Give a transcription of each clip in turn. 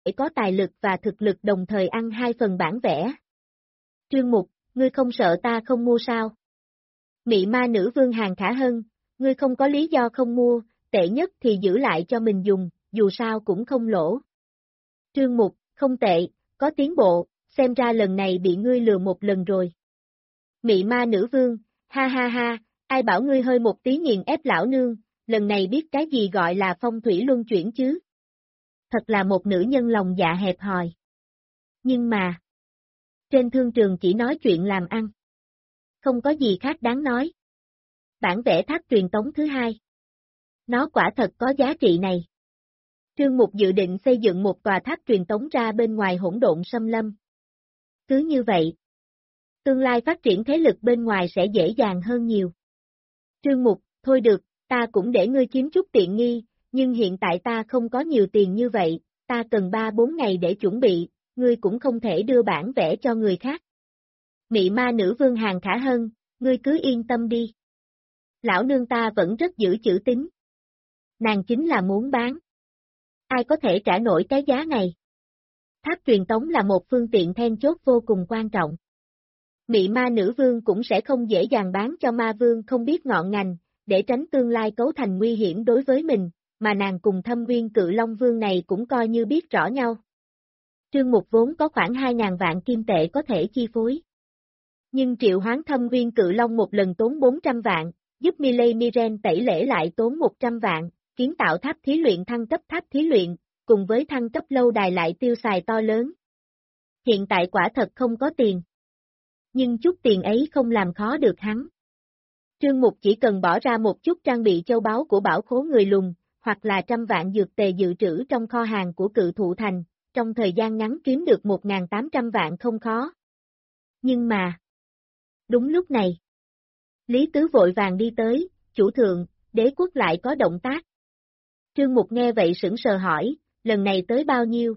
có tài lực và thực lực đồng thời ăn 2 phần bản vẽ. Trương Mục, ngươi không sợ ta không mua sao? Mị ma nữ vương Hàn Khả Hân, ngươi không có lý do không mua, tệ nhất thì giữ lại cho mình dùng, dù sao cũng không lỗ. Trương Mục, không tệ, có tiến bộ, xem ra lần này bị ngươi lừa một lần rồi. Mị ma nữ vương, ha ha ha, ai bảo ngươi hơi một tí nghiền ép lão nương, lần này biết cái gì gọi là phong thủy luân chuyển chứ. Thật là một nữ nhân lòng dạ hẹp hòi. Nhưng mà, trên thương trường chỉ nói chuyện làm ăn. Không có gì khác đáng nói. Bản vẽ tháp truyền tống thứ 2. Nó quả thật có giá trị này. Trương Mục dự định xây dựng một tòa tháp truyền tống ra bên ngoài hỗn độn xâm lâm. Cứ như vậy, tương lai phát triển thế lực bên ngoài sẽ dễ dàng hơn nhiều. Trương Mục, thôi được, ta cũng để ngươi chiếm chút tiện nghi, nhưng hiện tại ta không có nhiều tiền như vậy, ta cần 3-4 ngày để chuẩn bị, ngươi cũng không thể đưa bản vẽ cho người khác. Mị ma nữ vương Hàn Khả Hân, ngươi cứ yên tâm đi. Lão nương ta vẫn rất giữ chữ tín. Nàng chính là muốn bán. Ai có thể trả nổi cái giá này? Tháp truyền tống là một phương tiện then chốt vô cùng quan trọng. Mị ma nữ vương cũng sẽ không dễ dàng bán cho ma vương không biết ngọn ngành, để tránh tương lai cấu thành nguy hiểm đối với mình, mà nàng cùng Thâm Nguyên Cự Long Vương này cũng coi như biết rõ nhau. Trương Mục vốn có khoảng 2.000 vạn kim tệ có thể chi phối. Nhưng triệu hoán Thâm Nguyên Cự Long một lần tốn 400 vạn, giúp Miley Miren tẩy lễ lại tốn 100 vạn, kiến tạo tháp thí luyện thăng cấp tháp thí luyện, cùng với thăng cấp lâu đài lại tiêu xài to lớn. Hiện tại quả thật không có tiền. Nhưng chút tiền ấy không làm khó được hắn. Trương Mục chỉ cần bỏ ra một chút trang bị châu báu của bảo khố người lùn, hoặc là 100 vạn dược tề dự trữ trong kho hàng của Cự Thụ Thành, trong thời gian ngắn kiếm được 1.800 vạn không khó. Nhưng mà, đúng lúc này, Lý Tứ vội vàng đi tới, chủ thượng, đế quốc lại có động tác. Trương Mục nghe vậy sững sờ hỏi, lần này tới bao nhiêu?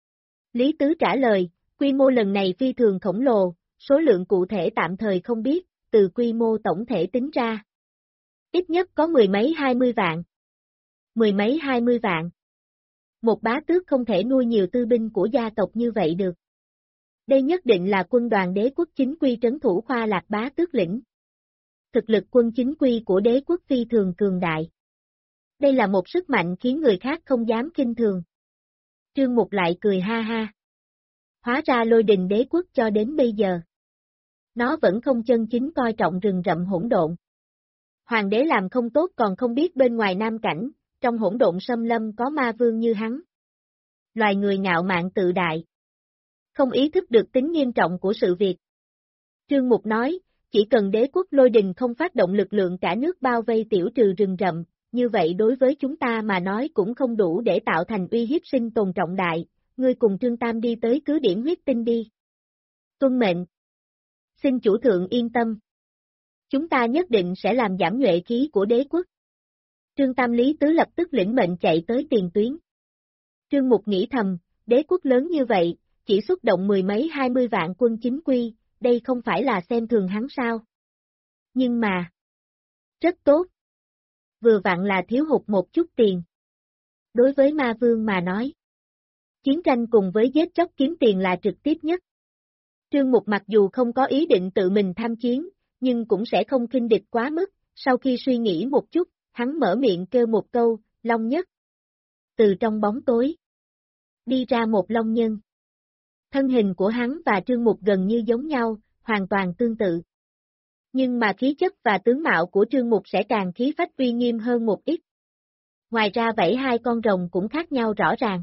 Lý Tứ trả lời, quy mô lần này phi thường khổng lồ, số lượng cụ thể tạm thời không biết, từ quy mô tổng thể tính ra. Ít nhất có mười mấy 20 vạn. Mười mấy 20 vạn. Một bá tước không thể nuôi nhiều tư binh của gia tộc như vậy được. Đây nhất định là quân đoàn đế quốc chính quy trấn thủ Khoa Lạc bá tước lĩnh. Thực lực quân chính quy của đế quốc phi thường cường đại. Đây là một sức mạnh khiến người khác không dám khinh thường. Trương Mục lại cười ha ha. Hóa ra Lôi Đình đế quốc cho đến bây giờ. Nó vẫn không chân chính coi trọng rừng rậm hỗn độn. Hoàng đế làm không tốt còn không biết bên ngoài Nam Cảnh, trong hỗn độn xâm lâm có ma vương như hắn. Loài người ngạo mạn tự đại. Không ý thức được tính nghiêm trọng của sự việc. Trương Mục nói, chỉ cần đế quốc Lôi Đình không phát động lực lượng cả nước bao vây tiểu trừ rừng rậm, như vậy đối với chúng ta mà nói cũng không đủ để tạo thành uy hiếp sinh tồn trọng đại, ngươi cùng Trương Tam đi tới cứ điểm huyết tinh đi. Tuân mệnh. Xin chủ thượng yên tâm. Chúng ta nhất định sẽ làm giảm nhuệ khí của đế quốc. Trương Tam Lý Tứ lập tức lĩnh mệnh chạy tới tiền tuyến. Trương Mục nghĩ thầm, đế quốc lớn như vậy, chỉ xuất động mười mấy 20 vạn quân chính quy, đây không phải là xem thường hắn sao. Nhưng mà, rất tốt. Vừa vặn là thiếu hụt một chút tiền. Đối với ma vương mà nói, chiến tranh cùng với giết chóc kiếm tiền là trực tiếp nhất. Trương Mục mặc dù không có ý định tự mình tham chiến, nhưng cũng sẽ không khinh địch quá mức, sau khi suy nghĩ một chút, hắn mở miệng kêu một câu, Long Nhất. Từ trong bóng tối, đi ra một long nhân. Thân hình của hắn và Trương Mục gần như giống nhau, hoàn toàn tương tự. Nhưng mà khí chất và tướng mạo của Trương Mục sẽ càng khí phách uy nghiêm hơn một ít. Ngoài ra vảy hai con rồng cũng khác nhau rõ ràng.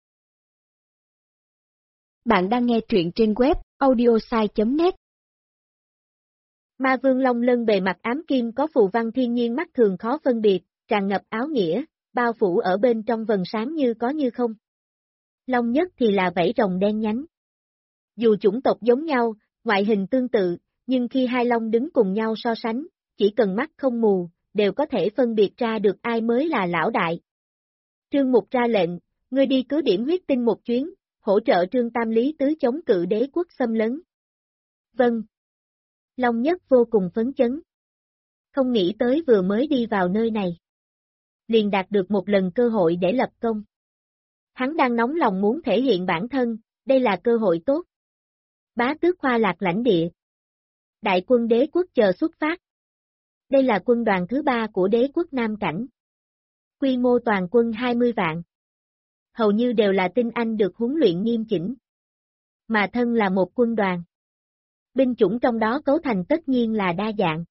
Bạn đang nghe truyện trên web audiosai.net. Ma vương long lân bề mặt ám kim có phù văn thiên nhiên mắt thường khó phân biệt, tràn ngập áo nghĩa, bao phủ ở bên trong vầng sáng như có như không. Long Nhất thì là vảy rồng đen nhánh. Dù chủng tộc giống nhau, ngoại hình tương tự, nhưng khi hai long đứng cùng nhau so sánh, chỉ cần mắt không mù, đều có thể phân biệt ra được ai mới là lão đại. Trương Mục ra lệnh, ngươi đi cứ điểm huyết tinh một chuyến, hỗ trợ Trương Tam Lý Tứ chống cự đế quốc xâm lấn. Vâng. Long Nhất vô cùng phấn chấn. Không nghĩ tới vừa mới đi vào nơi này. Liền đạt được một lần cơ hội để lập công. Hắn đang nóng lòng muốn thể hiện bản thân, đây là cơ hội tốt. Bá tước khoa lạc lãnh địa. Đại quân đế quốc chờ xuất phát. Đây là quân đoàn thứ 3 của đế quốc Nam Cảnh. Quy mô toàn quân 20 vạn. Hầu như đều là tinh anh được huấn luyện nghiêm chỉnh. Mà thân là một quân đoàn. Binh chủng trong đó cấu thành tất nhiên là đa dạng.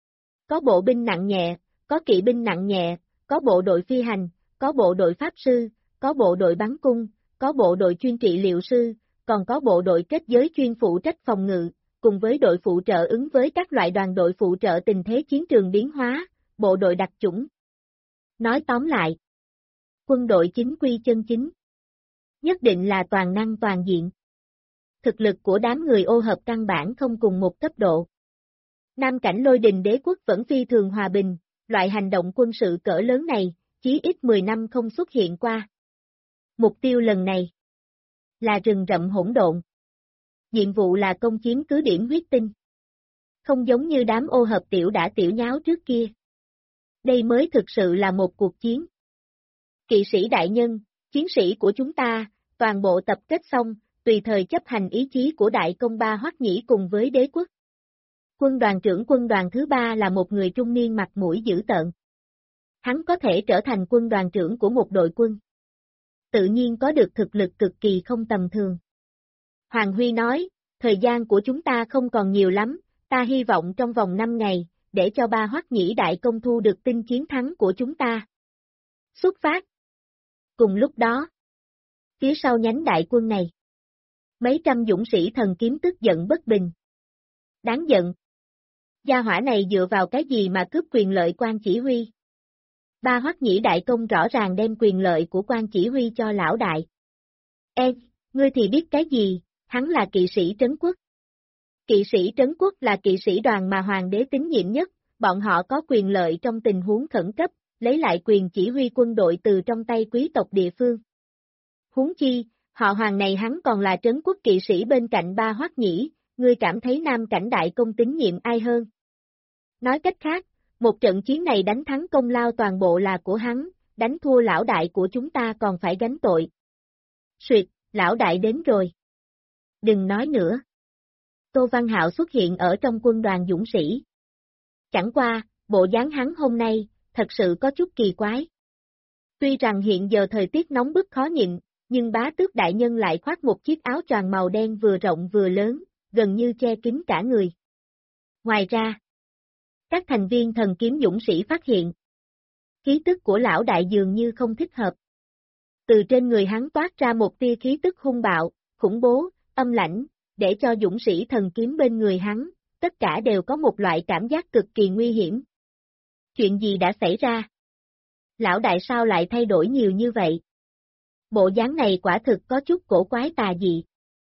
Có bộ binh nặng nhẹ, có kỵ binh nặng nhẹ, có bộ đội phi hành, có bộ đội pháp sư, có bộ đội bắn cung, có bộ đội chuyên trị liệu sư, còn có bộ đội kết giới chuyên phụ trách phòng ngự, cùng với đội phụ trợ ứng với các loại đoàn đội phụ trợ tình thế chiến trường biến hóa, bộ đội đặc chủng. Nói tóm lại, quân đội chính quy chân chính. Nhất định là toàn năng toàn diện. Thực lực của đám người ô hợp căn bản không cùng một cấp độ. Nam Cảnh Lôi Đình đế quốc vẫn phi thường hòa bình, loại hành động quân sự cỡ lớn này, chí ít 10 năm không xuất hiện qua. Mục tiêu lần này là rừng rậm hỗn độn. Nhiệm vụ là công chiếm cứ điểm huyết tinh. Không giống như đám ô hợp tiểu đã tiểu nháo trước kia. Đây mới thực sự là một cuộc chiến. Kỵ sĩ đại nhân, chiến sĩ của chúng ta, toàn bộ tập kết xong, tùy thời chấp hành ý chí của đại công ba Hoắc Nhĩ cùng với đế quốc. Quân đoàn trưởng quân đoàn thứ 3 là một người trung niên mặt mũi dữ tợn. Hắn có thể trở thành quân đoàn trưởng của một đội quân. Tự nhiên có được thực lực cực kỳ không tầm thường. Hoàng Huy nói, thời gian của chúng ta không còn nhiều lắm, ta hy vọng trong vòng 5 ngày, để cho ba Hoắc Nhĩ đại công thu được tin chiến thắng của chúng ta. Xuất phát. Cùng lúc đó, phía sau nhánh đại quân này, mấy trăm dũng sĩ thần kiếm tức giận bất bình. Đáng giận. Gia hỏa này dựa vào cái gì mà cướp quyền lợi quan chỉ huy? Ba Hoắc Nhĩ đại công rõ ràng đem quyền lợi của quan chỉ huy cho lão đại. Ê, ngươi thì biết cái gì, hắn là kỵ sĩ trấn quốc. Kỵ sĩ trấn quốc là kỵ sĩ đoàn mà hoàng đế tín nhiệm nhất, bọn họ có quyền lợi trong tình huống khẩn cấp, lấy lại quyền chỉ huy quân đội từ trong tay quý tộc địa phương. Huống chi, họ hoàng này hắn còn là trấn quốc kỵ sĩ bên cạnh ba Hoắc Nhĩ, ngươi cảm thấy Nam Cảnh đại công tín nhiệm ai hơn? Nói cách khác, một trận chiến này đánh thắng công lao toàn bộ là của hắn, đánh thua lão đại của chúng ta còn phải gánh tội. Suyệt, lão đại đến rồi. Đừng nói nữa. Tô Văn Hạo xuất hiện ở trong quân đoàn dũng sĩ. Chẳng qua, bộ dáng hắn hôm nay, thật sự có chút kỳ quái. Tuy rằng hiện giờ thời tiết nóng bức khó nhịn, nhưng bá tước đại nhân lại khoác một chiếc áo choàng màu đen vừa rộng vừa lớn, gần như che kín cả người. Ngoài ra, các thành viên thần kiếm dũng sĩ phát hiện, khí tức của lão đại dường như không thích hợp. Từ trên người hắn toát ra một tia khí tức hung bạo, khủng bố, âm lãnh, để cho dũng sĩ thần kiếm bên người hắn, tất cả đều có một loại cảm giác cực kỳ nguy hiểm. Chuyện gì đã xảy ra? Lão đại sao lại thay đổi nhiều như vậy? Bộ dáng này quả thực có chút cổ quái tà dị.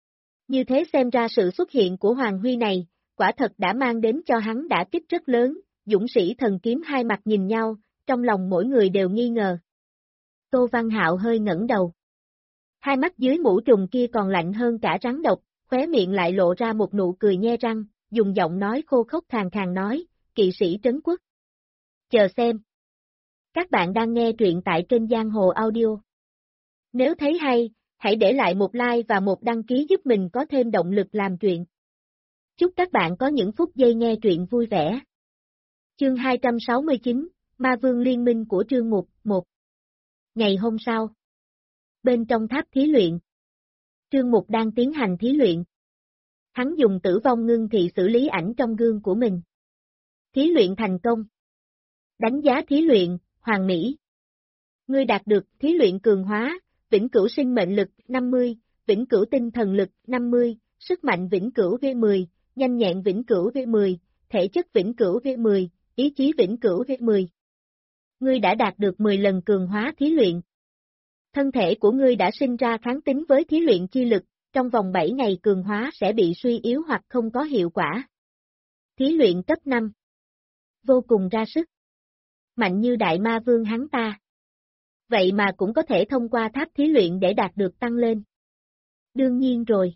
Như thế xem ra sự xuất hiện của Hoàng Huy này, quả thật đã mang đến cho hắn đả kích rất lớn, dũng sĩ thần kiếm hai mặt nhìn nhau, trong lòng mỗi người đều nghi ngờ. Tô Văn Hạo hơi ngẩng đầu. Hai mắt dưới mũ trùng kia còn lạnh hơn cả rắn độc, khóe miệng lại lộ ra một nụ cười nhe răng, dùng giọng nói khô khốc khàn khàn nói, kỵ sĩ trấn quốc. Chờ xem. Các bạn đang nghe truyện tại kênh Giang Hồ Audio. Nếu thấy hay, hãy để lại một like và một đăng ký giúp mình có thêm động lực làm truyện. Chúc các bạn có những phút giây nghe truyện vui vẻ. Chương 269, Ma Vương Liên minh của Trương Mục 1. Ngày hôm sau, bên trong tháp thí luyện, Trương Mục đang tiến hành thí luyện. Hắn dùng tử vong ngưng thị xử lý ảnh trong gương của mình. Thí luyện thành công. Đánh giá thí luyện, hoàn mỹ. Ngươi đạt được thí luyện cường hóa, vĩnh cửu sinh mệnh lực 50, vĩnh cửu tinh thần lực 50, sức mạnh vĩnh cửu V10, nhanh nhẹn vĩnh cửu V10, thể chất vĩnh cửu V10, ý chí vĩnh cửu V10. Ngươi đã đạt được 10 lần cường hóa thí luyện. Thân thể của ngươi đã sinh ra kháng tính với thí luyện chi lực, trong vòng 7 ngày cường hóa sẽ bị suy yếu hoặc không có hiệu quả. Thí luyện cấp 5. Vô cùng ra sức. Mạnh như đại ma vương hắn ta. Vậy mà cũng có thể thông qua tháp thí luyện để đạt được tăng lên. Đương nhiên rồi.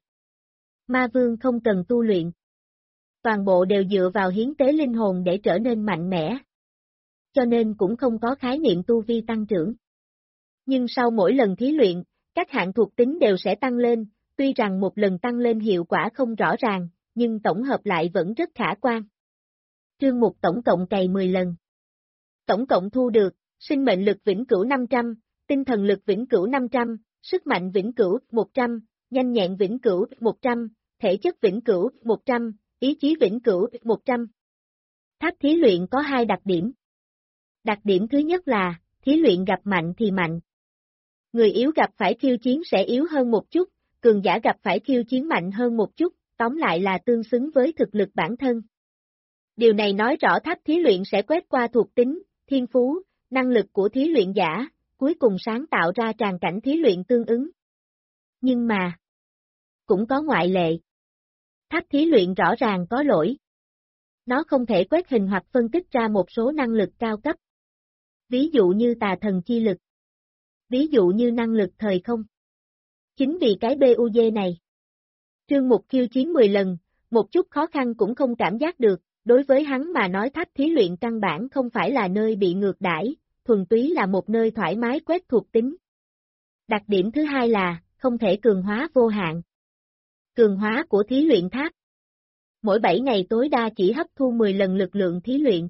Ma vương không cần tu luyện. Toàn bộ đều dựa vào hiến tế linh hồn để trở nên mạnh mẽ. Cho nên cũng không có khái niệm tu vi tăng trưởng. Nhưng sau mỗi lần thí luyện, Các hạng thuộc tính đều sẽ tăng lên, tuy rằng một lần tăng lên hiệu quả không rõ ràng, nhưng tổng hợp lại vẫn rất khả quan. Trương Mục tổng cộng cày 10 lần. Tổng cộng thu được, sinh mệnh lực vĩnh cửu 500, tinh thần lực vĩnh cửu 500, sức mạnh vĩnh cửu 100, nhanh nhẹn vĩnh cửu 100, thể chất vĩnh cửu 100, ý chí vĩnh cửu 100. Tháp thí luyện có 2 đặc điểm. Đặc điểm thứ nhất là, thí luyện gặp mạnh thì mạnh. Người yếu gặp phải khiêu chiến sẽ yếu hơn một chút, cường giả gặp phải khiêu chiến mạnh hơn một chút, tóm lại là tương xứng với thực lực bản thân. Điều này nói rõ tháp thí luyện sẽ quét qua thuộc tính, thiên phú, năng lực của thí luyện giả, cuối cùng sáng tạo ra tràng cảnh thí luyện tương ứng. Nhưng mà, cũng có ngoại lệ. Tháp thí luyện rõ ràng có lỗi. Nó không thể quét hình hoặc phân tích ra một số năng lực cao cấp. Ví dụ như tà thần chi lực. Ví dụ như năng lực thời không. Chính vì cái BUG này, Trương Mục khiêu chiến 10 lần, một chút khó khăn cũng không cảm giác được, đối với hắn mà nói tháp thí luyện căn bản không phải là nơi bị ngược đãi, thuần túy là một nơi thoải mái quét thuộc tính. Đặc điểm thứ hai là, không thể cường hóa vô hạn. Cường hóa của thí luyện tháp. Mỗi 7 ngày tối đa chỉ hấp thu 10 lần lực lượng thí luyện.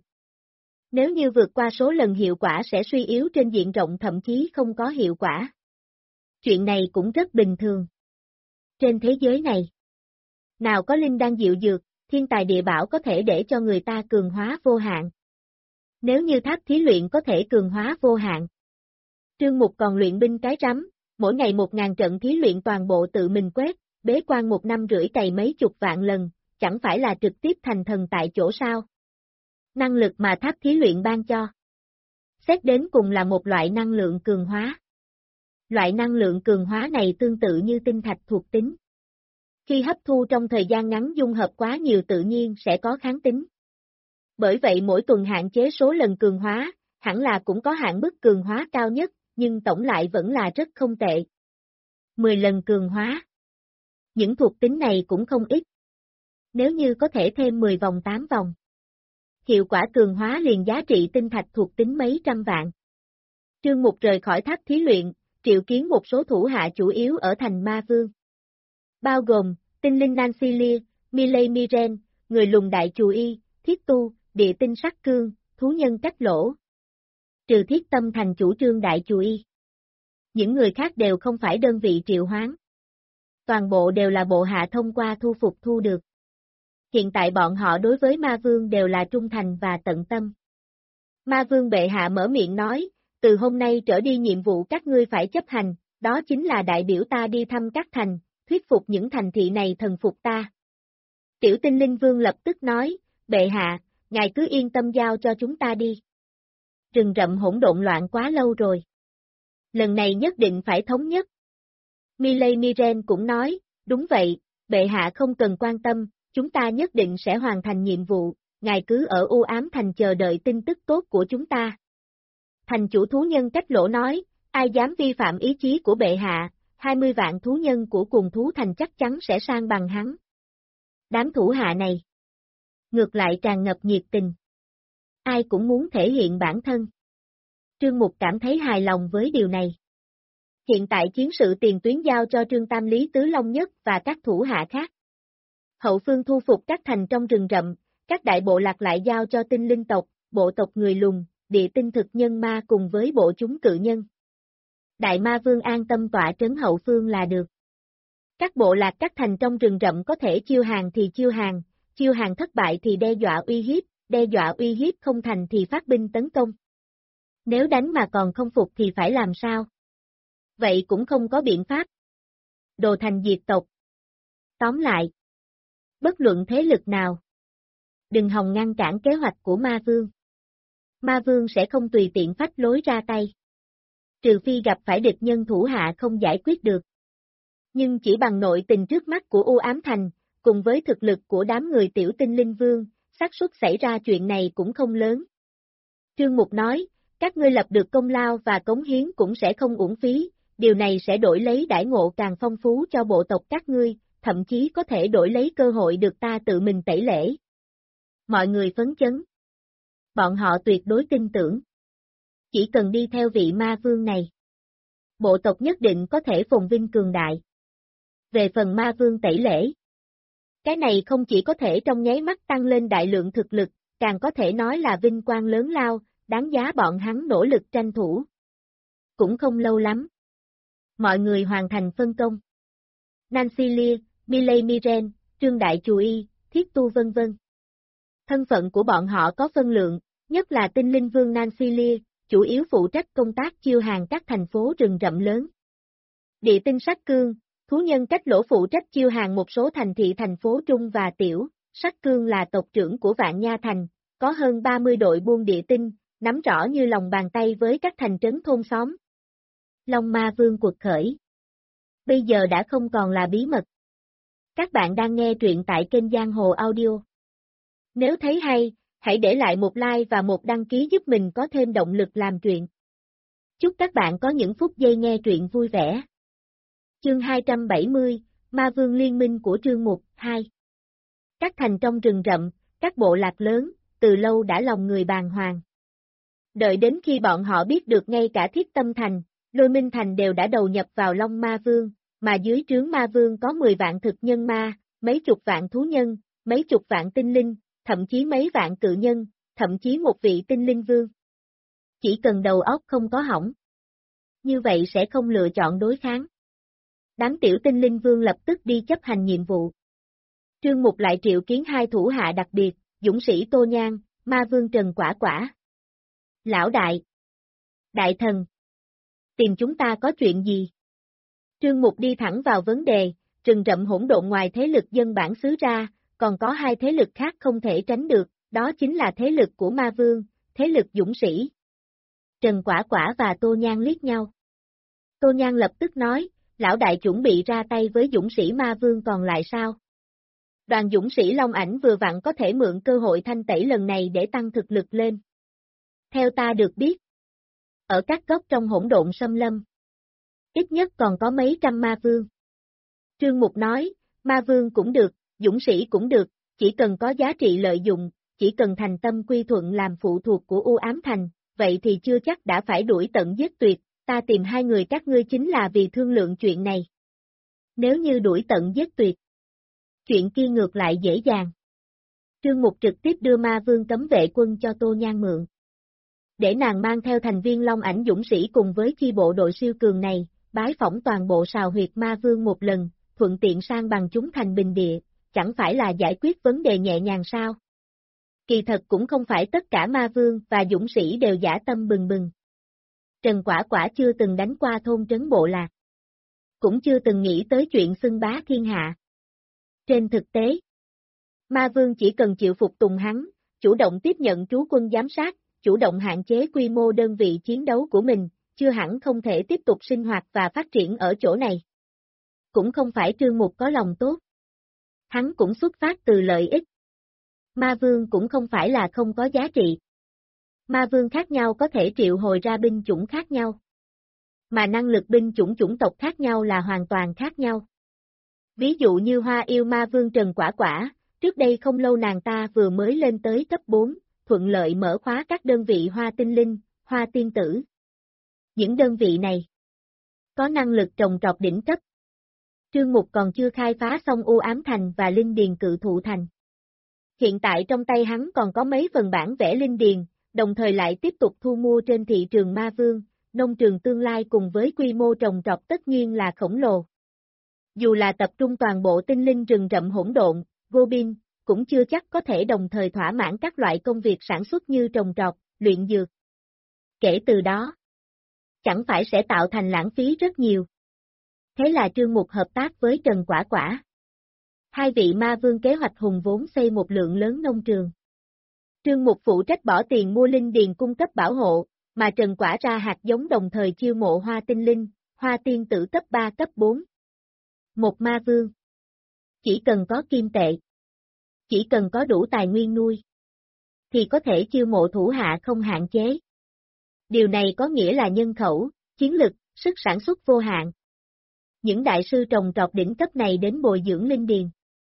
Nếu như vượt qua số lần hiệu quả sẽ suy yếu trên diện rộng thậm chí không có hiệu quả. Chuyện này cũng rất bình thường. Trên thế giới này, nào có linh đan diệu dược, thiên tài địa bảo có thể để cho người ta cường hóa vô hạn. Nếu như tháp thí luyện có thể cường hóa vô hạn. Trương Mục còn luyện binh cái rắm, mỗi ngày 1000 trận thí luyện toàn bộ tự mình quét, bế quan 1 năm rưỡi cày mấy chục vạn lần, chẳng phải là trực tiếp thành thần tại chỗ sao? Năng lực mà tháp thí luyện ban cho. Xét đến cùng là một loại năng lượng cường hóa. Loại năng lượng cường hóa này tương tự như tinh thạch thuộc tính. Khi hấp thu trong thời gian ngắn dung hợp quá nhiều tự nhiên sẽ có kháng tính. Bởi vậy mỗi tuần hạn chế số lần cường hóa, hẳn là cũng có hạn mức cường hóa cao nhất, nhưng tổng lại vẫn là rất không tệ. 10 lần cường hóa. Những thuộc tính này cũng không ít. Nếu như có thể thêm 10 vòng 8 vòng. Hiệu quả cường hóa liền giá trị tinh thạch thuộc tính mấy trăm vạn. Trương Mục rời khỏi tháp thí luyện, triệu kiến một số thủ hạ chủ yếu ở thành Ma Vương. Bao gồm, tinh linh Nancy Lear, Miley Miren, người lùn đại chù y, thiết tu, địa tinh sắc cương, thú nhân cách lỗ. Trừ thiết tâm thành chủ trương đại chù y. Những người khác đều không phải đơn vị triệu hoán. Toàn bộ đều là bộ hạ thông qua thu phục thu được. Hiện tại bọn họ đối với Ma Vương đều là trung thành và tận tâm. Ma Vương bệ hạ mở miệng nói, từ hôm nay trở đi nhiệm vụ các ngươi phải chấp hành, đó chính là đại biểu ta đi thăm các thành, thuyết phục những thành thị này thần phục ta. Tiểu tinh linh vương lập tức nói, bệ hạ, ngài cứ yên tâm giao cho chúng ta đi. Rừng rậm hỗn độn loạn quá lâu rồi. Lần này nhất định phải thống nhất. Miley Miren cũng nói, đúng vậy, bệ hạ không cần quan tâm, chúng ta nhất định sẽ hoàn thành nhiệm vụ, ngài cứ ở u ám thành chờ đợi tin tức tốt của chúng ta. Thành chủ thú nhân cách lỗ nói, ai dám vi phạm ý chí của bệ hạ, 20 vạn thú nhân của cùng thú thành chắc chắn sẽ sang bằng hắn. Đám thủ hạ này, ngược lại tràn ngập nhiệt tình. Ai cũng muốn thể hiện bản thân. Trương Mục cảm thấy hài lòng với điều này. Hiện tại chiến sự tiền tuyến giao cho Trương Tam Lý Tứ Long Nhất và các thủ hạ khác. Hậu phương thu phục các thành trong rừng rậm, các đại bộ lạc lại giao cho tinh linh tộc, bộ tộc người lùn, địa tinh thực nhân ma cùng với bộ chúng cự nhân. Đại ma vương an tâm tọa trấn hậu phương là được. Các bộ lạc các thành trong rừng rậm có thể chiêu hàng thì chiêu hàng thất bại thì đe dọa uy hiếp không thành thì phát binh tấn công. Nếu đánh mà còn không phục thì phải làm sao? Vậy cũng không có biện pháp. Đồ thành diệt tộc. Tóm lại, bất luận thế lực nào, đừng hòng ngăn cản kế hoạch của ma vương. Ma vương sẽ không tùy tiện phách lối ra tay. Trừ phi gặp phải địch nhân thủ hạ không giải quyết được. Nhưng chỉ bằng nội tình trước mắt của U Ám Thành, cùng với thực lực của đám người tiểu tinh linh vương, xác suất xảy ra chuyện này cũng không lớn. Trương Mục nói, các ngươi lập được công lao và cống hiến cũng sẽ không uổng phí, điều này sẽ đổi lấy đãi ngộ càng phong phú cho bộ tộc các ngươi, thậm chí có thể đổi lấy cơ hội được ta tự mình tẩy lễ. Mọi người phấn chấn. Bọn họ tuyệt đối tin tưởng. Chỉ cần đi theo vị ma vương này. bộ tộc nhất định có thể phồn vinh cường đại. Về phần ma vương tẩy lễ, cái này không chỉ có thể trong nháy mắt tăng lên đại lượng thực lực, càng có thể nói là vinh quang lớn lao, đáng giá bọn hắn nỗ lực tranh thủ. Cũng không lâu lắm. Mọi người hoàn thành phân công. Nancy Lear, Miley Miren, Trương Đại Chù Y, Thiết Tu vân vân. Thân phận của bọn họ có phân lượng, nhất là tinh linh vương Nancy Lear, chủ yếu phụ trách công tác chiêu hàng các thành phố rừng rậm lớn. Địa tinh Sắc Cương, thú nhân cách lỗ phụ trách chiêu hàng một số thành thị thành phố trung và tiểu. Sắc Cương là tộc trưởng của Vạn Nha Thành, có hơn 30 đội buôn địa tinh, nắm rõ như lòng bàn tay với các thành trấn thôn xóm. Long Ma Vương cuộc khởi. Bây giờ đã không còn là bí mật. Các bạn đang nghe truyện tại kênh Giang Hồ Audio. Nếu thấy hay, hãy để lại một like và một đăng ký giúp mình có thêm động lực làm truyện. Chúc các bạn có những phút giây nghe truyện vui vẻ. Chương 270, Ma Vương Liên minh của Trương Mục 2. Các thành trong rừng rậm, các bộ lạc lớn, từ lâu đã lòng người bàng hoàng. Đợi đến khi bọn họ biết được ngay cả Thiết Tâm Thành, Lôi Minh Thành đều đã đầu nhập vào Long Ma Vương, mà dưới trướng Ma Vương có 10 vạn thực nhân ma, mấy chục vạn thú nhân, mấy chục vạn tinh linh, thậm chí mấy vạn cự nhân, thậm chí một vị tinh linh vương. Chỉ cần đầu óc không có hỏng. Như vậy sẽ không lựa chọn đối kháng. Đám tiểu tinh linh vương lập tức đi chấp hành nhiệm vụ. Trương Mục lại triệu kiến hai thủ hạ đặc biệt, dũng sĩ Tô Nhan, Ma Vương Trần Quả Quả. Lão đại! Đại thần! Tìm chúng ta có chuyện gì? Trương Mục đi thẳng vào vấn đề, rừng rậm hỗn độn ngoài thế lực dân bản xứ ra, còn có hai thế lực khác không thể tránh được, đó chính là thế lực của Ma Vương, thế lực dũng sĩ. Trần Quả Quả và Tô Nhan liếc nhau. Tô Nhan lập tức nói, lão đại chuẩn bị ra tay với dũng sĩ Ma Vương còn lại sao? Đoàn dũng sĩ Long Ảnh vừa vặn có thể mượn cơ hội thanh tẩy lần này để tăng thực lực lên. Theo ta được biết, ở các góc trong hỗn độn xâm lâm, ít nhất còn có mấy trăm Ma Vương. Trương Mục nói, Ma Vương cũng được, dũng sĩ cũng được, chỉ cần có giá trị lợi dụng, chỉ cần thành tâm quy thuận làm phụ thuộc của U Ám Thành, vậy thì chưa chắc đã phải đuổi tận giết tuyệt, ta tìm hai người các ngươi chính là vì thương lượng chuyện này. Nếu như đuổi tận giết tuyệt, chuyện kia ngược lại dễ dàng. Trương Mục trực tiếp đưa Ma Vương cấm vệ quân cho Tô Nhan mượn. Để nàng mang theo thành viên Long Ảnh dũng sĩ cùng với chi bộ đội siêu cường này, bái phỏng toàn bộ sào huyệt Ma Vương một lần, thuận tiện sang bằng chúng thành bình địa, chẳng phải là giải quyết vấn đề nhẹ nhàng sao? Kỳ thật cũng không phải tất cả Ma Vương và dũng sĩ đều dã tâm bừng bừng. Trần Quả Quả chưa từng đánh qua thôn trấn bộ lạc. Cũng chưa từng nghĩ tới chuyện xưng bá thiên hạ. Trên thực tế, Ma Vương chỉ cần chịu phục tùng hắn, chủ động tiếp nhận trú quân giám sát, chủ động hạn chế quy mô đơn vị chiến đấu của mình, chưa hẳn không thể tiếp tục sinh hoạt và phát triển ở chỗ này. Cũng không phải Trương Mục có lòng tốt. Hắn cũng xuất phát từ lợi ích. Ma Vương cũng không phải là không có giá trị. Ma Vương khác nhau có thể triệu hồi ra binh chủng khác nhau. Mà năng lực binh chủng chủng tộc khác nhau là hoàn toàn khác nhau. Ví dụ như Hoa Yêu Ma Vương Trần Quả Quả, trước đây không lâu nàng ta vừa mới lên tới cấp 4, thuận lợi mở khóa các đơn vị Hoa Tinh Linh, Hoa Tiên Tử. Những đơn vị này có năng lực trồng trọt đỉnh cấp. Trương Mục còn chưa khai phá xong U Ám Thành và Linh Điền Cự Thụ Thành. Hiện tại trong tay hắn còn có mấy phần bản vẽ Linh Điền, đồng thời lại tiếp tục thu mua trên thị trường Ma Vương, nông trường tương lai cùng với quy mô trồng trọt tất nhiên là khổng lồ. Dù là tập trung toàn bộ tinh linh rừng rậm hỗn độn, Goblin, cũng chưa chắc có thể đồng thời thỏa mãn các loại công việc sản xuất như trồng trọt, luyện dược. Kể từ đó, chẳng phải sẽ tạo thành lãng phí rất nhiều. Thế là Trương Mục hợp tác với Trần Quả Quả. Hai vị Ma Vương kế hoạch hùng vốn xây một lượng lớn nông trường. Trương Mục phụ trách bỏ tiền mua linh điền cung cấp bảo hộ, mà Trần Quả ra hạt giống đồng thời chiêu mộ Hoa Tinh Linh, Hoa Tiên Tử cấp 3 cấp 4. Một Ma Vương. Chỉ cần có kim tệ. Chỉ cần có đủ tài nguyên nuôi. Thì có thể chiêu mộ thủ hạ không hạn chế. Điều này có nghĩa là nhân khẩu, chiến lực, sức sản xuất vô hạn. Những đại sư trồng trọt đỉnh cấp này đến bồi dưỡng linh điền,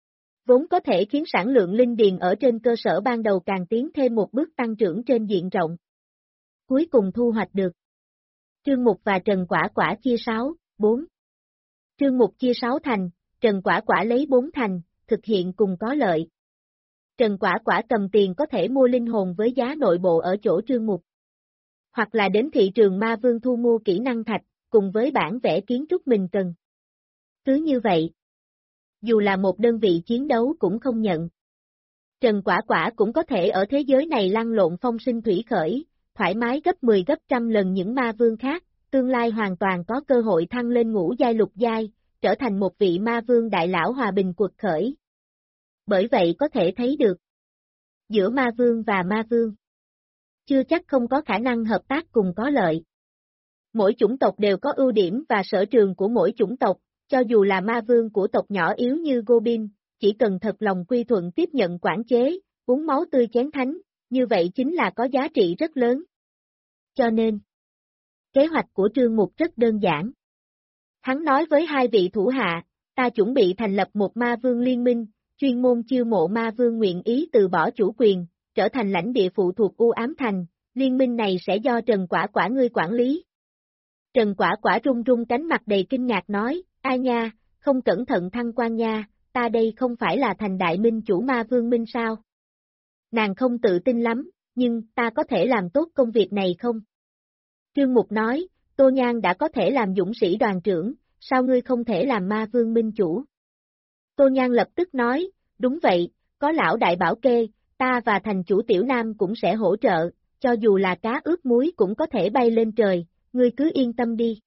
vốn có thể khiến sản lượng linh điền ở trên cơ sở ban đầu càng tiến thêm một bước tăng trưởng trên diện rộng. Cuối cùng thu hoạch được Trương Mục và Trần Quả Quả chia 6, 4. Trương Mục chia 6 thành, Trần Quả Quả lấy 4 thành, thực hiện cùng có lợi. Trần Quả Quả cầm tiền có thể mua linh hồn với giá nội bộ ở chỗ Trương Mục. Hoặc là đến thị trường Ma Vương thu mua kỹ năng thạch, cùng với bản vẽ kiến trúc mình cần. Cứ như vậy, dù là một đơn vị chiến đấu cũng không nhận. Trần Quả Quả cũng có thể ở thế giới này lăn lộn phong sinh thủy khởi, thoải mái gấp 10 gấp trăm lần những ma vương khác, tương lai hoàn toàn có cơ hội thăng lên ngũ giai lục giai, trở thành một vị ma vương đại lão hòa bình quật khởi. Bởi vậy có thể thấy được, giữa ma vương và ma vương, chưa chắc không có khả năng hợp tác cùng có lợi. Mỗi chủng tộc đều có ưu điểm và sở trường của mỗi chủng tộc, cho dù là ma vương của tộc nhỏ yếu như Goblin, chỉ cần thật lòng quy thuận tiếp nhận quản chế, uống máu tươi chén thánh, như vậy chính là có giá trị rất lớn. Cho nên, kế hoạch của Trương Mục rất đơn giản. Hắn nói với hai vị thủ hạ, ta chuẩn bị thành lập một ma vương liên minh, chuyên môn chiêu mộ ma vương nguyện ý từ bỏ chủ quyền, trở thành lãnh địa phụ thuộc U Ám Thành, liên minh này sẽ do Trần Quả Quả ngươi quản lý. Trần Quả Quả run run cánh mặt đầy kinh ngạc nói, ai nha, không cẩn thận thăng quan nha, ta đây không phải là thành đại minh chủ ma vương minh sao? Nàng không tự tin lắm, nhưng ta có thể làm tốt công việc này không? Trương Mục nói, Tô Nhan đã có thể làm dũng sĩ đoàn trưởng, sao ngươi không thể làm ma vương minh chủ? Tô Nhan lập tức nói, đúng vậy, có lão đại bảo kê, ta và thành chủ Tiểu Nam cũng sẽ hỗ trợ, cho dù là cá ướp muối cũng có thể bay lên trời, ngươi cứ yên tâm đi.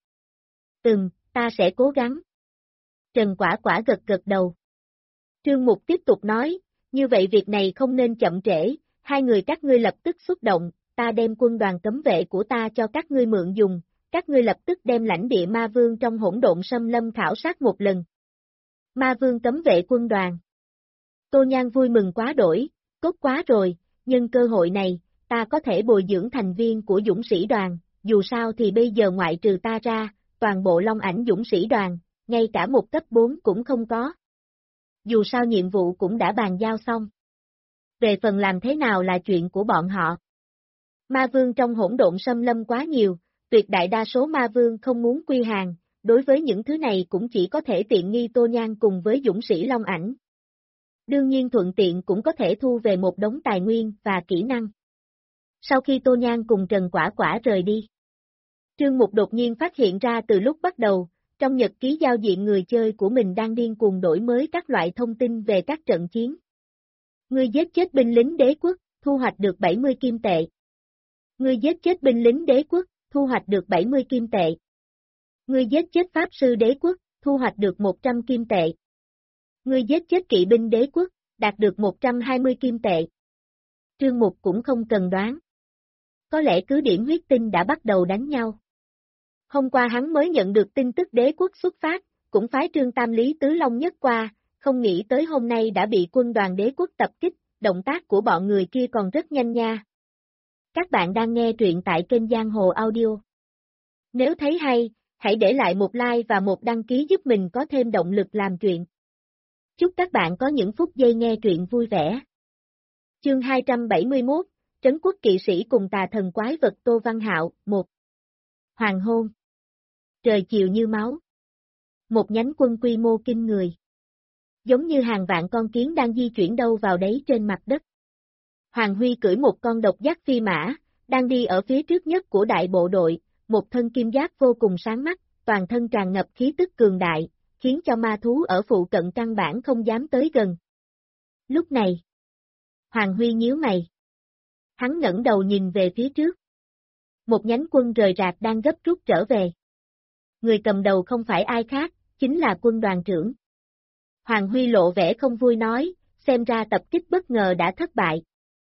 Ta sẽ cố gắng. Trần Quả Quả gật gật đầu. Trương Mục tiếp tục nói, như vậy việc này không nên chậm trễ, hai người các ngươi lập tức xuất động, ta đem quân đoàn cấm vệ của ta cho các ngươi mượn dùng, các ngươi lập tức đem lãnh địa ma vương trong hỗn độn xâm lâm khảo sát một lần. Ma vương cấm vệ quân đoàn. Tô Nhan vui mừng quá đổi, tốt quá rồi, nhân cơ hội này, ta có thể bồi dưỡng thành viên của dũng sĩ đoàn, dù sao thì bây giờ ngoại trừ ta ra, toàn bộ Long Ảnh dũng sĩ đoàn, ngay cả một cấp 4 cũng không có. Dù sao nhiệm vụ cũng đã bàn giao xong. Về phần làm thế nào là chuyện của bọn họ. Ma vương trong hỗn độn xâm lâm quá nhiều, tuyệt đại đa số ma vương không muốn quy hàng, đối với những thứ này cũng chỉ có thể tiện nghi Tô Nhan cùng với dũng sĩ Long Ảnh. Đương nhiên thuận tiện cũng có thể thu về một đống tài nguyên và kỹ năng. Sau khi Tô Nhan cùng Trần Quả Quả rời đi, Trương Mục đột nhiên phát hiện ra từ lúc bắt đầu, trong nhật ký giao diện người chơi của mình đang điên cuồng đổi mới các loại thông tin về các trận chiến. Ngươi giết chết binh lính đế quốc, thu hoạch được 70 kim tệ. Ngươi giết chết binh lính đế quốc, thu hoạch được 70 kim tệ. Ngươi giết chết pháp sư đế quốc, thu hoạch được 100 kim tệ. Ngươi giết chết kỵ binh đế quốc, đạt được 120 kim tệ. Trương Mục cũng không cần đoán. Có lẽ cứ điểm huyết tinh đã bắt đầu đánh nhau. Hôm qua hắn mới nhận được tin tức đế quốc xuất phát, cũng phái Trương Tam Lý Tứ Long nhất qua, không nghĩ tới hôm nay đã bị quân đoàn đế quốc tập kích, động tác của bọn người kia còn rất nhanh nha. Các bạn đang nghe truyện tại kênh Giang Hồ Audio. Nếu thấy hay, hãy để lại một like và một đăng ký giúp mình có thêm động lực làm truyện. Chúc các bạn có những phút giây nghe truyện vui vẻ. Chương 271, Trấn quốc kỵ sĩ cùng tà thần quái vật Tô Văn Hạo, 1. Hoàng hôn. Trời chiều như máu. Một nhánh quân quy mô kinh người. Giống như hàng vạn con kiến đang di chuyển đâu vào đấy trên mặt đất. Hoàng Huy cưỡi một con độc giác phi mã, đang đi ở phía trước nhất của đại bộ đội, một thân kim giáp vô cùng sáng mắt, toàn thân tràn ngập khí tức cường đại, khiến cho ma thú ở phụ cận căn bản không dám tới gần. Lúc này, Hoàng Huy nhíu mày. Hắn ngẩng đầu nhìn về phía trước. Một nhánh quân rời rạc đang gấp rút trở về. Người cầm đầu không phải ai khác, chính là quân đoàn trưởng. Hoàng Huy lộ vẻ không vui nói, xem ra tập kích bất ngờ đã thất bại.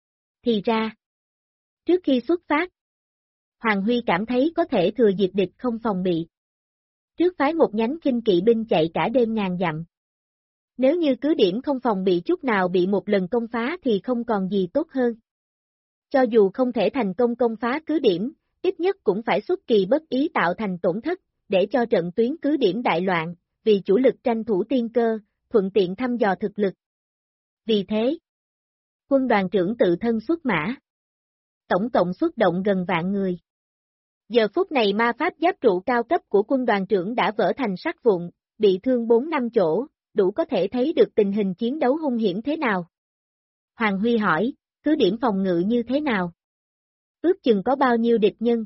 Thì ra, trước khi xuất phát, Hoàng Huy cảm thấy có thể thừa dịp địch không phòng bị. Trước phái một nhánh khinh kỵ binh chạy cả đêm ngàn dặm. Nếu như cứ điểm không phòng bị chút nào bị một lần công phá thì không còn gì tốt hơn. Cho dù không thể thành công công phá cứ điểm, ít nhất cũng phải xuất kỳ bất ý tạo thành tổn thất, để cho trận tuyến cứ điểm đại loạn, vì chủ lực tranh thủ tiên cơ, thuận tiện thăm dò thực lực. Vì thế, quân đoàn trưởng tự thân xuất mã. Tổng cộng xuất động gần vạn người. Giờ phút này ma pháp giáp trụ cao cấp của quân đoàn trưởng đã vỡ thành sắt vụn, bị thương 4-5 chỗ, đủ có thể thấy được tình hình chiến đấu hung hiểm thế nào. Hoàng Huy hỏi, cứ điểm phòng ngự như thế nào? Ước chừng có bao nhiêu địch nhân?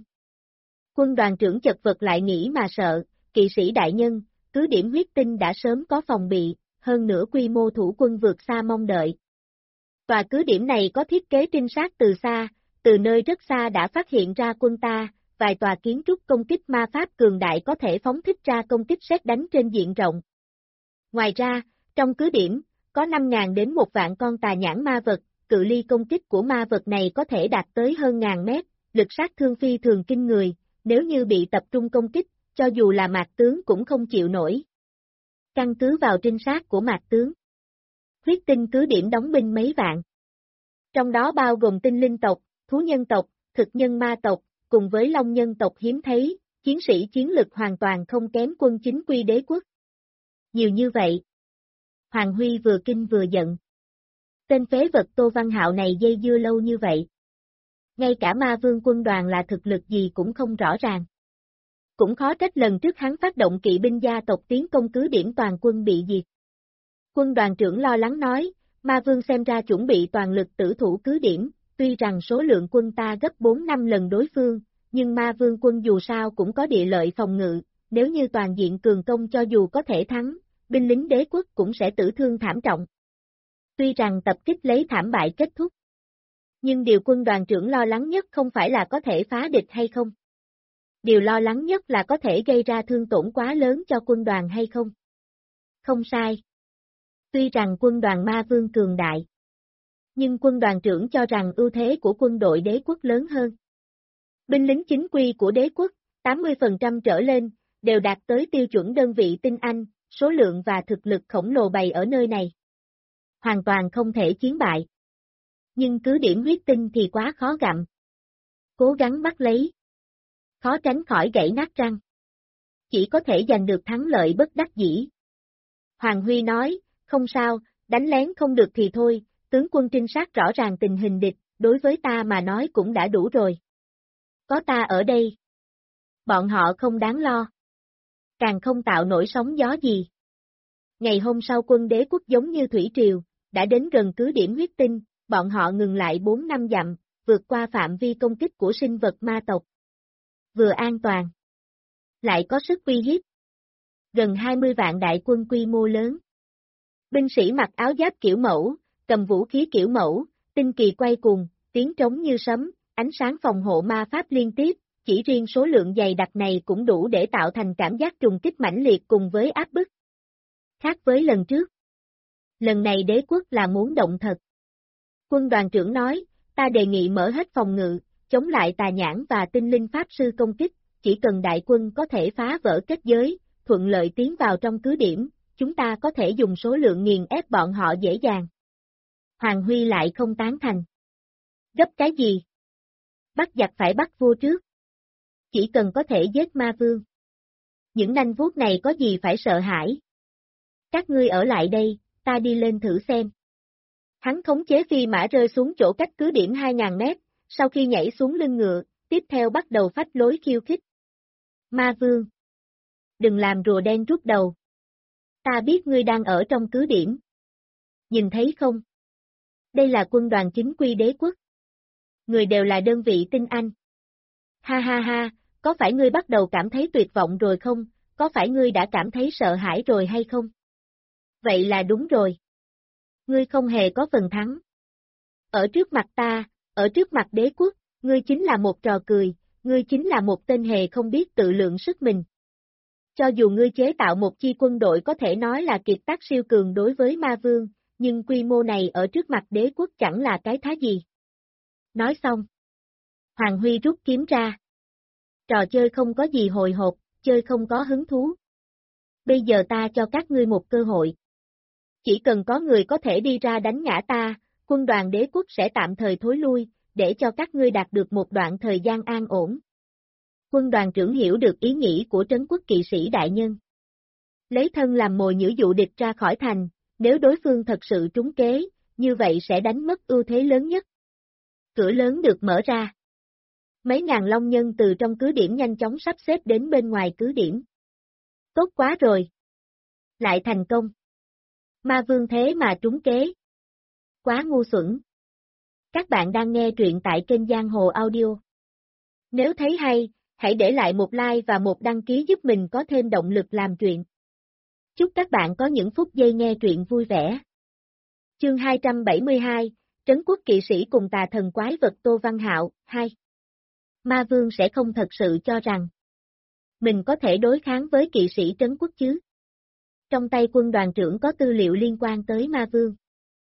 Quân đoàn trưởng chật vật lại nghĩ mà sợ, kỵ sĩ đại nhân, cứ điểm huyết tinh đã sớm có phòng bị, hơn nữa quy mô thủ quân vượt xa mong đợi. Tòa cứ điểm này có thiết kế trinh sát từ xa, từ nơi rất xa đã phát hiện ra quân ta, vài tòa kiến trúc công kích ma pháp cường đại có thể phóng thích ra công kích sét đánh trên diện rộng. Ngoài ra, trong cứ điểm, có 5.000 đến 1 vạn con tà nhãn ma vật, cự ly công kích của ma vật này có thể đạt tới hơn ngàn mét, lực sát thương phi thường kinh người, nếu như bị tập trung công kích, cho dù là mạc tướng cũng không chịu nổi. Căn cứ vào trinh sát của mạc tướng, huyết tinh cứ điểm đóng binh mấy vạn. Trong đó bao gồm tinh linh tộc, thú nhân tộc, thực nhân ma tộc, cùng với long nhân tộc hiếm thấy, chiến sĩ chiến lực hoàn toàn không kém quân chính quy đế quốc. Nhiều như vậy. Hoàng Huy vừa kinh vừa giận. Tên phế vật Tô Văn Hạo này dây dưa lâu như vậy. Ngay cả ma vương quân đoàn là thực lực gì cũng không rõ ràng. Cũng khó trách lần trước hắn phát động kỵ binh gia tộc tiến công cứ điểm toàn quân bị diệt. Quân đoàn trưởng lo lắng nói, ma vương xem ra chuẩn bị toàn lực tử thủ cứ điểm, tuy rằng số lượng quân ta gấp 4-5 lần đối phương, nhưng ma vương quân dù sao cũng có địa lợi phòng ngự, nếu như toàn diện cường công cho dù có thể thắng, binh lính đế quốc cũng sẽ tử thương thảm trọng. Tuy rằng tập kích lấy thảm bại kết thúc, nhưng điều quân đoàn trưởng lo lắng nhất không phải là có thể phá địch hay không. Điều lo lắng nhất là có thể gây ra thương tổn quá lớn cho quân đoàn hay không. Không sai. Tuy rằng quân đoàn ma vương cường đại, nhưng quân đoàn trưởng cho rằng ưu thế của quân đội đế quốc lớn hơn. Binh lính chính quy của đế quốc, 80% trở lên, đều đạt tới tiêu chuẩn đơn vị tinh anh, số lượng và thực lực khổng lồ bày ở nơi này. Hoàn toàn không thể chiến bại. Nhưng cứ điểm huyết tinh thì quá khó gặm. Cố gắng bắt lấy. Khó tránh khỏi gãy nát răng. Chỉ có thể giành được thắng lợi bất đắc dĩ. Hoàng Huy nói, không sao, đánh lén không được thì thôi, tướng quân trinh sát rõ ràng tình hình địch, đối với ta mà nói cũng đã đủ rồi. Có ta ở đây. Bọn họ không đáng lo. Càng không tạo nổi sóng gió gì. Ngày hôm sau quân đế quốc giống như thủy triều, đã đến gần cứ điểm huyết tinh, bọn họ ngừng lại 4-5 dặm, vượt qua phạm vi công kích của sinh vật ma tộc. Vừa an toàn, lại có sức uy hiếp. Gần 20 vạn đại quân quy mô lớn. Binh sĩ mặc áo giáp kiểu mẫu, cầm vũ khí kiểu mẫu, tinh kỳ quay cuồng, tiếng trống như sấm, ánh sáng phòng hộ ma pháp liên tiếp, chỉ riêng số lượng dày đặc này cũng đủ để tạo thành cảm giác trùng kích mãnh liệt cùng với áp bức. Khác với lần trước. Lần này đế quốc là muốn động thật. Quân đoàn trưởng nói, ta đề nghị mở hết phòng ngự, chống lại tà nhãn và tinh linh pháp sư công kích, chỉ cần đại quân có thể phá vỡ kết giới, thuận lợi tiến vào trong cứ điểm, chúng ta có thể dùng số lượng nghiền ép bọn họ dễ dàng. Hoàng Huy lại không tán thành. Gấp cái gì? Bắt giặc phải bắt vua trước. Chỉ cần có thể giết ma vương. Những nanh vuốt này có gì phải sợ hãi? Các ngươi ở lại đây, ta đi lên thử xem. Hắn khống chế phi mã rơi xuống chỗ cách cứ điểm 2.000 mét, sau khi nhảy xuống lưng ngựa, tiếp theo bắt đầu phách lối khiêu khích. Ma vương! Đừng làm rùa đen rút đầu. Ta biết ngươi đang ở trong cứ điểm. Nhìn thấy không? Đây là quân đoàn chính quy đế quốc. Người đều là đơn vị tinh anh. Ha ha ha, có phải ngươi bắt đầu cảm thấy tuyệt vọng rồi không? Có phải ngươi đã cảm thấy sợ hãi rồi hay không? Vậy là đúng rồi. Ngươi không hề có phần thắng. Ở trước mặt ta, ở trước mặt đế quốc, ngươi chính là một trò cười, ngươi chính là một tên hề không biết tự lượng sức mình. Cho dù ngươi chế tạo một chi quân đội có thể nói là kiệt tác siêu cường đối với ma vương, nhưng quy mô này ở trước mặt đế quốc chẳng là cái thá gì. Nói xong. Hoàng Huy rút kiếm ra. Trò chơi không có gì hồi hộp, chơi không có hứng thú. Bây giờ ta cho các ngươi một cơ hội. Chỉ cần có người có thể đi ra đánh ngã ta, quân đoàn đế quốc sẽ tạm thời thối lui, để cho các ngươi đạt được một đoạn thời gian an ổn. Quân đoàn trưởng hiểu được ý nghĩ của trấn quốc kỵ sĩ đại nhân. Lấy thân làm mồi nhử dụ địch ra khỏi thành, nếu đối phương thật sự trúng kế, như vậy sẽ đánh mất ưu thế lớn nhất. Cửa lớn được mở ra. Mấy ngàn long nhân từ trong cứ điểm nhanh chóng sắp xếp đến bên ngoài cứ điểm. Tốt quá rồi. Lại thành công. Ma vương thế mà trúng kế. Quá ngu xuẩn. Các bạn đang nghe truyện tại kênh Giang Hồ Audio. Nếu thấy hay, hãy để lại một like và một đăng ký giúp mình có thêm động lực làm truyện. Chúc các bạn có những phút giây nghe truyện vui vẻ. Chương 272, Trấn Quốc kỵ sĩ cùng tà thần quái vật Tô Văn Hạo, 2. Ma vương sẽ không thật sự cho rằng mình có thể đối kháng với kỵ sĩ Trấn Quốc chứ. Trong tay quân đoàn trưởng có tư liệu liên quan tới ma vương.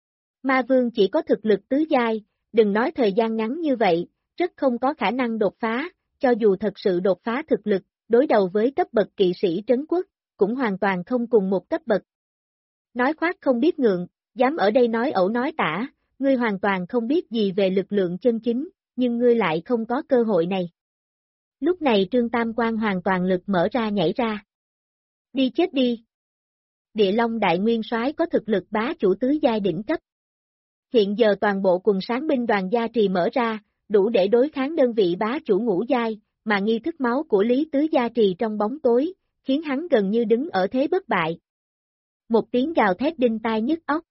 Ma vương chỉ có thực lực tứ giai, đừng nói thời gian ngắn như vậy, rất không có khả năng đột phá, cho dù thật sự đột phá thực lực, đối đầu với cấp bậc kỵ sĩ Trấn Quốc, cũng hoàn toàn không cùng một cấp bậc. Nói khoác không biết ngượng, dám ở đây nói ẩu nói tả, ngươi hoàn toàn không biết gì về lực lượng chân chính, nhưng ngươi lại không có cơ hội này. Lúc này Trương Tam Quan hoàn toàn lực mở ra nhảy ra. Đi chết đi. Địa Long Đại Nguyên Soái có thực lực bá chủ tứ giai đỉnh cấp. Hiện giờ toàn bộ quần sáng binh đoàn gia trì mở ra, đủ để đối kháng đơn vị bá chủ ngũ giai, mà nghi thức máu của Lý Tứ gia trì trong bóng tối, khiến hắn gần như đứng ở thế bất bại. Một tiếng gào thét đinh tai nhức óc.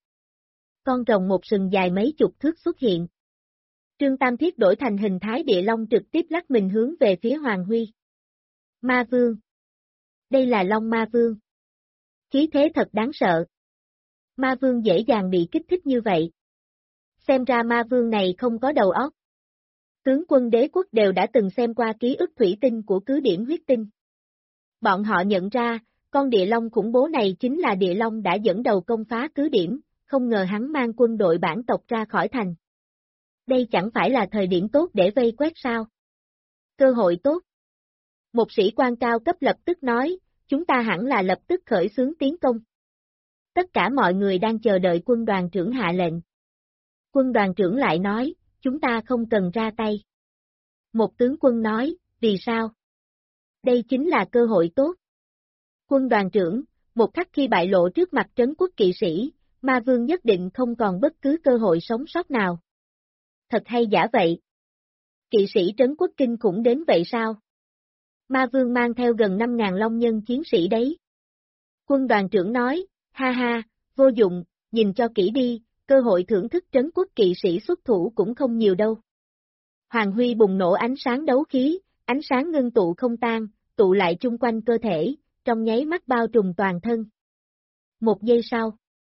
Con rồng một sừng dài mấy chục thước xuất hiện. Trương Tam Thiết đổi thành hình thái địa long trực tiếp lắc mình hướng về phía Hoàng Huy. Ma Vương. Đây là Long Ma Vương. Khí thế thật đáng sợ. Ma Vương dễ dàng bị kích thích như vậy. Xem ra Ma Vương này không có đầu óc. Tướng quân đế quốc đều đã từng xem qua ký ức thủy tinh của cứ điểm huyết tinh. Bọn họ nhận ra, con địa long khủng bố này chính là địa long đã dẫn đầu công phá cứ điểm, không ngờ hắn mang quân đội bản tộc ra khỏi thành. Đây chẳng phải là thời điểm tốt để vây quét sao? Cơ hội tốt. Một sĩ quan cao cấp lập tức nói, chúng ta hẳn là lập tức khởi xướng tiến công. Tất cả mọi người đang chờ đợi quân đoàn trưởng hạ lệnh. Quân đoàn trưởng lại nói, chúng ta không cần ra tay. Một tướng quân nói, vì sao? Đây chính là cơ hội tốt. Quân đoàn trưởng, một khắc khi bại lộ trước mặt Trấn Quốc kỵ sĩ, Ma Vương nhất định không còn bất cứ cơ hội sống sót nào. Thật hay giả vậy? Kỵ sĩ Trấn Quốc kinh khủng đến vậy sao? Ma Vương mang theo gần 5.000 long nhân chiến sĩ đấy. Quân đoàn trưởng nói, ha ha, vô dụng, nhìn cho kỹ đi, cơ hội thưởng thức Trấn Quốc kỵ sĩ xuất thủ cũng không nhiều đâu. Hoàng Huy bùng nổ ánh sáng đấu khí, ánh sáng ngưng tụ không tan, tụ lại chung quanh cơ thể, trong nháy mắt bao trùm toàn thân. Một giây sau,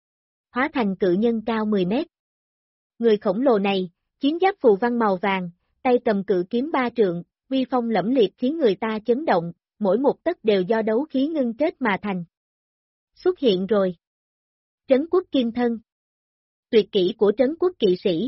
hóa thành cự nhân cao 10 mét. Người khổng lồ này, chiến giáp phù văn màu vàng, tay cầm cự kiếm 3 trượng, uy phong lẫm liệt khiến người ta chấn động, mỗi một tấc đều do đấu khí ngưng kết mà thành. Xuất hiện rồi. Trấn Quốc kim thân. Tuyệt kỹ của Trấn Quốc kỵ sĩ.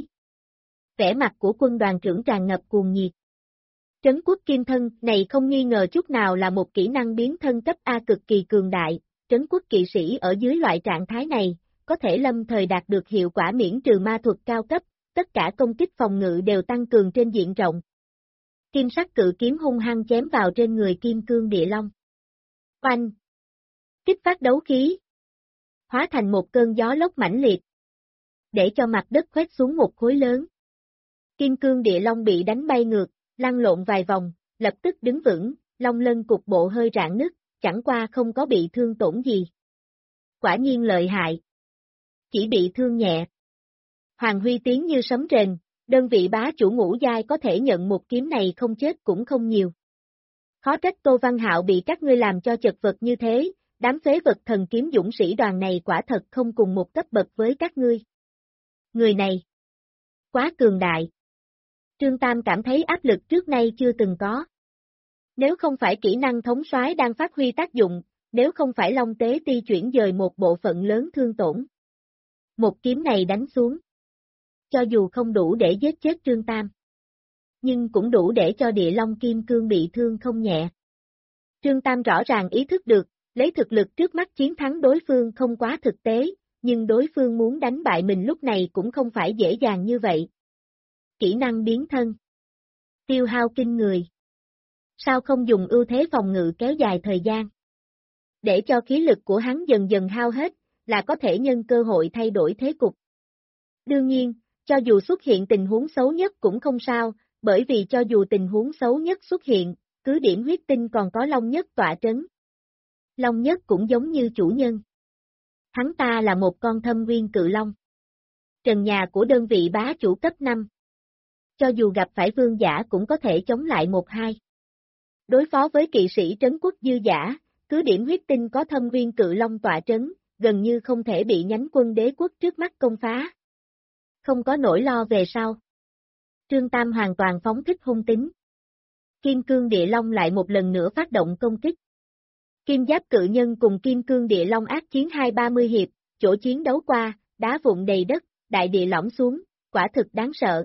Vẻ mặt của quân đoàn trưởng tràn ngập cuồng nhiệt. Trấn Quốc kim thân này không nghi ngờ chút nào là một kỹ năng biến thân cấp A cực kỳ cường đại, Trấn Quốc kỵ sĩ ở dưới loại trạng thái này, có thể lâm thời đạt được hiệu quả miễn trừ ma thuật cao cấp, tất cả công kích phòng ngự đều tăng cường trên diện rộng. Kim sắc cự kiếm hung hăng chém vào trên người Kim Cương Địa Long. Oanh! Kích phát đấu khí. Hóa thành một cơn gió lốc mãnh liệt. Để cho mặt đất khoét xuống một khối lớn. Kim Cương Địa Long bị đánh bay ngược, lăn lộn vài vòng, lập tức đứng vững, long lân cục bộ hơi rạn nứt, chẳng qua không có bị thương tổn gì. Quả nhiên lợi hại. Chỉ bị thương nhẹ. Hoàng Huy tiếng như sấm rền, đơn vị bá chủ ngũ giai có thể nhận một kiếm này không chết cũng không nhiều. Khó trách Tô Văn Hạo bị các ngươi làm cho chật vật như thế, đám phế vật thần kiếm dũng sĩ đoàn này quả thật không cùng một cấp bậc với các ngươi. Người này, quá cường đại. Trương Tam cảm thấy áp lực trước nay chưa từng có. Nếu không phải kỹ năng thống soái đang phát huy tác dụng, nếu không phải Long Tế Ti chuyển dời một bộ phận lớn thương tổn. Một kiếm này đánh xuống. Cho dù không đủ để giết chết Trương Tam, nhưng cũng đủ để cho địa long kim cương bị thương không nhẹ. Trương Tam rõ ràng ý thức được, lấy thực lực trước mắt chiến thắng đối phương không quá thực tế, nhưng đối phương muốn đánh bại mình lúc này cũng không phải dễ dàng như vậy. Kỹ năng biến thân. Tiêu hao kinh người. Sao không dùng ưu thế phòng ngự kéo dài thời gian? Để cho khí lực của hắn dần dần hao hết, là có thể nhân cơ hội thay đổi thế cục. Đương nhiên, cho dù xuất hiện tình huống xấu nhất cũng không sao, bởi vì cho dù tình huống xấu nhất xuất hiện, cứ điểm huyết tinh còn có Long Nhất tọa trấn. Long Nhất cũng giống như chủ nhân. Hắn ta là một con thâm nguyên cự long. Trần nhà của đơn vị bá chủ cấp 5. Cho dù gặp phải vương giả cũng có thể chống lại 1-2. Đối phó với kỵ sĩ trấn quốc dư giả, cứ điểm huyết tinh có thâm nguyên cự long tọa trấn, gần như không thể bị nhánh quân đế quốc trước mắt công phá. Không có nỗi lo về sau. Trương Tam hoàn toàn phóng thích hung tính. Kim Cương Địa Long lại một lần nữa phát động công kích. Kim Giáp Cự Nhân cùng Kim Cương Địa Long ác chiến 20-30 hiệp, chỗ chiến đấu qua, đá vụn đầy đất, đại địa lõm xuống, quả thực đáng sợ.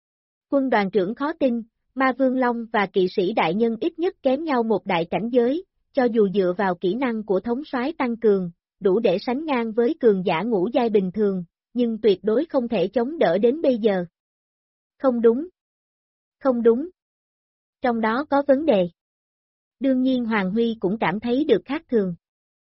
Quân đoàn trưởng khó tin, Ma Vương Long và kỵ sĩ đại nhân ít nhất kém nhau một đại cảnh giới, cho dù dựa vào kỹ năng của thống soái tăng cường, đủ để sánh ngang với cường giả ngũ giai bình thường, nhưng tuyệt đối không thể chống đỡ đến bây giờ. Không đúng. Không đúng. Trong đó có vấn đề. Đương nhiên Hoàng Huy cũng cảm thấy được khác thường.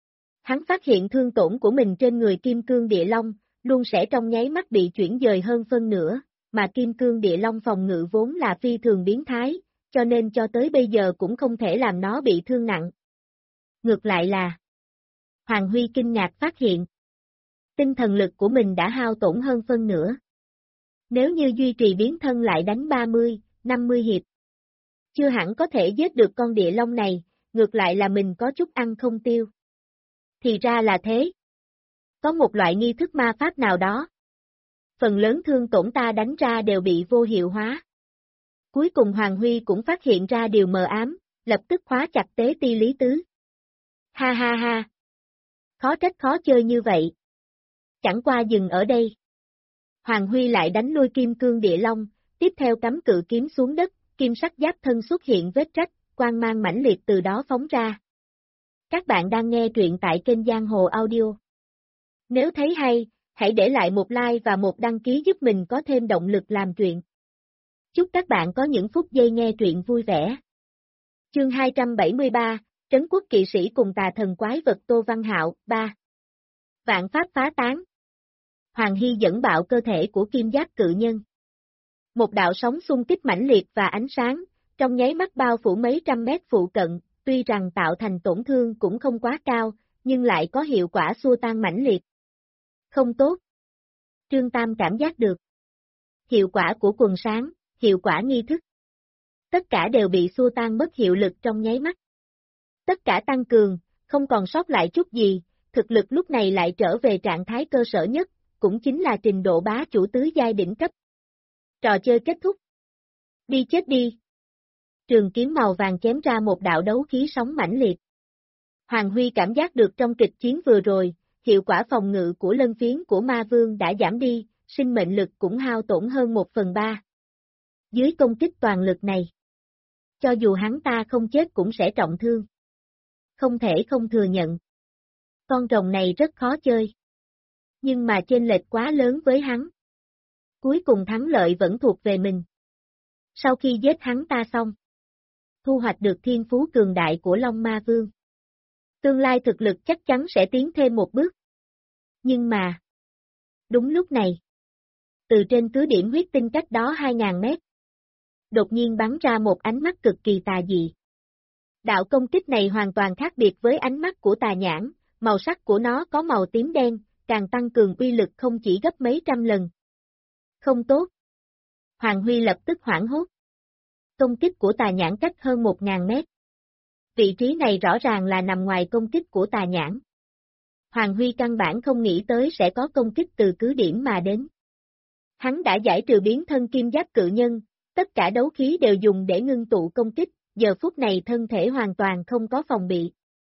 Hắn phát hiện thương tổn của mình trên người Kim Cương Địa Long, luôn sẽ trong nháy mắt bị chuyển dời hơn phân nửa, mà Kim Cương Địa Long phòng ngự vốn là phi thường biến thái, cho nên cho tới bây giờ cũng không thể làm nó bị thương nặng. Ngược lại là, Hoàng Huy kinh ngạc phát hiện, tinh thần lực của mình đã hao tổn hơn phân nửa. Nếu như duy trì biến thân lại đánh 30, 50 hiệp, chưa hẳn có thể giết được con địa long này, ngược lại là mình có chút ăn không tiêu. Thì ra là thế. Có một loại nghi thức ma pháp nào đó. Phần lớn thương tổn ta đánh ra đều bị vô hiệu hóa. Cuối cùng Hoàng Huy cũng phát hiện ra điều mờ ám, lập tức khóa chặt tế ti lý tứ. Ha ha ha. Khó trách khó chơi như vậy. Chẳng qua dừng ở đây. Hoàng Huy lại đánh lui Kim Cương Địa Long, tiếp theo cắm cự kiếm xuống đất, kim sắc giáp thân xuất hiện vết rách, quang mang mãnh liệt từ đó phóng ra. Các bạn đang nghe truyện tại kênh Giang Hồ Audio. Nếu thấy hay, hãy để lại một like và một đăng ký giúp mình có thêm động lực làm truyện. Chúc các bạn có những phút giây nghe truyện vui vẻ. Chương 273, Trấn quốc kỵ sĩ cùng tà thần quái vật Tô Văn Hạo, 3. Vạn pháp phá tán. Hoàng Hy dẫn bạo cơ thể của Kim Giáp Cự Nhân. Một đạo sóng xung kích mãnh liệt và ánh sáng, trong nháy mắt bao phủ mấy trăm mét phụ cận, tuy rằng tạo thành tổn thương cũng không quá cao, nhưng lại có hiệu quả xua tan mãnh liệt. Không tốt. Trương Tam cảm giác được. Hiệu quả của quần sáng, hiệu quả nghi thức. Tất cả đều bị xua tan mất hiệu lực trong nháy mắt. Tất cả tăng cường, không còn sót lại chút gì, thực lực lúc này lại trở về trạng thái cơ sở nhất, cũng chính là trình độ bá chủ tứ giai đỉnh cấp. Trò chơi kết thúc. Đi chết đi. Trường kiếm màu vàng chém ra một đạo đấu khí sóng mãnh liệt. Hoàng Huy cảm giác được trong kịch chiến vừa rồi, hiệu quả phòng ngự của lân phiến của ma vương đã giảm đi, sinh mệnh lực cũng hao tổn hơn 1/3. Dưới công kích toàn lực này, cho dù hắn ta không chết cũng sẽ trọng thương. Không thể không thừa nhận. Con rồng này rất khó chơi. Nhưng mà chênh lệch quá lớn với hắn. Cuối cùng thắng lợi vẫn thuộc về mình. Sau khi giết hắn ta xong, thu hoạch được thiên phú cường đại của Long Ma Vương. Tương lai thực lực chắc chắn sẽ tiến thêm một bước. Nhưng mà, đúng lúc này, từ trên cứ điểm huyết tinh cách đó 2.000 mét, đột nhiên bắn ra một ánh mắt cực kỳ tà dị. Đạo công kích này hoàn toàn khác biệt với ánh mắt của tà nhãn, màu sắc của nó có màu tím đen, càng tăng cường uy lực không chỉ gấp mấy trăm lần. Không tốt. Hoàng Huy lập tức hoảng hốt. Công kích của tà nhãn cách hơn 1.000 mét. Vị trí này rõ ràng là nằm ngoài công kích của tà nhãn. Hoàng Huy căn bản không nghĩ tới sẽ có công kích từ cứ điểm mà đến. Hắn đã giải trừ biến thân Kim Giáp Cự Nhân, tất cả đấu khí đều dùng để ngưng tụ công kích, giờ phút này thân thể hoàn toàn không có phòng bị.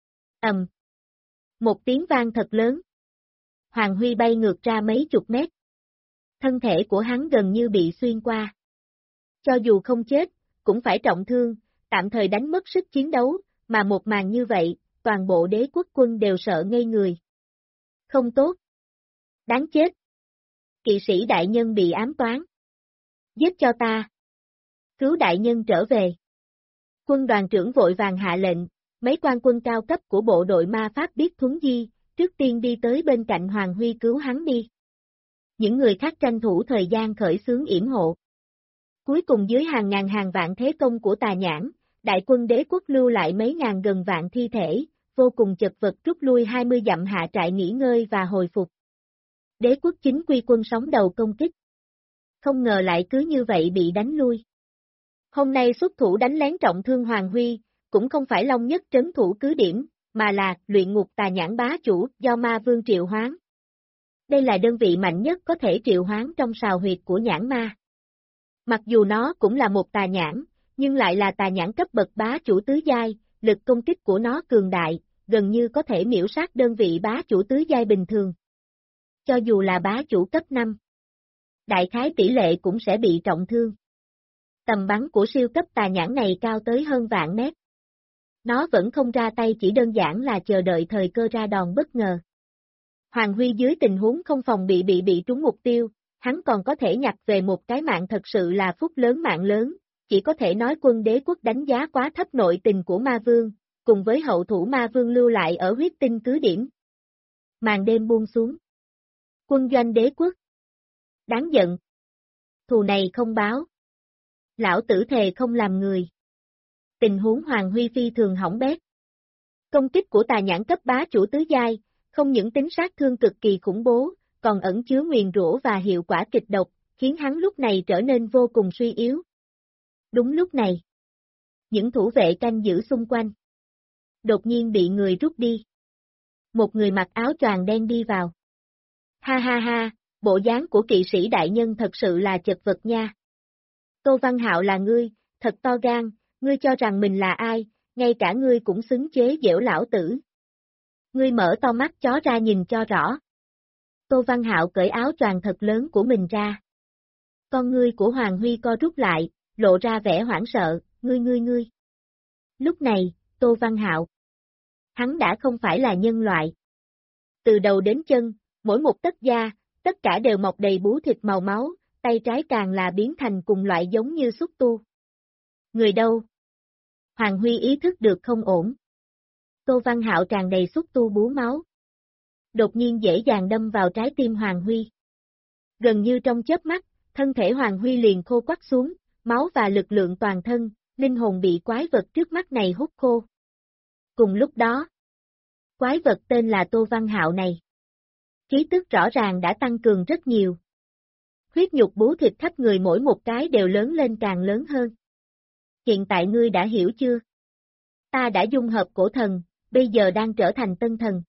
Một tiếng vang thật lớn. Hoàng Huy bay ngược ra mấy chục mét. Thân thể của hắn gần như bị xuyên qua. Cho dù không chết, cũng phải trọng thương, tạm thời đánh mất sức chiến đấu, mà một màn như vậy, toàn bộ đế quốc quân đều sợ ngây người. Không tốt. Đáng chết. Kỵ sĩ đại nhân bị ám toán. Giết cho ta. Cứu đại nhân trở về. Quân đoàn trưởng vội vàng hạ lệnh, mấy quan quân cao cấp của bộ đội ma pháp biết thuấn di, trước tiên đi tới bên cạnh Hoàng Huy cứu hắn đi. Những người khác tranh thủ thời gian khởi xướng yểm hộ. Cuối cùng dưới hàng ngàn hàng vạn thế công của Tà Nhãn, đại quân đế quốc lưu lại mấy ngàn gần vạn thi thể, vô cùng chật vật rút lui 20 dặm hạ trại nghỉ ngơi và hồi phục. Đế quốc chính quy quân sóng đầu công kích. Không ngờ lại cứ như vậy bị đánh lui. Hôm nay xuất thủ đánh lén trọng thương Hoàng Huy, cũng không phải Long Nhất trấn thủ cứ điểm, mà là luyện ngục Tà Nhãn bá chủ do ma vương triệu hoán. Đây là đơn vị mạnh nhất có thể triệu hoán trong sào huyệt của nhãn ma. Mặc dù nó cũng là một tà nhãn, nhưng lại là tà nhãn cấp bậc bá chủ tứ giai, lực công kích của nó cường đại, gần như có thể miểu sát đơn vị bá chủ tứ giai bình thường. Cho dù là bá chủ cấp 5, đại khái tỷ lệ cũng sẽ bị trọng thương. Tầm bắn của siêu cấp tà nhãn này cao tới hơn vạn mét. Nó vẫn không ra tay, chỉ đơn giản là chờ đợi thời cơ ra đòn bất ngờ. Hoàng Huy dưới tình huống không phòng bị trúng mục tiêu, hắn còn có thể nhặt về một cái mạng, thật sự là phúc lớn mạng lớn, chỉ có thể nói quân đế quốc đánh giá quá thấp nội tình của ma vương, cùng với hậu thủ ma vương lưu lại ở huyết tinh cứ điểm. Màn đêm buông xuống. Quân doanh đế quốc. Đáng giận. Thù này không báo. Lão tử thề không làm người. Tình huống Hoàng Huy phi thường hỏng bét. Công kích của tà nhãn cấp bá chủ tứ giai, không những tính sát thương cực kỳ khủng bố, còn ẩn chứa nguyền rủa và hiệu quả kịch độc, khiến hắn lúc này trở nên vô cùng suy yếu. Đúng lúc này, những thủ vệ canh giữ xung quanh đột nhiên bị người rút đi. Một người mặc áo choàng đen đi vào. Ha ha ha, bộ dáng của kỵ sĩ đại nhân thật sự là chật vật nha. Tô Văn Hạo là ngươi, thật to gan, ngươi cho rằng mình là ai, ngay cả ngươi cũng xứng chế giễu lão tử. Ngươi mở to mắt chó ra nhìn cho rõ. Tô Văn Hạo cởi áo choàng thật lớn của mình ra. Con ngươi của Hoàng Huy co rút lại, lộ ra vẻ hoảng sợ, ngươi. Lúc này, Tô Văn Hạo. Hắn đã không phải là nhân loại. Từ đầu đến chân, mỗi một tấc da, tất cả đều mọc đầy bú thịt màu máu, tay trái càng là biến thành cùng loại giống như xúc tu. Người đâu? Hoàng Huy ý thức được không ổn. Tô Văn Hạo tràn đầy xúc tu bú máu. Đột nhiên dễ dàng đâm vào trái tim Hoàng Huy. Gần như trong chớp mắt, thân thể Hoàng Huy liền khô quắt xuống, máu và lực lượng toàn thân, linh hồn bị quái vật trước mắt này hút khô. Cùng lúc đó, quái vật tên là Tô Văn Hạo này. Khí tức rõ ràng đã tăng cường rất nhiều. Huyết nhục bú thịt khắp người mỗi một cái đều lớn lên càng lớn hơn. Hiện tại ngươi đã hiểu chưa? Ta đã dung hợp cổ thần, bây giờ đang trở thành tân thần.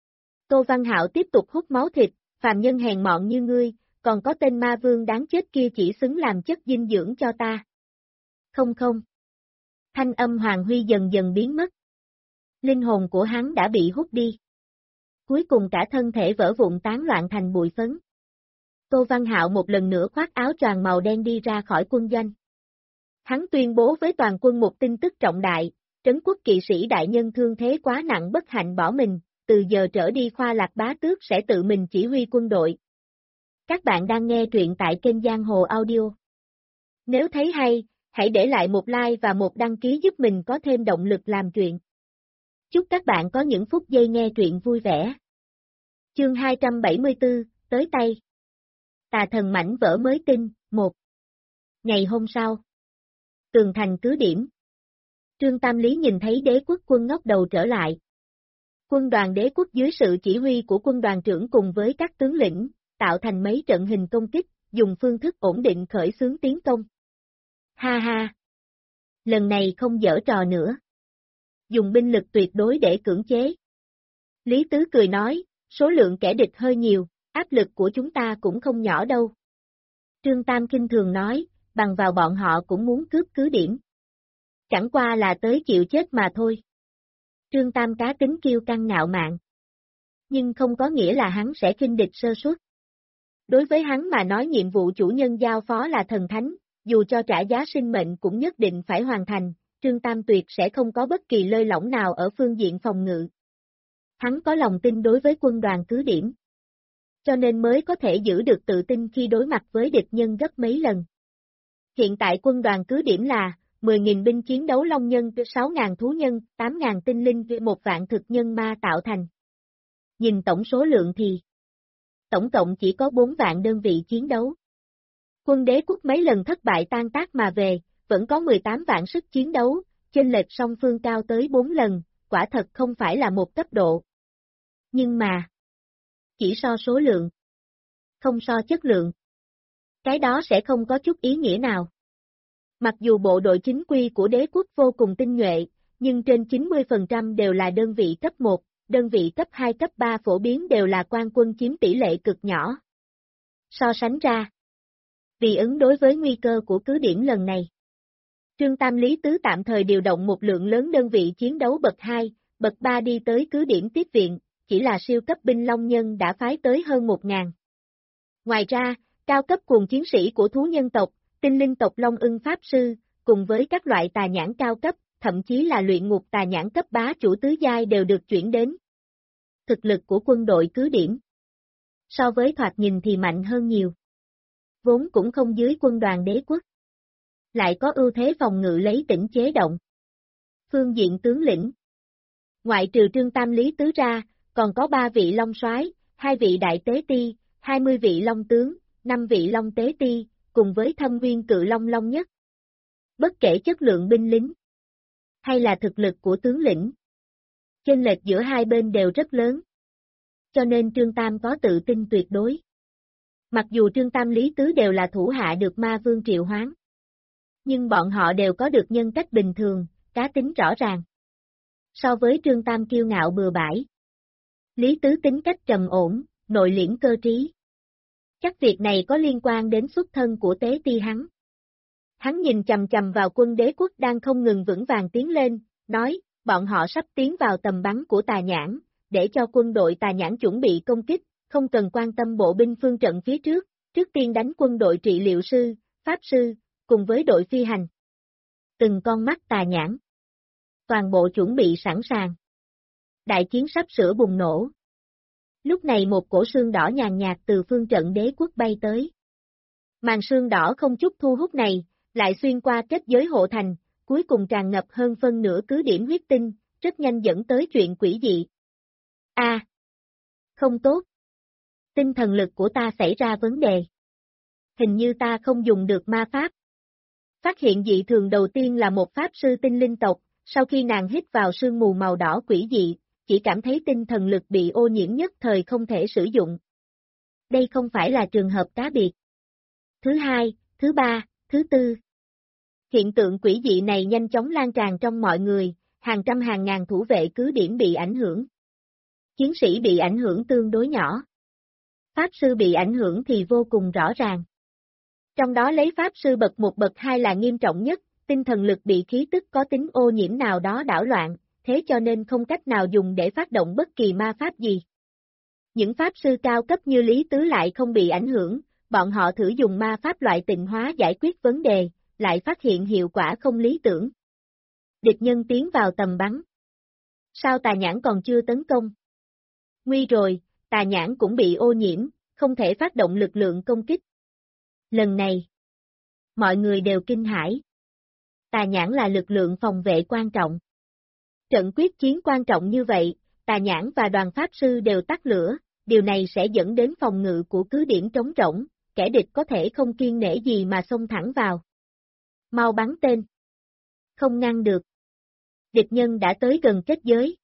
Tô Văn Hạo tiếp tục hút máu thịt, phàm nhân hèn mọn như ngươi, còn có tên ma vương đáng chết kia chỉ xứng làm chất dinh dưỡng cho ta. Không. Thanh âm Hoàng Huy dần dần biến mất. Linh hồn của hắn đã bị hút đi. Cuối cùng cả thân thể vỡ vụn tán loạn thành bụi phấn. Tô Văn Hạo một lần nữa khoác áo choàng màu đen đi ra khỏi quân doanh. Hắn tuyên bố với toàn quân một tin tức trọng đại, trấn quốc kỵ sĩ đại nhân thương thế quá nặng bất hạnh bỏ mình, từ giờ trở đi Khoa Lạc Bá Tước sẽ tự mình chỉ huy quân đội. Các bạn đang nghe truyện tại kênh Giang Hồ Audio. Nếu thấy hay, hãy để lại một like và một đăng ký giúp mình có thêm động lực làm truyện. Chúc các bạn có những phút giây nghe truyện vui vẻ. Chương 274, tới tay. Tà thần mảnh vỡ mới tinh, 1. Ngày hôm sau. Tường thành cứ điểm. Trương Tam Lý nhìn thấy đế quốc quân ngóc đầu trở lại. Quân đoàn đế quốc dưới sự chỉ huy của quân đoàn trưởng cùng với các tướng lĩnh, tạo thành mấy trận hình công kích, dùng phương thức ổn định khởi xướng tiến công. Ha ha! Lần này không giở trò nữa. Dùng binh lực tuyệt đối để cưỡng chế. Lý Tứ cười nói, số lượng kẻ địch hơi nhiều, áp lực của chúng ta cũng không nhỏ đâu. Trương Tam khinh thường nói, bằng vào bọn họ cũng muốn cướp cứ điểm. Chẳng qua là tới chịu chết mà thôi. Trương Tam cá tính kiêu căng ngạo mạn. Nhưng không có nghĩa là hắn sẽ khinh địch sơ suất. Đối với hắn mà nói nhiệm vụ chủ nhân giao phó là thần thánh, dù cho trả giá sinh mệnh cũng nhất định phải hoàn thành, Trương Tam tuyệt sẽ không có bất kỳ lơi lỏng nào ở phương diện phòng ngự. Hắn có lòng tin đối với quân đoàn cứ điểm. Cho nên mới có thể giữ được tự tin khi đối mặt với địch nhân gấp mấy lần. Hiện tại quân đoàn cứ điểm là 10.000 binh chiến đấu long nhân, 6.000 thú nhân, 8.000 tinh linh, 1 vạn thực nhân ma tạo thành. Nhìn tổng số lượng thì tổng cộng chỉ có 4 vạn đơn vị chiến đấu. Quân đế quốc mấy lần thất bại tan tác mà về, vẫn có 18 vạn sức chiến đấu, chênh lệch song phương cao tới 4 lần, quả thật không phải là một cấp độ. Nhưng mà, chỉ so số lượng, không so chất lượng. Cái đó sẽ không có chút ý nghĩa nào. Mặc dù bộ đội chính quy của đế quốc vô cùng tinh nhuệ, nhưng trên 90% đều là đơn vị cấp 1, đơn vị cấp 2 cấp 3 phổ biến đều là quan quân chiếm tỷ lệ cực nhỏ. So sánh ra, vì ứng đối với nguy cơ của cứ điểm lần này, Trương Tam Lý Tứ tạm thời điều động một lượng lớn đơn vị chiến đấu bậc 2, bậc 3 đi tới cứ điểm tiếp viện, chỉ là siêu cấp binh Long Nhân đã phái tới hơn 1.000. Ngoài ra, cao cấp cuồng chiến sĩ của thú nhân tộc, tinh linh tộc Long Ưng Pháp Sư, cùng với các loại tà nhãn cao cấp, thậm chí là luyện ngục tà nhãn cấp bá chủ tứ giai đều được chuyển đến. Thực lực của quân đội cứ điểm, so với thoạt nhìn thì mạnh hơn nhiều. Vốn cũng không dưới quân đoàn đế quốc. Lại có ưu thế phòng ngự lấy tỉnh chế động. Phương diện tướng lĩnh. Ngoại trừ Trương Tam Lý Tứ ra, còn có 3 vị Long Soái, 2 vị Đại Tế Ti, 20 vị Long Tướng, 5 vị Long Tế Ti, cùng với Thâm Nguyên Cự Long Long Nhất. Bất kể chất lượng binh lính, hay là thực lực của tướng lĩnh, chênh lệch giữa hai bên đều rất lớn. Cho nên Trương Tam có tự tin tuyệt đối. Mặc dù Trương Tam Lý Tứ đều là thủ hạ được Ma Vương triệu hoán, nhưng bọn họ đều có được nhân cách bình thường, cá tính rõ ràng. So với Trương Tam kiêu ngạo bừa bãi, Lý Tứ tính cách trầm ổn, nội liễm cơ trí. Chắc việc này có liên quan đến xuất thân của Tế Ti hắn. Hắn nhìn chầm chầm vào quân đế quốc đang không ngừng vững vàng tiến lên, nói, bọn họ sắp tiến vào tầm bắn của tà nhãn, để cho quân đội tà nhãn chuẩn bị công kích, không cần quan tâm bộ binh phương trận phía trước tiên đánh quân đội trị liệu sư, pháp sư, cùng với đội phi hành. Từng con mắt tà nhãn. Toàn bộ chuẩn bị sẵn sàng. Đại chiến sắp sửa bùng nổ. Lúc này một cổ sương đỏ nhàn nhạt từ phương trận đế quốc bay tới. Màn sương đỏ không chút thu hút này, lại xuyên qua kết giới hộ thành, cuối cùng tràn ngập hơn phân nửa cứ điểm huyết tinh, rất nhanh dẫn tới chuyện quỷ dị. Không tốt. Tinh thần lực của ta xảy ra vấn đề. Hình như ta không dùng được ma pháp. Phát hiện dị thường đầu tiên là một pháp sư tinh linh tộc, sau khi nàng hít vào sương mù màu đỏ quỷ dị, chỉ cảm thấy tinh thần lực bị ô nhiễm nhất thời không thể sử dụng. Đây không phải là trường hợp cá biệt. Thứ hai, thứ ba, thứ tư. Hiện tượng quỷ dị này nhanh chóng lan tràn trong mọi người, hàng trăm hàng ngàn thủ vệ cứ điểm bị ảnh hưởng. Chiến sĩ bị ảnh hưởng tương đối nhỏ. Pháp sư bị ảnh hưởng thì vô cùng rõ ràng. Trong đó lấy pháp sư bậc 1 bậc 2 là nghiêm trọng nhất, tinh thần lực bị khí tức có tính ô nhiễm nào đó đảo loạn, thế cho nên không cách nào dùng để phát động bất kỳ ma pháp gì. Những pháp sư cao cấp như Lý Tứ lại không bị ảnh hưởng, bọn họ thử dùng ma pháp loại tịnh hóa giải quyết vấn đề, lại phát hiện hiệu quả không lý tưởng. Địch nhân tiến vào tầm bắn. Sao tà nhãn còn chưa tấn công? Nguy rồi, tà nhãn cũng bị ô nhiễm, không thể phát động lực lượng công kích. Lần này, mọi người đều kinh hãi. Tà nhãn là lực lượng phòng vệ quan trọng. Trận quyết chiến quan trọng như vậy, tà nhãn và đoàn pháp sư đều tắt lửa, điều này sẽ dẫn đến phòng ngự của cứ điểm trống rỗng, kẻ địch có thể không kiêng nể gì mà xông thẳng vào. Mau bắn tên. Không ngăn được. Địch nhân đã tới gần kết giới.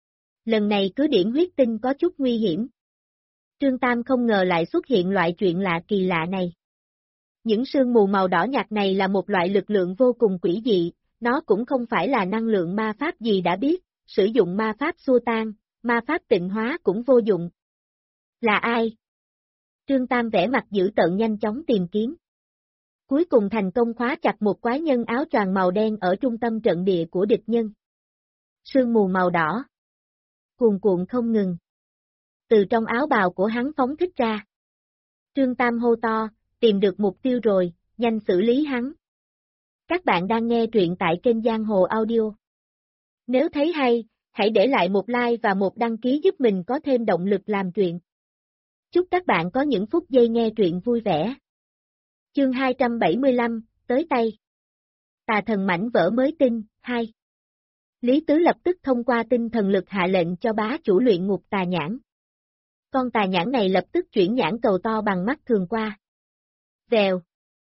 Lần này cứ điểm huyết tinh có chút nguy hiểm. Trương Tam không ngờ lại xuất hiện loại chuyện lạ kỳ lạ này. Những sương mù màu đỏ nhạt này là một loại lực lượng vô cùng quỷ dị, nó cũng không phải là năng lượng ma pháp gì đã biết, sử dụng ma pháp xua tan, ma pháp tịnh hóa cũng vô dụng. Là ai? Trương Tam vẽ mặt dữ tợn nhanh chóng tìm kiếm. Cuối cùng thành công khóa chặt một quái nhân áo choàng màu đen ở trung tâm trận địa của địch nhân. Sương mù màu đỏ. Cuồn cuộn không ngừng. Từ trong áo bào của hắn phóng thích ra. Trương Tam hô to, tìm được mục tiêu rồi, nhanh xử lý hắn. Các bạn đang nghe truyện tại kênh Giang Hồ Audio. Nếu thấy hay, hãy để lại một like và một đăng ký giúp mình có thêm động lực làm truyện. Chúc các bạn có những phút giây nghe truyện vui vẻ. Chương 275, tới tay. Tà thần mảnh vỡ mới tinh, 2. Lý Tứ lập tức thông qua tinh thần lực hạ lệnh cho bá chủ luyện ngục tà nhãn. Con tà nhãn này lập tức chuyển nhãn cầu to bằng mắt thường qua. Vèo.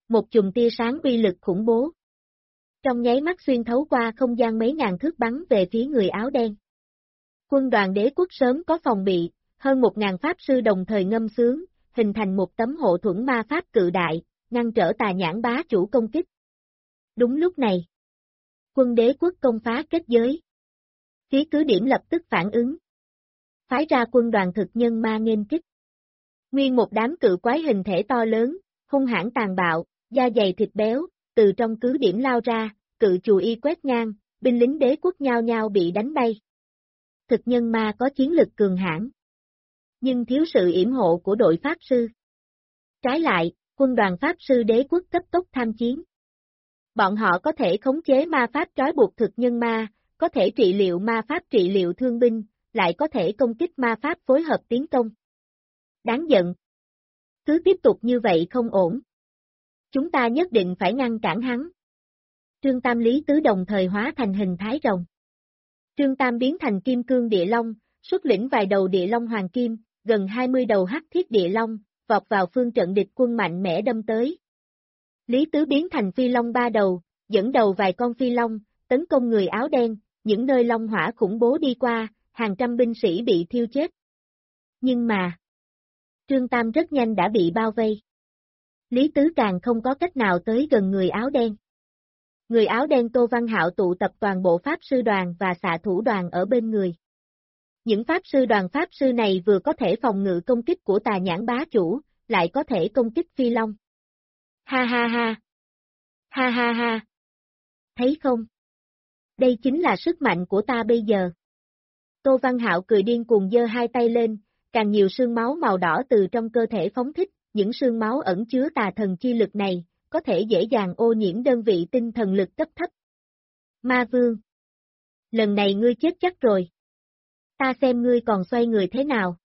Một chùm tia sáng uy lực khủng bố. Trong nháy mắt xuyên thấu qua không gian mấy ngàn thước bắn về phía người áo đen. Quân đoàn đế quốc sớm có phòng bị, hơn 1.000 pháp sư đồng thời ngâm sướng, hình thành một tấm hộ thuẫn ma pháp cự đại, ngăn trở tà nhãn bá chủ công kích. Đúng lúc này, quân đế quốc công phá kết giới. Phía cứ điểm lập tức phản ứng. Phái ra quân đoàn thực nhân ma nghênh kích. Nguyên một đám cự quái hình thể to lớn, hung hãn tàn bạo, da dày thịt béo, từ trong cứ điểm lao ra, cự chù y quét ngang, binh lính đế quốc nhao nhao bị đánh bay. Thực nhân ma có chiến lực cường hãn, nhưng thiếu sự yểm hộ của đội pháp sư. Trái lại, quân đoàn pháp sư đế quốc cấp tốc tham chiến. Bọn họ có thể khống chế ma pháp trói buộc thực nhân ma, có thể trị liệu ma pháp trị liệu thương binh, lại có thể công kích ma pháp phối hợp tiến công. Đáng giận. Cứ tiếp tục như vậy không ổn. Chúng ta nhất định phải ngăn cản hắn. Trương Tam Lý Tứ đồng thời hóa thành hình thái rồng. Trương Tam biến thành kim cương địa long, xuất lĩnh vài đầu địa long hoàng kim, gần 20 đầu hắc thiết địa long, vọt vào phương trận địch quân mạnh mẽ đâm tới. Lý Tứ biến thành phi long 3 đầu, dẫn đầu vài con phi long, tấn công người áo đen, những nơi long hỏa khủng bố đi qua, hàng trăm binh sĩ bị thiêu chết. Nhưng mà, Trương Tam rất nhanh đã bị bao vây. Lý Tứ càng không có cách nào tới gần người áo đen. Người áo đen Tô Văn Hạo tụ tập toàn bộ pháp sư đoàn và xạ thủ đoàn ở bên người. Những pháp sư này vừa có thể phòng ngự công kích của tà nhãn bá chủ, lại có thể công kích phi long. Ha ha ha! Ha ha ha! Thấy không? Đây chính là sức mạnh của ta bây giờ. Tô Văn Hạo cười điên cuồng giơ hai tay lên, càng nhiều sương máu màu đỏ từ trong cơ thể phóng thích, những sương máu ẩn chứa tà thần chi lực này, có thể dễ dàng ô nhiễm đơn vị tinh thần lực cấp thấp. Ma Vương! Lần này ngươi chết chắc rồi. Ta xem ngươi còn xoay người thế nào.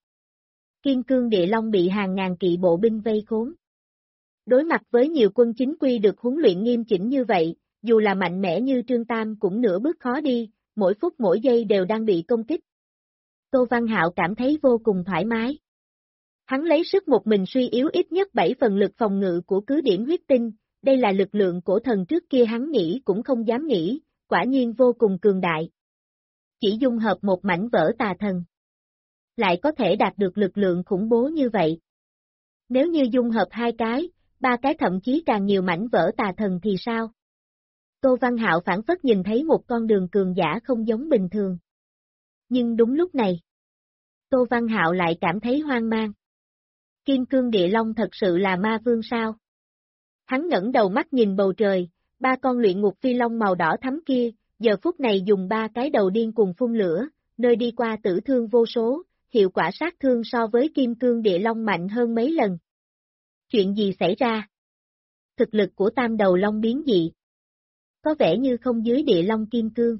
Kim cương địa long bị hàng ngàn kỵ bộ binh vây khốn. Đối mặt với nhiều quân chính quy được huấn luyện nghiêm chỉnh như vậy, dù là mạnh mẽ như Trương Tam cũng nửa bước khó đi, mỗi phút mỗi giây đều đang bị công kích. Tô Văn Hạo cảm thấy vô cùng thoải mái. Hắn lấy sức một mình suy yếu ít nhất 7 phần lực phòng ngự của cứ điểm huyết tinh, đây là lực lượng cổ thần trước kia hắn nghĩ cũng không dám nghĩ, quả nhiên vô cùng cường đại. Chỉ dung hợp một mảnh vỡ tà thần, lại có thể đạt được lực lượng khủng bố như vậy. Nếu như dung hợp 2 cái, 3 cái thậm chí càng nhiều mảnh vỡ tà thần thì sao? Tô Văn Hạo phản phất nhìn thấy một con đường cường giả không giống bình thường. Nhưng đúng lúc này, Tô Văn Hạo lại cảm thấy hoang mang. Kim cương địa long thật sự là ma vương sao? Hắn ngẩng đầu mắt nhìn bầu trời, 3 con luyện ngục phi long màu đỏ thắm kia, giờ phút này dùng 3 cái đầu điên cùng phun lửa, nơi đi qua tử thương vô số, hiệu quả sát thương so với kim cương địa long mạnh hơn mấy lần. Chuyện gì xảy ra? Thực lực của tam đầu long biến dị. Có vẻ như không dưới địa long kim cương.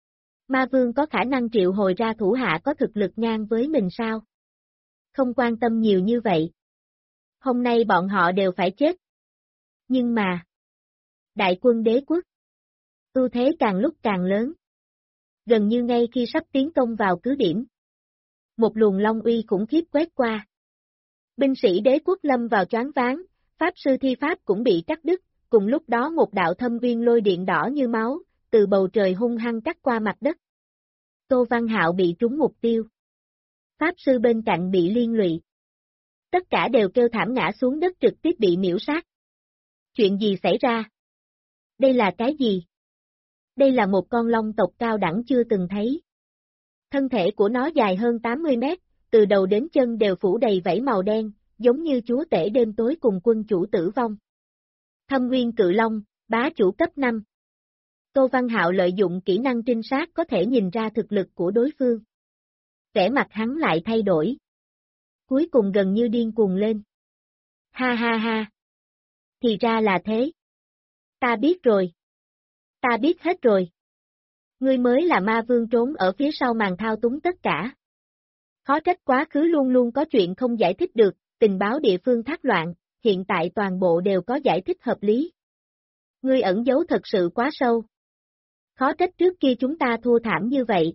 Ma vương có khả năng triệu hồi ra thủ hạ có thực lực ngang với mình sao? Không quan tâm nhiều như vậy. Hôm nay bọn họ đều phải chết. Nhưng mà, đại quân đế quốc, ưu thế càng lúc càng lớn. Gần như ngay khi sắp tiến công vào cứ điểm, một luồng long uy khủng khiếp quét qua. Binh sĩ đế quốc lâm vào choáng váng, pháp sư thi pháp cũng bị cắt đứt, cùng lúc đó một đạo thâm uyên lôi điện đỏ như máu, từ bầu trời hung hăng cắt qua mặt đất. Tô Văn Hạo bị trúng mục tiêu. Pháp sư bên cạnh bị liên lụy. Tất cả đều kêu thảm ngã xuống đất trực tiếp bị miễu sát. Chuyện gì xảy ra? Đây là cái gì? Đây là một con long tộc cao đẳng chưa từng thấy. Thân thể của nó dài hơn 80 mét, từ đầu đến chân đều phủ đầy vảy màu đen, giống như chúa tể đêm tối cùng quân chủ tử vong. Thâm Nguyên Cự Long, bá chủ cấp 5. Tô Văn Hạo lợi dụng kỹ năng trinh sát có thể nhìn ra thực lực của đối phương. Vẻ mặt hắn lại thay đổi. Cuối cùng gần như điên cuồng lên. Ha ha ha. Thì ra là thế. Ta biết rồi. Ta biết hết rồi. Ngươi mới là ma vương trốn ở phía sau màn thao túng tất cả. Khó trách quá khứ luôn luôn có chuyện không giải thích được, tình báo địa phương thác loạn, hiện tại toàn bộ đều có giải thích hợp lý. Ngươi ẩn giấu thật sự quá sâu. Khó trách trước kia chúng ta thua thảm như vậy.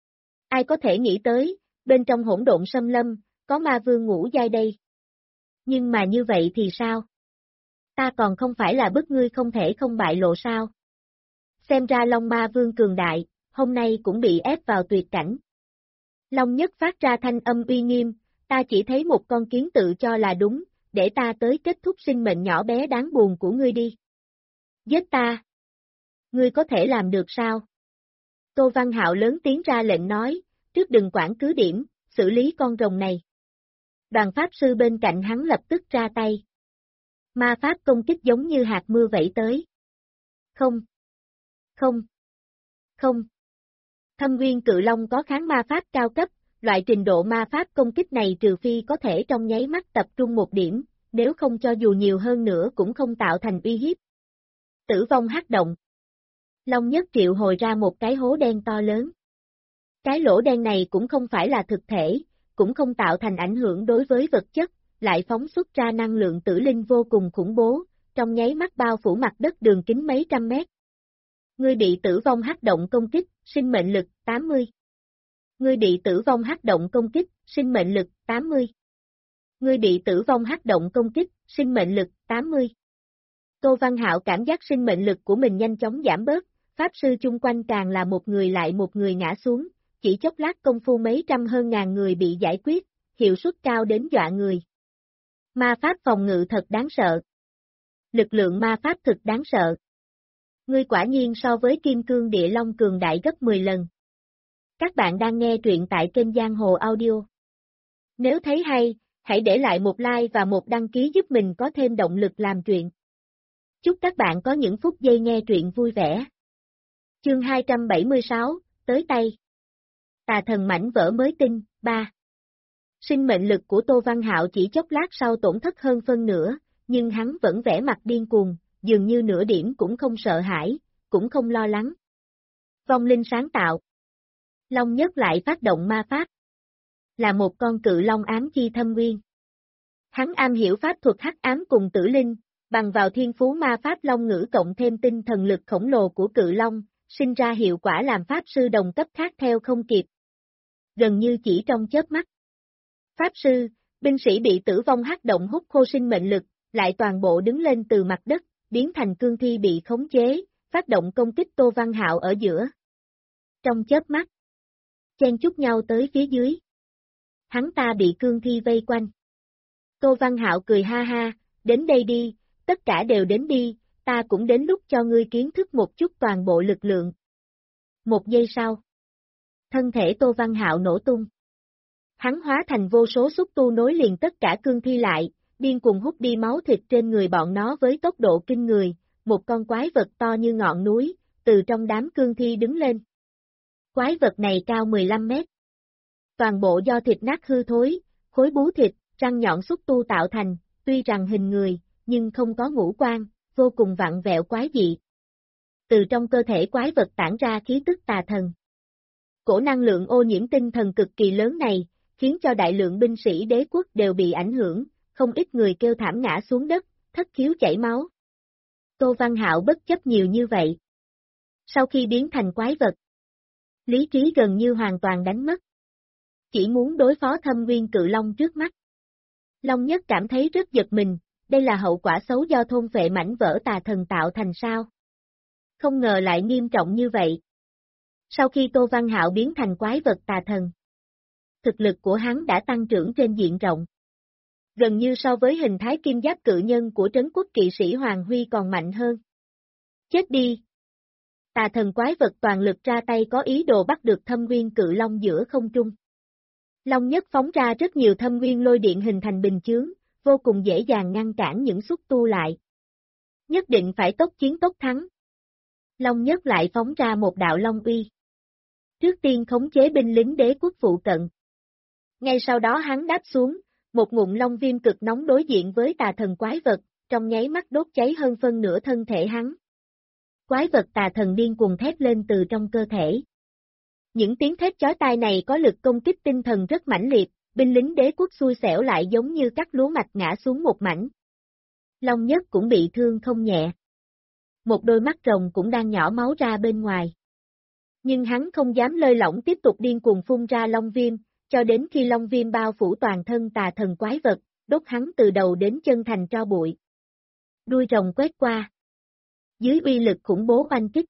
Ai có thể nghĩ tới, bên trong hỗn độn xâm lâm, có ma vương ngũ giai đây. Nhưng mà như vậy thì sao? Ta còn không phải là bức ngươi không thể không bại lộ sao? Xem ra Long Ma Vương cường đại, hôm nay cũng bị ép vào tuyệt cảnh. Long Nhất phát ra thanh âm uy nghiêm, ta chỉ thấy một con kiến tự cho là đúng, để ta tới kết thúc sinh mệnh nhỏ bé đáng buồn của ngươi đi. Giết ta! Ngươi có thể làm được sao? Tô Văn Hạo lớn tiếng ra lệnh nói, trước đừng quản cứ điểm, xử lý con rồng này. Đoàn pháp sư bên cạnh hắn lập tức ra tay. Ma pháp công kích giống như hạt mưa vẩy tới. Không. Không. Không. Thâm Nguyên Cự Long có kháng ma pháp cao cấp, loại trình độ ma pháp công kích này trừ phi có thể trong nháy mắt tập trung một điểm, nếu không cho dù nhiều hơn nữa cũng không tạo thành uy hiếp. Tử vong hắc động. Long Nhất triệu hồi ra một cái hố đen to lớn. Cái lỗ đen này cũng không phải là thực thể, cũng không tạo thành ảnh hưởng đối với vật chất, lại phóng xuất ra năng lượng tử linh vô cùng khủng bố, trong nháy mắt bao phủ mặt đất đường kính mấy trăm mét. Ngươi bị tử vong hắc động công kích, sinh mệnh lực 80. Ngươi bị tử vong hắc động công kích, sinh mệnh lực 80. Ngươi bị tử vong hắc động công kích, sinh mệnh lực 80. Tô Văn Hạo cảm giác sinh mệnh lực của mình nhanh chóng giảm bớt, pháp sư chung quanh càng là một người lại một người ngã xuống, chỉ chốc lát công phu mấy trăm hơn ngàn người bị giải quyết, hiệu suất cao đến dọa người. Ma pháp phòng ngự thật đáng sợ. Lực lượng ma pháp thực đáng sợ. Ngươi quả nhiên so với Kim Cương Địa Long cường đại gấp 10 lần. Các bạn đang nghe truyện tại kênh Giang Hồ Audio. Nếu thấy hay, hãy để lại một like và một đăng ký giúp mình có thêm động lực làm truyện. Chúc các bạn có những phút giây nghe truyện vui vẻ. Chương 276, tới tay. Tà thần mảnh vỡ mới tinh, 3. Sinh mệnh lực của Tô Văn Hạo chỉ chốc lát sau tổn thất hơn phân nửa, nhưng hắn vẫn vẻ mặt điên cuồng, dường như nửa điểm cũng không sợ hãi, cũng không lo lắng. Vong linh sáng tạo. Long Nhất lại phát động ma pháp. Là một con cự long ám chi thâm nguyên. Hắn am hiểu pháp thuật hắc ám cùng tử linh, bằng vào thiên phú ma pháp long ngữ cộng thêm tinh thần lực khổng lồ của cự long, sinh ra hiệu quả làm pháp sư đồng cấp khác theo không kịp. Gần như chỉ trong chớp mắt. Pháp sư, binh sĩ bị tử vong hắc động hút khô sinh mệnh lực, lại toàn bộ đứng lên từ mặt đất, biến thành cương thi bị khống chế, phát động công kích Tô Văn Hạo ở giữa. Trong chớp mắt, chen chúc nhau tới phía dưới. Hắn ta bị cương thi vây quanh. Tô Văn Hạo cười ha ha, đến đây đi, tất cả đều đến đi, ta cũng đến lúc cho ngươi kiến thức một chút toàn bộ lực lượng. Một giây sau, thân thể Tô Văn Hạo nổ tung. Hắn hóa thành vô số xúc tu nối liền tất cả cương thi lại, điên cuồng hút đi máu thịt trên người bọn nó với tốc độ kinh người, một con quái vật to như ngọn núi, từ trong đám cương thi đứng lên. Quái vật này cao 15 mét. Toàn bộ do thịt nát hư thối, khối bú thịt, răng nhọn xúc tu tạo thành, tuy rằng hình người, nhưng không có ngũ quan, vô cùng vặn vẹo quái dị. Từ trong cơ thể quái vật tản ra khí tức tà thần. Cổ năng lượng ô nhiễm tinh thần cực kỳ lớn này, khiến cho đại lượng binh sĩ đế quốc đều bị ảnh hưởng, không ít người kêu thảm ngã xuống đất, thất khiếu chảy máu. Tô Văn Hạo bất chấp nhiều như vậy. Sau khi biến thành quái vật, lý trí gần như hoàn toàn đánh mất. Chỉ muốn đối phó Thâm Nguyên Cự Long trước mắt. Long Nhất cảm thấy rất giật mình, đây là hậu quả xấu do thôn phệ mảnh vỡ tà thần tạo thành sao? Không ngờ lại nghiêm trọng như vậy. Sau khi Tô Văn Hạo biến thành quái vật tà thần, thực lực của hắn đã tăng trưởng trên diện rộng. Gần như so với hình thái kim giáp cự nhân của trấn quốc kỵ sĩ Hoàng Huy còn mạnh hơn. Chết đi! Tà thần quái vật toàn lực ra tay có ý đồ bắt được Thâm Nguyên Cự Long giữa không trung. Long Nhất phóng ra rất nhiều thâm nguyên lôi điện hình thành bình chướng, vô cùng dễ dàng ngăn cản những xúc tu lại. Nhất định phải tốc chiến tốc thắng. Long Nhất lại phóng ra một đạo long uy. Trước tiên khống chế binh lính đế quốc phụ cận. Ngay sau đó hắn đáp xuống, một ngụm long viêm cực nóng đối diện với tà thần quái vật, trong nháy mắt đốt cháy hơn phân nửa thân thể hắn. Quái vật tà thần điên cuồng thét lên từ trong cơ thể. Những tiếng thét chói tai này có lực công kích tinh thần rất mãnh liệt, binh lính đế quốc xui xẻo lại giống như cắt lúa mạch ngã xuống một mảnh. Long Nhất cũng bị thương không nhẹ. Một đôi mắt rồng cũng đang nhỏ máu ra bên ngoài. Nhưng hắn không dám lơi lỏng tiếp tục điên cuồng phun ra long viêm, cho đến khi long viêm bao phủ toàn thân tà thần quái vật, đốt hắn từ đầu đến chân thành tro bụi. Đuôi rồng quét qua. Dưới uy lực khủng bố oanh kích.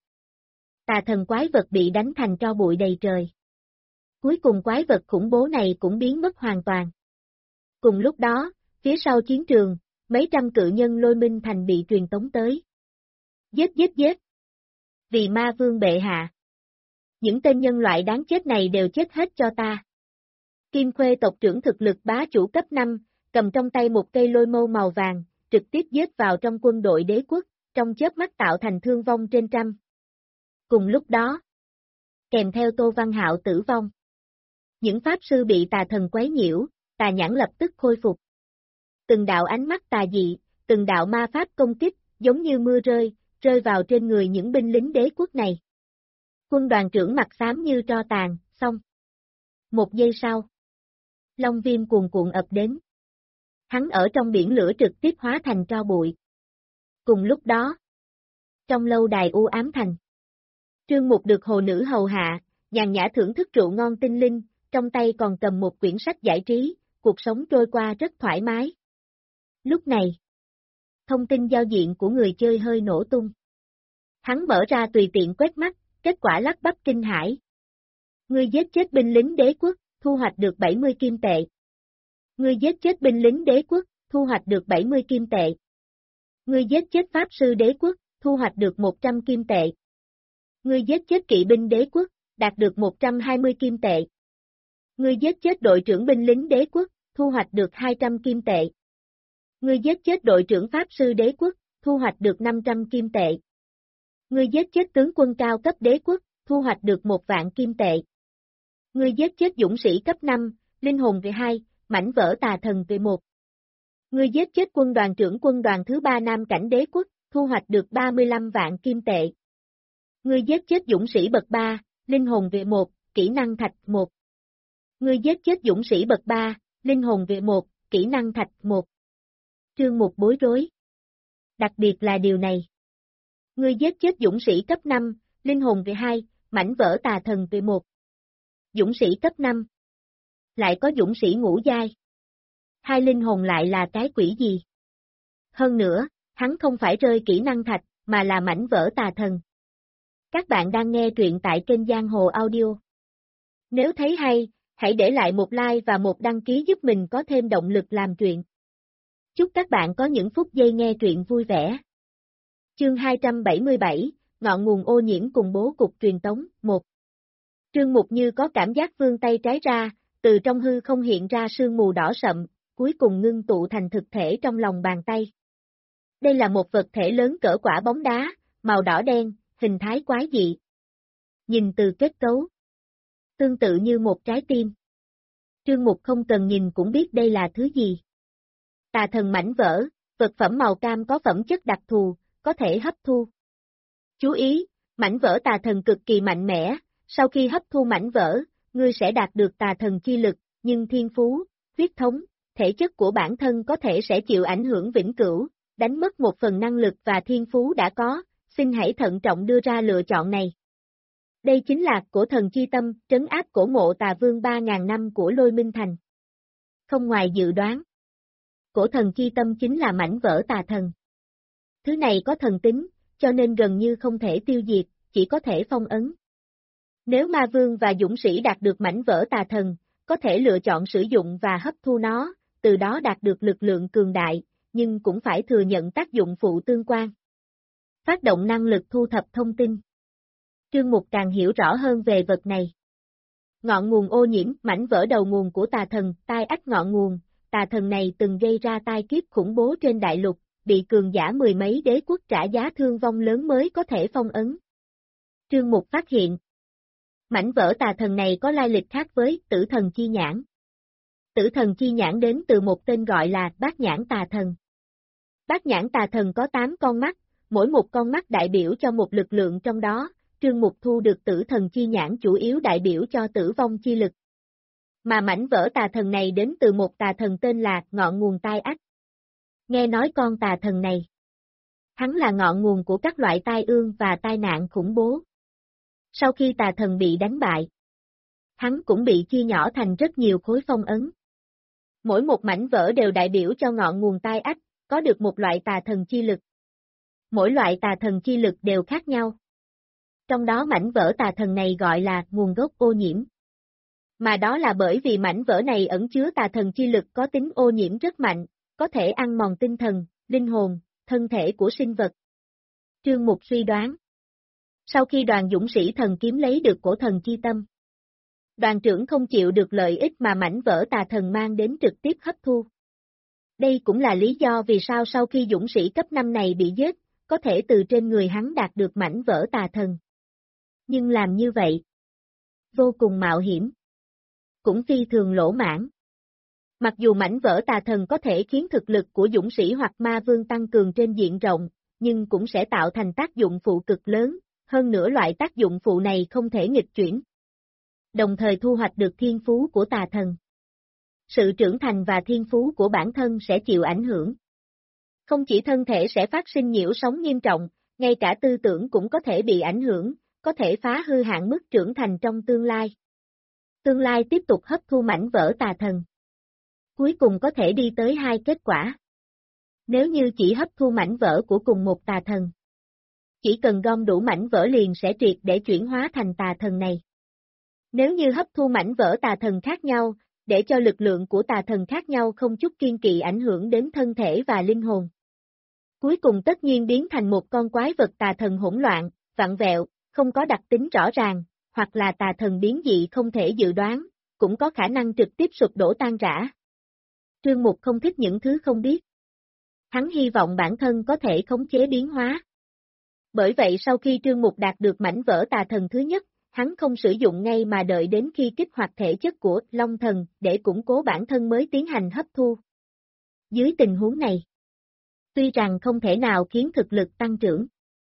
Tà thần quái vật bị đánh thành tro bụi đầy trời. Cuối cùng quái vật khủng bố này cũng biến mất hoàn toàn. Cùng lúc đó, phía sau chiến trường, mấy trăm cự nhân Lôi Minh Thành bị truyền tống tới. Giết giết giết! Vì ma vương bệ hạ! Những tên nhân loại đáng chết này đều chết hết cho ta. Kim Khuê tộc trưởng thực lực bá chủ cấp 5, cầm trong tay một cây lôi mâu màu vàng, trực tiếp giết vào trong quân đội đế quốc, trong chớp mắt tạo thành thương vong trên trăm. Cùng lúc đó, kèm theo Tô Văn Hạo tử vong. Những pháp sư bị tà thần quấy nhiễu, tà nhãn lập tức khôi phục. Từng đạo ánh mắt tà dị, từng đạo ma pháp công kích, giống như mưa rơi vào trên người những binh lính đế quốc này. Quân đoàn trưởng mặt xám như tro tàn, xong. Một giây sau, Long Viêm cuồn cuộn ập đến. Hắn ở trong biển lửa trực tiếp hóa thành tro bụi. Cùng lúc đó, trong lâu đài u ám thành, Trương Mục được hồ nữ hầu hạ, nhàn nhã thưởng thức rượu ngon tinh linh, trong tay còn cầm một quyển sách giải trí, cuộc sống trôi qua rất thoải mái. Lúc này, thông tin giao diện của người chơi hơi nổ tung. Hắn mở ra tùy tiện quét mắt, kết quả lắp bắp kinh hãi. Ngươi giết chết binh lính đế quốc, thu hoạch được 70 kim tệ. Ngươi giết chết binh lính đế quốc, thu hoạch được 70 kim tệ. Ngươi giết chết pháp sư đế quốc, thu hoạch được 100 kim tệ. Ngươi giết chết kỵ binh đế quốc, đạt được 120 kim tệ. Ngươi giết chết đội trưởng binh lính đế quốc, thu hoạch được 200 kim tệ. Ngươi giết chết đội trưởng pháp sư đế quốc, thu hoạch được 500 kim tệ. Ngươi giết chết tướng quân cao cấp đế quốc, thu hoạch được 1 vạn kim tệ. Ngươi giết chết dũng sĩ cấp 5, linh hồn V2, mảnh vỡ tà thần V1. Ngươi giết chết quân đoàn trưởng quân đoàn thứ 3 Nam cảnh đế quốc, thu hoạch được 35 vạn kim tệ. Ngươi giết chết dũng sĩ bậc 3, linh hồn V1, kỹ năng thạch 1. Ngươi giết chết dũng sĩ bậc 3, linh hồn V1, kỹ năng thạch 1. Trương Mục bối rối. Đặc biệt là điều này. Ngươi giết chết dũng sĩ cấp 5, linh hồn V2, mảnh vỡ tà thần V1. Dũng sĩ cấp 5. Lại có dũng sĩ ngũ giai. Hai linh hồn lại là cái quỷ gì? Hơn nữa, hắn không phải rơi kỹ năng thạch, mà là mảnh vỡ tà thần. Các bạn đang nghe truyện tại kênh Giang Hồ Audio. Nếu thấy hay, hãy để lại một like và một đăng ký giúp mình có thêm động lực làm truyện. Chúc các bạn có những phút giây nghe truyện vui vẻ. Chương 277, ngọn nguồn ô nhiễm cùng bố cục truyền tống, 1. Trương Mục như có cảm giác vươn tay trái ra, từ trong hư không hiện ra sương mù đỏ sậm, cuối cùng ngưng tụ thành thực thể trong lòng bàn tay. Đây là một vật thể lớn cỡ quả bóng đá, màu đỏ đen, hình thái quái dị. Nhìn từ kết cấu, tương tự như một trái tim. Trương Mục không cần nhìn cũng biết đây là thứ gì. Tà thần mảnh vỡ, vật phẩm màu cam có phẩm chất đặc thù, có thể hấp thu. Chú ý, mảnh vỡ tà thần cực kỳ mạnh mẽ, sau khi hấp thu mảnh vỡ, ngươi sẽ đạt được tà thần chi lực, nhưng thiên phú, huyết thống, thể chất của bản thân có thể sẽ chịu ảnh hưởng vĩnh cửu, đánh mất một phần năng lực và thiên phú đã có, xin hãy thận trọng đưa ra lựa chọn này. Đây chính là cổ thần chi tâm, trấn áp cổ mộ tà vương 3.000 năm của Lôi Minh Thành. Không ngoài dự đoán, cổ thần chi tâm chính là mảnh vỡ tà thần. Thứ này có thần tính, cho nên gần như không thể tiêu diệt, chỉ có thể phong ấn. Nếu ma vương và dũng sĩ đạt được mảnh vỡ tà thần, có thể lựa chọn sử dụng và hấp thu nó, từ đó đạt được lực lượng cường đại, nhưng cũng phải thừa nhận tác dụng phụ tương quan. Phát động năng lực thu thập thông tin. Trương Mục càng hiểu rõ hơn về vật này. Ngọn nguồn ô nhiễm, mảnh vỡ đầu nguồn của tà thần, tai ách ngọn nguồn, tà thần này từng gây ra tai kiếp khủng bố trên đại lục, bị cường giả mười mấy đế quốc trả giá thương vong lớn mới có thể phong ấn. Trương Mục phát hiện, mảnh vỡ tà thần này có lai lịch khác với tử thần chi nhãn. Tử thần chi nhãn đến từ một tên gọi là bát nhãn tà thần. Bát nhãn tà thần có 8 con mắt, mỗi một con mắt đại biểu cho một lực lượng trong đó, Trương Mục thu được tử thần chi nhãn chủ yếu đại biểu cho tử vong chi lực. Mà mảnh vỡ tà thần này đến từ một tà thần tên là ngọn nguồn tai ách. Nghe nói con tà thần này, hắn là ngọn nguồn của các loại tai ương và tai nạn khủng bố. Sau khi tà thần bị đánh bại, hắn cũng bị chia nhỏ thành rất nhiều khối phong ấn. Mỗi một mảnh vỡ đều đại biểu cho ngọn nguồn tai ách, có được một loại tà thần chi lực. Mỗi loại tà thần chi lực đều khác nhau. Trong đó mảnh vỡ tà thần này gọi là nguồn gốc ô nhiễm. Mà đó là bởi vì mảnh vỡ này ẩn chứa tà thần chi lực có tính ô nhiễm rất mạnh, có thể ăn mòn tinh thần, linh hồn, thân thể của sinh vật. Trương Mục suy đoán. Sau khi đoàn dũng sĩ thần kiếm lấy được cổ thần chi tâm, đoàn trưởng không chịu được lợi ích mà mảnh vỡ tà thần mang đến trực tiếp hấp thu. Đây cũng là lý do vì sao sau khi dũng sĩ cấp 5 này bị giết, có thể từ trên người hắn đạt được mảnh vỡ tà thần. Nhưng làm như vậy, vô cùng mạo hiểm, cũng phi thường lỗ mãn. Mặc dù mảnh vỡ tà thần có thể khiến thực lực của dũng sĩ hoặc ma vương tăng cường trên diện rộng, nhưng cũng sẽ tạo thành tác dụng phụ cực lớn, hơn nữa loại tác dụng phụ này không thể nghịch chuyển. Đồng thời thu hoạch được thiên phú của tà thần. Sự trưởng thành và thiên phú của bản thân sẽ chịu ảnh hưởng. Không chỉ thân thể sẽ phát sinh nhiễu sóng nghiêm trọng, ngay cả tư tưởng cũng có thể bị ảnh hưởng, có thể phá hư hạn mức trưởng thành trong tương lai. Tương lai tiếp tục hấp thu mảnh vỡ tà thần. Cuối cùng có thể đi tới hai kết quả. Nếu như chỉ hấp thu mảnh vỡ của cùng một tà thần, chỉ cần gom đủ mảnh vỡ liền sẽ triệt để chuyển hóa thành tà thần này. Nếu như hấp thu mảnh vỡ tà thần khác nhau, để cho lực lượng của tà thần khác nhau không chút kiên kỵ ảnh hưởng đến thân thể và linh hồn. Cuối cùng tất nhiên biến thành một con quái vật tà thần hỗn loạn, vặn vẹo, không có đặc tính rõ ràng, hoặc là tà thần biến dị không thể dự đoán, cũng có khả năng trực tiếp sụp đổ tan rã. Trương Mục không thích những thứ không biết. Hắn hy vọng bản thân có thể khống chế biến hóa. Bởi vậy sau khi Trương Mục đạt được mảnh vỡ tà thần thứ nhất, hắn không sử dụng ngay mà đợi đến khi kích hoạt thể chất của Long Thần để củng cố bản thân mới tiến hành hấp thu. Dưới tình huống này, tuy rằng không thể nào khiến thực lực tăng trưởng,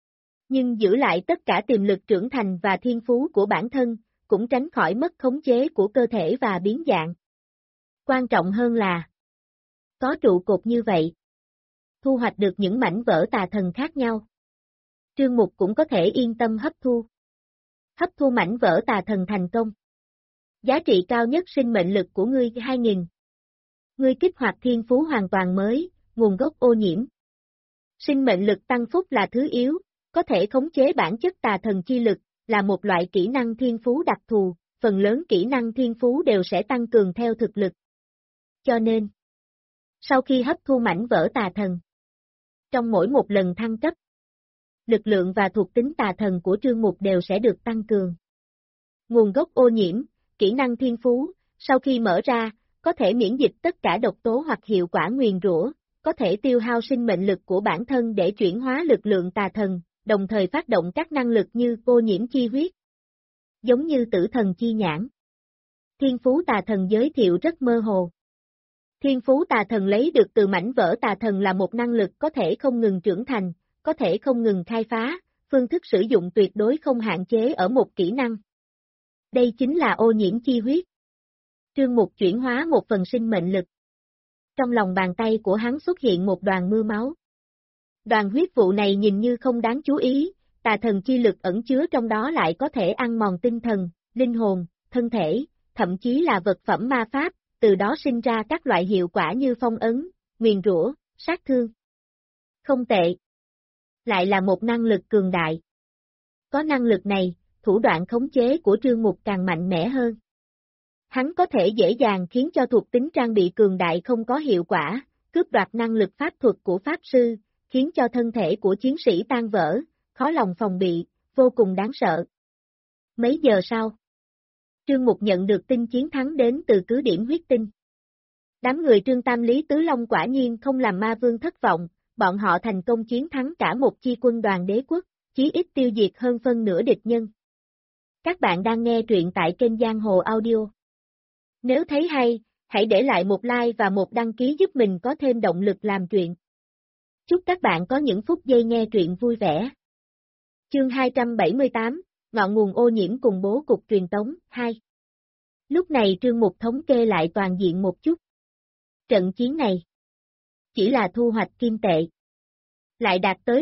nhưng giữ lại tất cả tiềm lực trưởng thành và thiên phú của bản thân, cũng tránh khỏi mất khống chế của cơ thể và biến dạng. Quan trọng hơn là, có trụ cột như vậy, thu hoạch được những mảnh vỡ tà thần khác nhau. Trương Mục cũng có thể yên tâm hấp thu. Hấp thu mảnh vỡ tà thần thành công. Giá trị cao nhất sinh mệnh lực của ngươi 2000. Ngươi kích hoạt thiên phú hoàn toàn mới, nguồn gốc ô nhiễm. Sinh mệnh lực tăng phúc là thứ yếu, có thể khống chế bản chất tà thần chi lực, là một loại kỹ năng thiên phú đặc thù, phần lớn kỹ năng thiên phú đều sẽ tăng cường theo thực lực. Cho nên, sau khi hấp thu mảnh vỡ tà thần, trong mỗi một lần thăng cấp, lực lượng và thuộc tính tà thần của Trương Mục đều sẽ được tăng cường. Nguồn gốc ô nhiễm, kỹ năng thiên phú, sau khi mở ra, có thể miễn dịch tất cả độc tố hoặc hiệu quả nguyền rủa, có thể tiêu hao sinh mệnh lực của bản thân để chuyển hóa lực lượng tà thần, đồng thời phát động các năng lực như ô nhiễm chi huyết, giống như tử thần chi nhãn. Thiên phú tà thần giới thiệu rất mơ hồ. Thiên phú tà thần lấy được từ mảnh vỡ tà thần là một năng lực có thể không ngừng trưởng thành, có thể không ngừng khai phá, phương thức sử dụng tuyệt đối không hạn chế ở một kỹ năng. Đây chính là ô nhiễm chi huyết. Trương Mục chuyển hóa một phần sinh mệnh lực. Trong lòng bàn tay của hắn xuất hiện một đoàn mưa máu. Đoàn huyết vụ này nhìn như không đáng chú ý, tà thần chi lực ẩn chứa trong đó lại có thể ăn mòn tinh thần, linh hồn, thân thể, thậm chí là vật phẩm ma pháp, từ đó sinh ra các loại hiệu quả như phong ấn, nguyền rủa, sát thương. Không tệ. Lại là một năng lực cường đại. Có năng lực này, thủ đoạn khống chế của Trương Mục càng mạnh mẽ hơn. Hắn có thể dễ dàng khiến cho thuộc tính trang bị cường đại không có hiệu quả, cướp đoạt năng lực pháp thuật của Pháp Sư, khiến cho thân thể của chiến sĩ tan vỡ, khó lòng phòng bị, vô cùng đáng sợ. Mấy giờ sau, Trương Mục nhận được tin chiến thắng đến từ cứ điểm huyết tinh. Đám người Trương Tam Lý Tứ Long quả nhiên không làm ma vương thất vọng, bọn họ thành công chiến thắng cả một chi quân đoàn đế quốc, chí ít tiêu diệt hơn phân nửa địch nhân. Các bạn đang nghe truyện tại kênh Giang Hồ Audio. Nếu thấy hay, hãy để lại một like và một đăng ký giúp mình có thêm động lực làm truyện. Chúc các bạn có những phút giây nghe truyện vui vẻ. Chương 278, Ngọn nguồn ô nhiễm cùng bố cục truyền tống, 2. Lúc này Trương Mục thống kê lại toàn diện một chút. Trận chiến này chỉ là thu hoạch kim tệ, lại đạt tới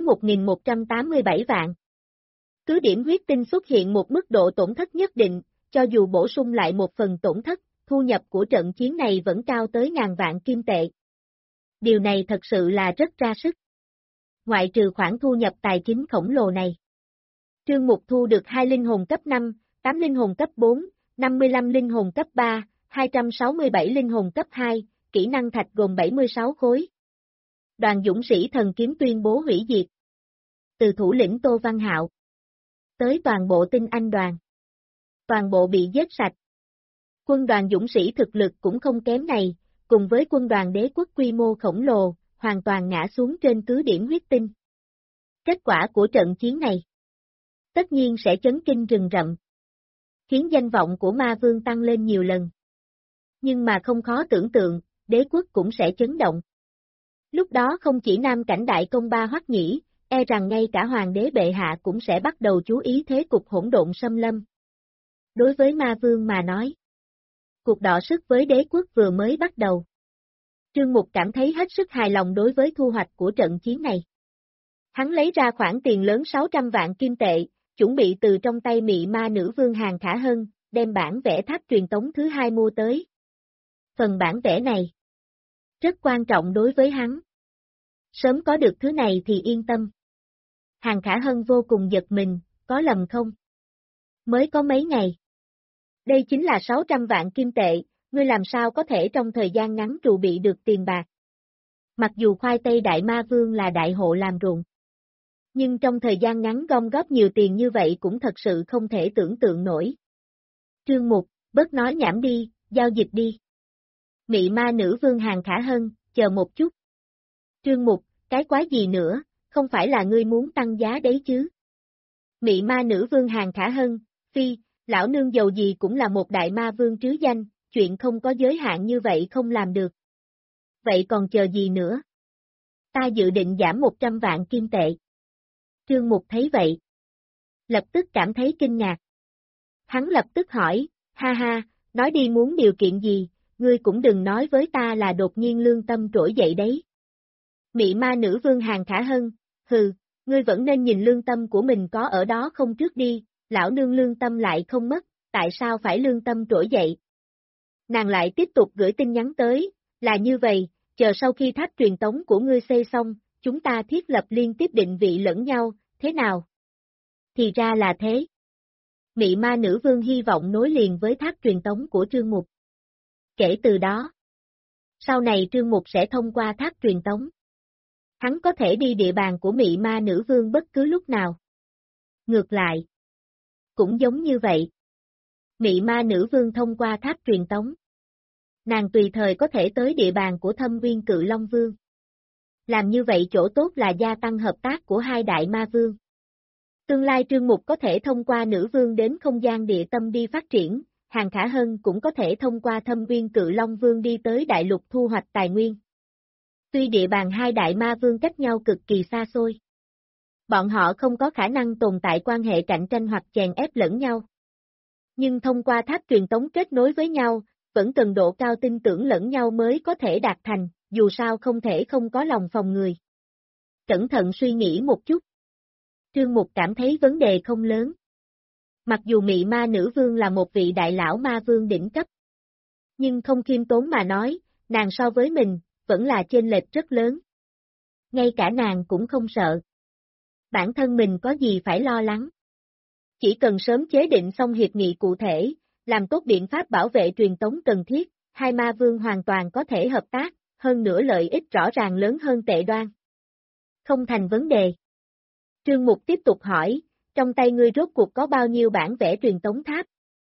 1.187 vạn. Cứ điểm huyết tinh xuất hiện một mức độ tổn thất nhất định, cho dù bổ sung lại một phần tổn thất, thu nhập của trận chiến này vẫn cao tới ngàn vạn kim tệ. Điều này thật sự là rất ra sức. Ngoại trừ khoản thu nhập tài chính khổng lồ này. Trương Mục thu được 2 linh hồn cấp 5, 8 linh hồn cấp 4, 55 linh hồn cấp 3, 267 linh hồn cấp 2, kỹ năng thạch gồm 76 khối. Đoàn dũng sĩ thần kiếm tuyên bố hủy diệt. Từ thủ lĩnh Tô Văn Hạo tới toàn bộ tinh anh đoàn. Toàn bộ bị giết sạch. Quân đoàn dũng sĩ thực lực cũng không kém này, cùng với quân đoàn đế quốc quy mô khổng lồ, hoàn toàn ngã xuống trên cứ điểm huyết tinh. Kết quả của trận chiến này tất nhiên sẽ chấn kinh rừng rậm, khiến danh vọng của ma vương tăng lên nhiều lần. Nhưng mà không khó tưởng tượng, đế quốc cũng sẽ chấn động. Lúc đó không chỉ Nam Cảnh Đại Công Ba Hoắc Nhĩ, e rằng ngay cả Hoàng đế bệ hạ cũng sẽ bắt đầu chú ý thế cục hỗn độn xâm lâm. Đối với ma vương mà nói, cuộc đọ sức với đế quốc vừa mới bắt đầu. Trương Mục cảm thấy hết sức hài lòng đối với thu hoạch của trận chiến này. Hắn lấy ra khoản tiền lớn 600 vạn kim tệ, chuẩn bị từ trong tay mị ma nữ vương Hàn Khả Hân, đem bản vẽ tháp truyền tống thứ 2 mua tới. Phần bản vẽ này rất quan trọng đối với hắn. Sớm có được thứ này thì yên tâm. Hàn Khả Hân vô cùng giật mình, có lầm không? Mới có mấy ngày. Đây chính là 600 vạn kim tệ, ngươi làm sao có thể trong thời gian ngắn trụ bị được tiền bạc. Mặc dù khoai tây đại ma vương là đại hộ làm ruộng. Nhưng trong thời gian ngắn gom góp nhiều tiền như vậy cũng thật sự không thể tưởng tượng nổi. Trương Mục, bớt nói nhảm đi, giao dịch đi. Mị ma nữ vương Hàn Khả Hân, chờ một chút. Trương Mục, cái quái gì nữa, không phải là ngươi muốn tăng giá đấy chứ. Mị ma nữ vương Hàn Khả Hân, phi, lão nương dầu gì cũng là một đại ma vương trứ danh, chuyện không có giới hạn như vậy không làm được. Vậy còn chờ gì nữa? Ta dự định giảm 100 vạn kim tệ. Trương Mục thấy vậy. Lập tức cảm thấy kinh ngạc. Hắn lập tức hỏi, ha ha, nói đi muốn điều kiện gì, ngươi cũng đừng nói với ta là đột nhiên lương tâm trỗi dậy đấy. Mị ma nữ vương Hàn Khả Hân, hừ, ngươi vẫn nên nhìn lương tâm của mình có ở đó không trước đi, lão nương lương tâm lại không mất, tại sao phải lương tâm trỗi dậy? Nàng lại tiếp tục gửi tin nhắn tới, là như vậy, chờ sau khi tháp truyền tống của ngươi xây xong, chúng ta thiết lập liên tiếp định vị lẫn nhau, thế nào? Thì ra là thế. Mị ma nữ vương hy vọng nối liền với tháp truyền tống của Trương Mục. Kể từ đó, sau này Trương Mục sẽ thông qua tháp truyền tống. Hắn có thể đi địa bàn của mị ma nữ vương bất cứ lúc nào. Ngược lại, cũng giống như vậy. Mị ma nữ vương thông qua tháp truyền tống. Nàng tùy thời có thể tới địa bàn của Thâm Viên Cự Long Vương. Làm như vậy chỗ tốt là gia tăng hợp tác của hai đại ma vương. Tương lai Trương Mục có thể thông qua nữ vương đến không gian địa tâm đi phát triển, Hàn Khả Hân cũng có thể thông qua Thâm Viên Cự Long Vương đi tới đại lục thu hoạch tài nguyên. Tuy địa bàn hai đại ma vương cách nhau cực kỳ xa xôi. Bọn họ không có khả năng tồn tại quan hệ cạnh tranh hoặc chèn ép lẫn nhau. Nhưng thông qua tháp truyền tống kết nối với nhau, vẫn cần độ cao tin tưởng lẫn nhau mới có thể đạt thành, dù sao không thể không có lòng phòng người. Cẩn thận suy nghĩ một chút. Trương Mục cảm thấy vấn đề không lớn. Mặc dù mị ma nữ vương là một vị đại lão ma vương đỉnh cấp. Nhưng không khiêm tốn mà nói, nàng so với mình, vẫn là chênh lệch rất lớn. Ngay cả nàng cũng không sợ. Bản thân mình có gì phải lo lắng. Chỉ cần sớm chế định xong hiệp nghị cụ thể, làm tốt biện pháp bảo vệ truyền tống cần thiết, hai ma vương hoàn toàn có thể hợp tác, hơn nữa lợi ích rõ ràng lớn hơn tệ đoan. Không thành vấn đề. Trương Mục tiếp tục hỏi, trong tay ngươi rốt cuộc có bao nhiêu bản vẽ truyền tống tháp?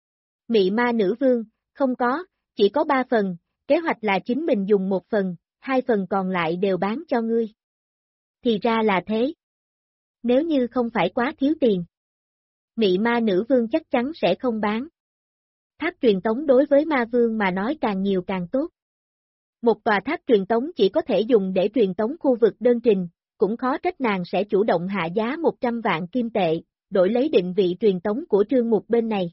Mị ma nữ vương, không có, chỉ có 3 phần, kế hoạch là chính mình dùng 1 phần, 2 phần còn lại đều bán cho ngươi. Thì ra là thế. Nếu như không phải quá thiếu tiền, mị ma nữ vương chắc chắn sẽ không bán. Tháp truyền tống đối với ma vương mà nói càng nhiều càng tốt. Một tòa tháp truyền tống chỉ có thể dùng để truyền tống khu vực đơn trình, cũng khó trách nàng sẽ chủ động hạ giá 100 vạn kim tệ, đổi lấy định vị truyền tống của Trương Mục bên này.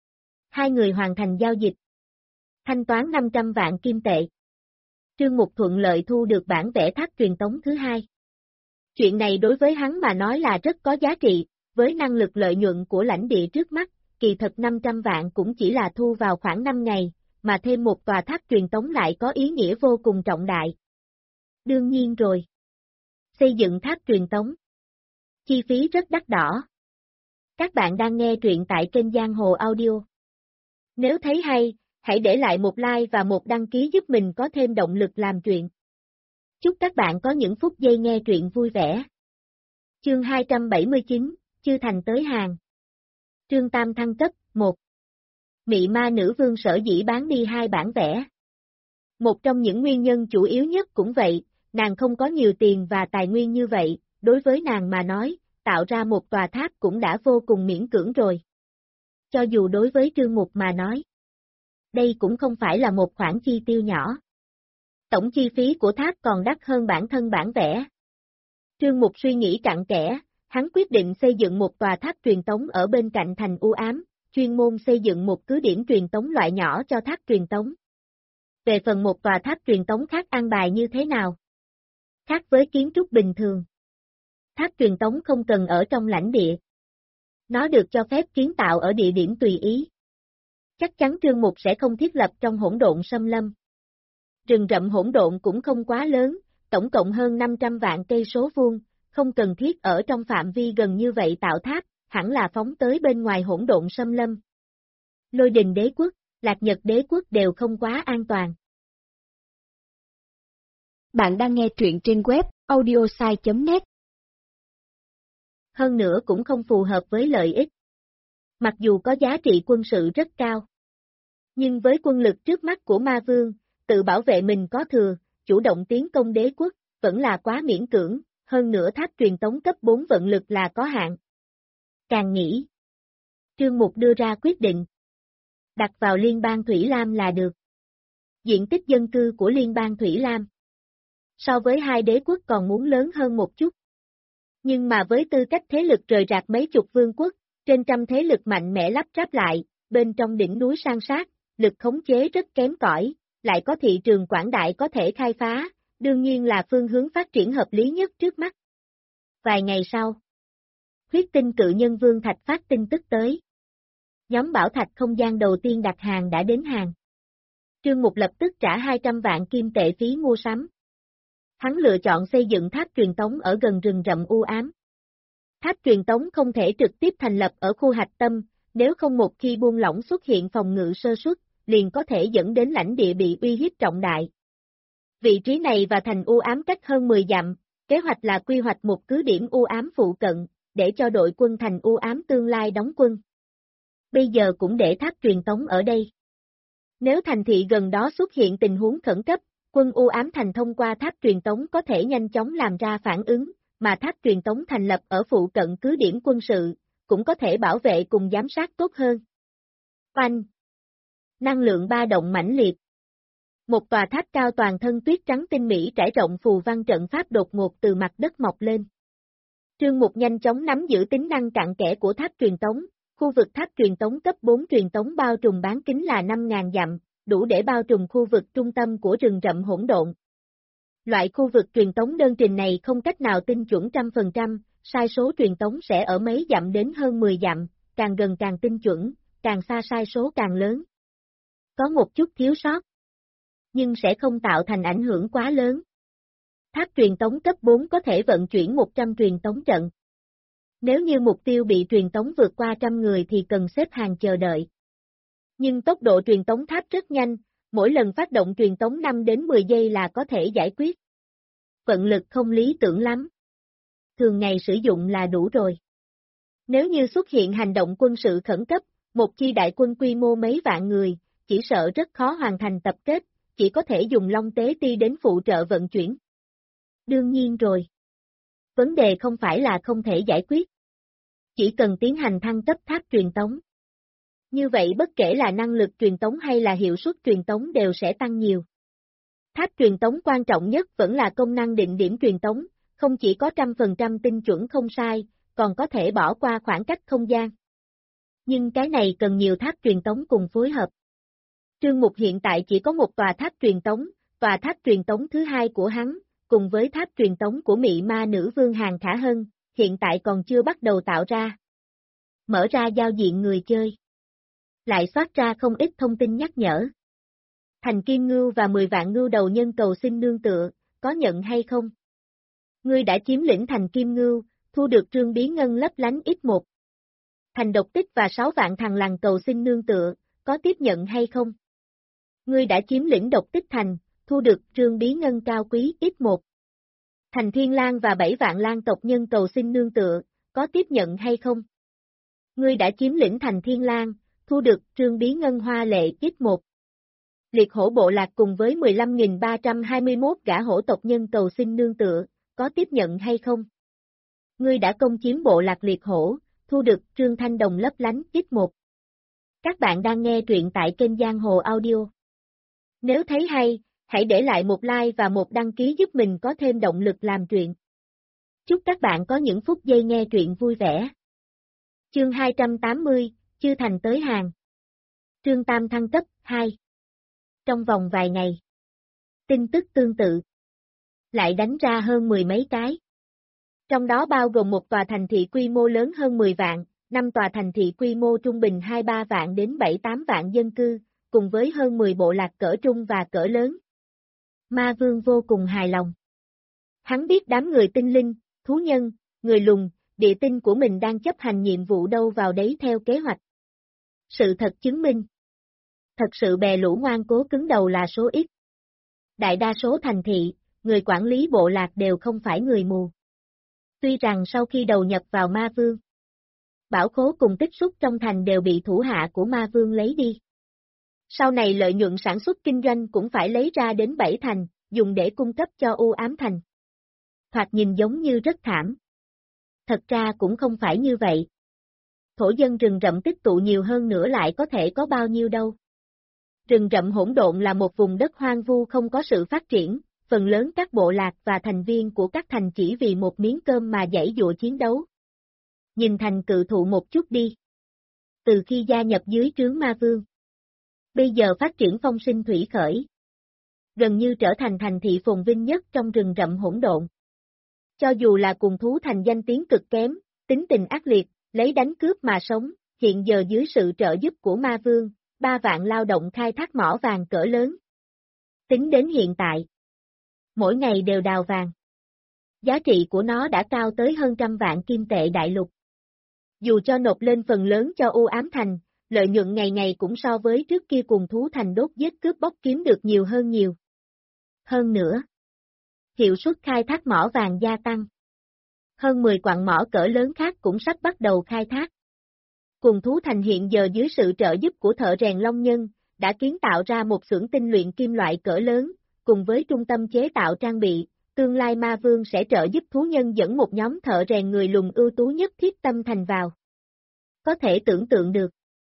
Hai người hoàn thành giao dịch. Thanh toán 500 vạn kim tệ. Trương Mục thuận lợi thu được bản vẽ tháp truyền tống thứ 2. Chuyện này đối với hắn mà nói là rất có giá trị, với năng lực lợi nhuận của lãnh địa trước mắt, kỳ thật 500 vạn cũng chỉ là thu vào khoảng 5 ngày, mà thêm một tòa tháp truyền tống lại có ý nghĩa vô cùng trọng đại. Đương nhiên rồi. Xây dựng tháp truyền tống. Chi phí rất đắt đỏ. Các bạn đang nghe truyện tại kênh Giang Hồ Audio. Nếu thấy hay, hãy để lại một like và một đăng ký giúp mình có thêm động lực làm truyện. Chúc các bạn có những phút giây nghe truyện vui vẻ. Chương 279, Chư Thành tới hàng. Trương Tam thăng cấp, 1. Mị ma nữ vương sở dĩ bán đi 2 bản vẽ. Một trong những nguyên nhân chủ yếu nhất cũng vậy, nàng không có nhiều tiền và tài nguyên như vậy, đối với nàng mà nói, tạo ra một tòa tháp cũng đã vô cùng miễn cưỡng rồi. Cho dù đối với Trương Mục mà nói, đây cũng không phải là một khoản chi tiêu nhỏ. Tổng chi phí của tháp còn đắt hơn bản thân bản vẽ. Trương Mục suy nghĩ cặn kẽ, hắn quyết định xây dựng một tòa tháp truyền tống ở bên cạnh thành u ám, chuyên môn xây dựng một cứ điểm truyền tống loại nhỏ cho tháp truyền tống. Về phần một tòa tháp truyền tống khác an bài như thế nào? Khác với kiến trúc bình thường. Tháp truyền tống không cần ở trong lãnh địa. Nó được cho phép kiến tạo ở địa điểm tùy ý. Chắc chắn Trương Mục sẽ không thiết lập trong hỗn độn xâm lâm. Rừng rậm hỗn độn cũng không quá lớn, tổng cộng hơn 500 vạn cây số vuông, không cần thiết ở trong phạm vi gần như vậy tạo tháp, hẳn là phóng tới bên ngoài hỗn độn xâm lâm. Lôi Đình đế quốc, Lạc Nhật đế quốc đều không quá an toàn. Bạn đang nghe truyện trên web audiosai.net. Hơn nữa cũng không phù hợp với lợi ích. Mặc dù có giá trị quân sự rất cao. Nhưng với quân lực trước mắt của ma vương, tự bảo vệ mình có thừa, chủ động tiến công đế quốc, vẫn là quá miễn cưỡng, hơn nữa tháp truyền tống cấp 4 vận lực là có hạn. Càng nghĩ, Trương Mục đưa ra quyết định. Đặt vào Liên bang Thủy Lam là được. Diện tích dân cư của Liên bang Thủy Lam so với 2 đế quốc còn muốn lớn hơn một chút. Nhưng mà với tư cách thế lực rời rạc mấy chục vương quốc, trên trăm thế lực mạnh mẽ lắp ráp lại, bên trong đỉnh núi san sát, lực khống chế rất kém cỏi, lại có thị trường quảng đại có thể khai phá, đương nhiên là phương hướng phát triển hợp lý nhất trước mắt. Vài ngày sau, huyết tinh cự nhân Vương Thạch phát tin tức tới. Nhóm bảo thạch không gian đầu tiên đặt hàng đã đến hàng. Trương Mục lập tức trả 200 vạn kim tệ phí mua sắm. Hắn lựa chọn xây dựng tháp truyền tống ở gần rừng rậm u ám. Tháp truyền tống không thể trực tiếp thành lập ở khu hạch tâm, nếu không một khi buông lỏng xuất hiện phòng ngự sơ suất, liền có thể dẫn đến lãnh địa bị uy hiếp trọng đại. Vị trí này và thành u ám cách hơn 10 dặm, kế hoạch là quy hoạch một cứ điểm u ám phụ cận, để cho đội quân thành u ám tương lai đóng quân. Bây giờ cũng để tháp truyền tống ở đây. Nếu thành thị gần đó xuất hiện tình huống khẩn cấp, quân u ám thành thông qua tháp truyền tống có thể nhanh chóng làm ra phản ứng, mà tháp truyền tống thành lập ở phụ cận cứ điểm quân sự, cũng có thể bảo vệ cùng giám sát tốt hơn. Oanh! Năng lượng ba động mãnh liệt. Một tòa tháp cao toàn thân tuyết trắng tinh mỹ trải rộng phù văn trận pháp đột ngột từ mặt đất mọc lên. Trương Mục nhanh chóng nắm giữ tính năng cặn kẽ của tháp truyền tống, khu vực tháp truyền tống cấp 4 truyền tống bao trùm bán kính là 5.000 dặm, đủ để bao trùm khu vực trung tâm của rừng rậm hỗn độn. Loại khu vực truyền tống đơn trình này không cách nào tinh chuẩn 100%, sai số truyền tống sẽ ở mấy dặm đến hơn 10 dặm, càng gần càng tinh chuẩn, càng xa sai số càng lớn. Có một chút thiếu sót, nhưng sẽ không tạo thành ảnh hưởng quá lớn. Tháp truyền tống cấp 4 có thể vận chuyển 100 truyền tống trận. Nếu như mục tiêu bị truyền tống vượt qua 100 người thì cần xếp hàng chờ đợi. Nhưng tốc độ truyền tống tháp rất nhanh, mỗi lần phát động truyền tống 5 đến 10 giây là có thể giải quyết. Vận lực không lý tưởng lắm. Thường ngày sử dụng là đủ rồi. Nếu như xuất hiện hành động quân sự khẩn cấp, một chi đại quân quy mô mấy vạn người, chỉ sợ rất khó hoàn thành tập kết, chỉ có thể dùng Long Tế Ti đến phụ trợ vận chuyển. Đương nhiên rồi. Vấn đề không phải là không thể giải quyết. Chỉ cần tiến hành thăng cấp tháp truyền tống. Như vậy bất kể là năng lực truyền tống hay là hiệu suất truyền tống đều sẽ tăng nhiều. Tháp truyền tống quan trọng nhất vẫn là công năng định điểm truyền tống, không chỉ có 100% tinh chuẩn không sai, còn có thể bỏ qua khoảng cách không gian. Nhưng cái này cần nhiều tháp truyền tống cùng phối hợp. Trương Mục hiện tại chỉ có một tòa tháp truyền tống thứ hai của hắn, cùng với tháp truyền tống của mị ma nữ vương Hàng Khả Hân, hiện tại còn chưa bắt đầu tạo ra. Mở ra giao diện người chơi. Lại soát ra không ít thông tin nhắc nhở. Thành Kim Ngưu và 10 vạn ngưu đầu nhân cầu xin nương tựa, có nhận hay không? Ngươi đã chiếm lĩnh thành Kim Ngưu, thu được trương bí ngân lấp lánh X1. Thành Độc Tích và 6 vạn thằng lằn cầu xin nương tựa, có tiếp nhận hay không? Ngươi đã chiếm lĩnh Độc Tích thành, thu được trương bí ngân cao quý X1. Thành Thiên Lang và 7 vạn lang tộc nhân cầu xin nương tựa, có tiếp nhận hay không? Ngươi đã chiếm lĩnh thành Thiên Lang, thu được trương bí ngân hoa lệ X1. Liệt hổ bộ lạc cùng với 15.321 gã hổ tộc nhân cầu xin nương tựa, có tiếp nhận hay không? Ngươi đã công chiếm bộ lạc liệt hổ, thu được trương thanh đồng lấp lánh X1. Các bạn đang nghe truyện tại kênh Giang Hồ Audio. Nếu thấy hay, hãy để lại một like và một đăng ký giúp mình có thêm động lực làm truyện. Chúc các bạn có những phút giây nghe truyện vui vẻ. Chương 280, Chư Thành tới hàng. Trương Tam thăng cấp 2. Trong vòng vài ngày, tin tức tương tự lại đánh ra hơn 10 mấy cái. Trong đó bao gồm một tòa thành thị quy mô lớn hơn 10 vạn, 5 tòa thành thị quy mô trung bình 2-3 vạn đến 7-8 vạn dân cư, cùng với hơn 10 bộ lạc cỡ trung và cỡ lớn. Ma Vương vô cùng hài lòng. Hắn biết đám người tinh linh, thú nhân, người lùn, địa tinh của mình đang chấp hành nhiệm vụ đâu vào đấy theo kế hoạch. Sự thật chứng minh. Thật sự bè lũ ngoan cố cứng đầu là số ít. Đại đa số thành thị, người quản lý bộ lạc đều không phải người mù. Tuy rằng sau khi đầu nhập vào Ma Vương, bảo khố cùng tích xúc trong thành đều bị thủ hạ của Ma Vương lấy đi. Sau này lợi nhuận sản xuất kinh doanh cũng phải lấy ra đến 7 thành, dùng để cung cấp cho U Ám Thành. Thoạt nhìn giống như rất thảm. Thật ra cũng không phải như vậy. Thổ dân rừng rậm tích tụ nhiều hơn nữa lại có thể có bao nhiêu đâu. Rừng rậm hỗn độn là một vùng đất hoang vu không có sự phát triển, phần lớn các bộ lạc và thành viên của các thành chỉ vì một miếng cơm mà giãy giụa chiến đấu. Nhìn thành cự thụ một chút đi. Từ khi gia nhập dưới trướng Ma Vương, bây giờ phát triển phong sinh thủy khởi. Gần như trở thành thành thị phồn vinh nhất trong rừng rậm hỗn độn. Cho dù là cùng thú thành danh tiếng cực kém, tính tình ác liệt, lấy đánh cướp mà sống, hiện giờ dưới sự trợ giúp của Ma Vương, 3 vạn lao động khai thác mỏ vàng cỡ lớn. Tính đến hiện tại, mỗi ngày đều đào vàng. Giá trị của nó đã cao tới hơn 100 vạn kim tệ đại lục. Dù cho nộp lên phần lớn cho U Ám Thành, lợi nhuận ngày ngày cũng so với trước kia cùng thú thành đốt giết cướp bóc kiếm được nhiều hơn nhiều. Hơn nữa, hiệu suất khai thác mỏ vàng gia tăng. Hơn 10 quặng mỏ cỡ lớn khác cũng sắp bắt đầu khai thác. Cùng thú thành hiện giờ dưới sự trợ giúp của thợ rèn Long Nhân, đã kiến tạo ra một xưởng tinh luyện kim loại cỡ lớn, cùng với trung tâm chế tạo trang bị, tương lai Ma Vương sẽ trợ giúp thú nhân dẫn một nhóm thợ rèn người lùn ưu tú nhất Thiết Tâm Thành vào. Có thể tưởng tượng được.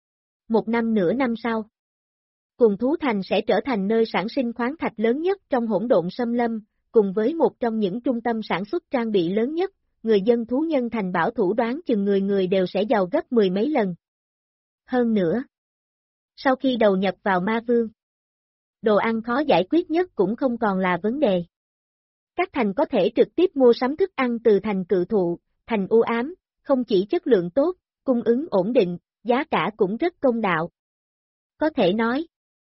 Một năm nửa năm sau, cùng thú thành sẽ trở thành nơi sản sinh khoáng thạch lớn nhất trong hỗn độn xâm lâm, cùng với một trong những trung tâm sản xuất trang bị lớn nhất, người dân thú nhân thành bảo thủ đoán chừng người đều sẽ giàu gấp 10 mấy lần. Hơn nữa, sau khi đầu nhập vào Ma Vương, đồ ăn khó giải quyết nhất cũng không còn là vấn đề. Các thành có thể trực tiếp mua sắm thức ăn từ thành cự thụ, thành u ám, không chỉ chất lượng tốt, cung ứng ổn định, giá cả cũng rất công đạo. Có thể nói,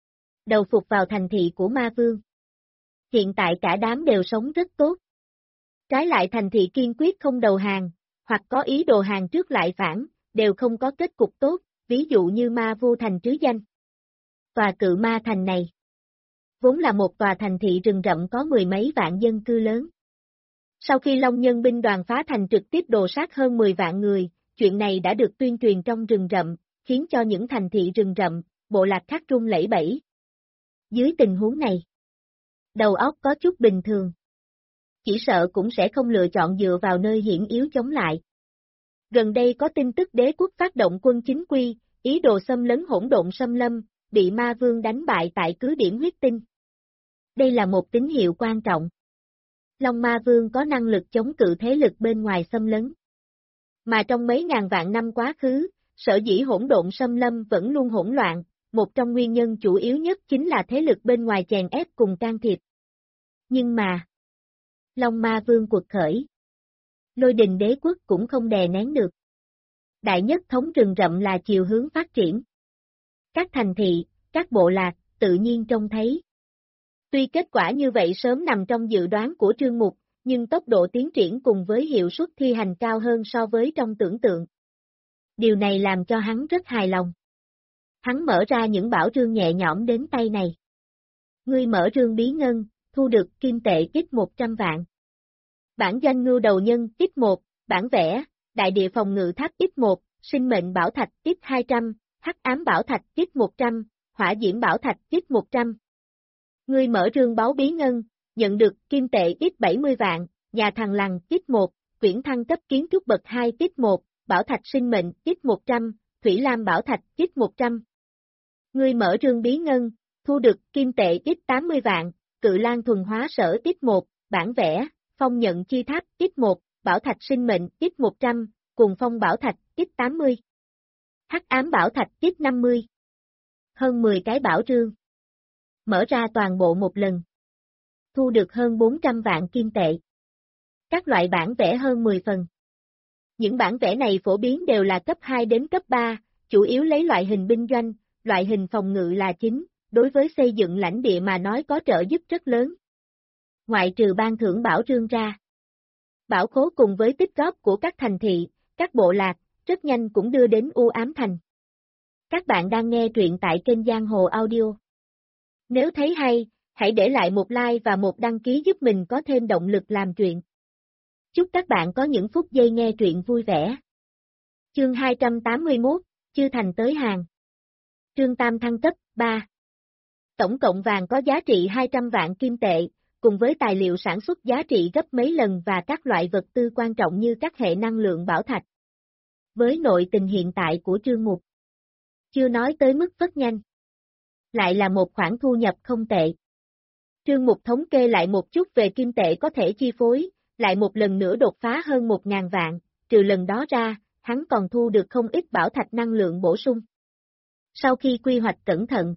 đầu phục vào thành thị của Ma Vương. Hiện tại cả đám đều sống rất tốt. Trái lại thành thị kiên quyết không đầu hàng, hoặc có ý đồ hàng trước lại phản, đều không có kết cục tốt, ví dụ như Ma Vu Thành trứ danh. Tòa Cự Ma Thành này, vốn là một tòa thành thị rừng rậm có 10 mấy vạn dân cư lớn. Sau khi Long Nhân binh đoàn phá thành trực tiếp đồ sát hơn 10 vạn người, chuyện này đã được tuyên truyền trong rừng rậm, khiến cho những thành thị rừng rậm, bộ lạc khác run lẩy bẩy. Dưới tình huống này, đầu óc có chút bình thường. Chỉ sợ cũng sẽ không lựa chọn dựa vào nơi hiểm yếu chống lại. Gần đây có tin tức đế quốc phát động quân chính quy, ý đồ xâm lấn hỗn độn xâm lâm, bị Ma Vương đánh bại tại cứ điểm huyết tinh. Đây là một tín hiệu quan trọng. Long Ma Vương có năng lực chống cự thế lực bên ngoài xâm lấn. Mà trong mấy ngàn vạn năm quá khứ, sở dĩ hỗn độn xâm lâm vẫn luôn hỗn loạn, một trong nguyên nhân chủ yếu nhất chính là thế lực bên ngoài chèn ép cùng can thiệp. Nhưng mà, Long Ma Vương quật khởi, Lôi Đình Đế quốc cũng không đè nén được. Đại nhất thống rừng rậm là chiều hướng phát triển. Các thành thị, các bộ lạc, tự nhiên trông thấy. Tuy kết quả như vậy sớm nằm trong dự đoán của Trương Mục, nhưng tốc độ tiến triển cùng với hiệu suất thi hành cao hơn so với trong tưởng tượng. Điều này làm cho hắn rất hài lòng. Hắn mở ra những bảo trương nhẹ nhõm đến tay này. Ngươi mở trương bí ngân, thu được kim tệ ít 100 vạn. Bản doanh ngưu đầu nhân ít 1, bản vẽ, đại địa phòng ngự tháp ít 1, sinh mệnh bảo thạch ít 200, hắc ám bảo thạch ít 100, hỏa diễm bảo thạch ít 100. Ngươi mở trương báu bí ngân, nhận được kim tệ ít 70 vạn, nhà thằng lằn ít 1, quyển thăng cấp kiến trúc bậc 2 ít 1, bảo thạch sinh mệnh ít 100, thủy lam bảo thạch ít 100. Ngươi mở trương bí ngân, thu được kim tệ ít 80 vạn, cự lan thuần hóa sở ít 1, bản vẽ, phong nhận chi tháp ít 1, bảo thạch sinh mệnh ít 100, cùng phong bảo thạch ít 80. Hắc ám bảo thạch ít 50. Hơn 10 cái bảo trương. Mở ra toàn bộ một lần. Thu được hơn 400 vạn kim tệ. Các loại bản vẽ hơn 10 phần. Những bản vẽ này phổ biến đều là cấp 2 đến cấp 3, chủ yếu lấy loại hình binh doanh, loại hình phòng ngự là chính, đối với xây dựng lãnh địa mà nói có trợ giúp rất lớn. Ngoại trừ ban thưởng bảo trương ra. Bảo khố cùng với tích góp của các thành thị, các bộ lạc, rất nhanh cũng đưa đến U Ám Thành. Các bạn đang nghe truyện tại kênh Giang Hồ Audio. Nếu thấy hay, hãy để lại một like và một đăng ký giúp mình có thêm động lực làm truyện. Chúc các bạn có những phút giây nghe truyện vui vẻ. Chương 281, Chư Thành tới hàng. Trương Tam thăng cấp, 3. Tổng cộng vàng có giá trị 200 vạn kim tệ, cùng với tài liệu sản xuất giá trị gấp mấy lần và các loại vật tư quan trọng như các hệ năng lượng bảo thạch. Với nội tình hiện tại của Trương Mục, chưa nói tới mức rất nhanh, lại là một khoản thu nhập không tệ. Trương Mục thống kê lại một chút về kim tệ có thể chi phối, lại một lần nữa đột phá hơn 1.000 vạn, trừ lần đó ra, hắn còn thu được không ít bảo thạch năng lượng bổ sung. Sau khi quy hoạch cẩn thận,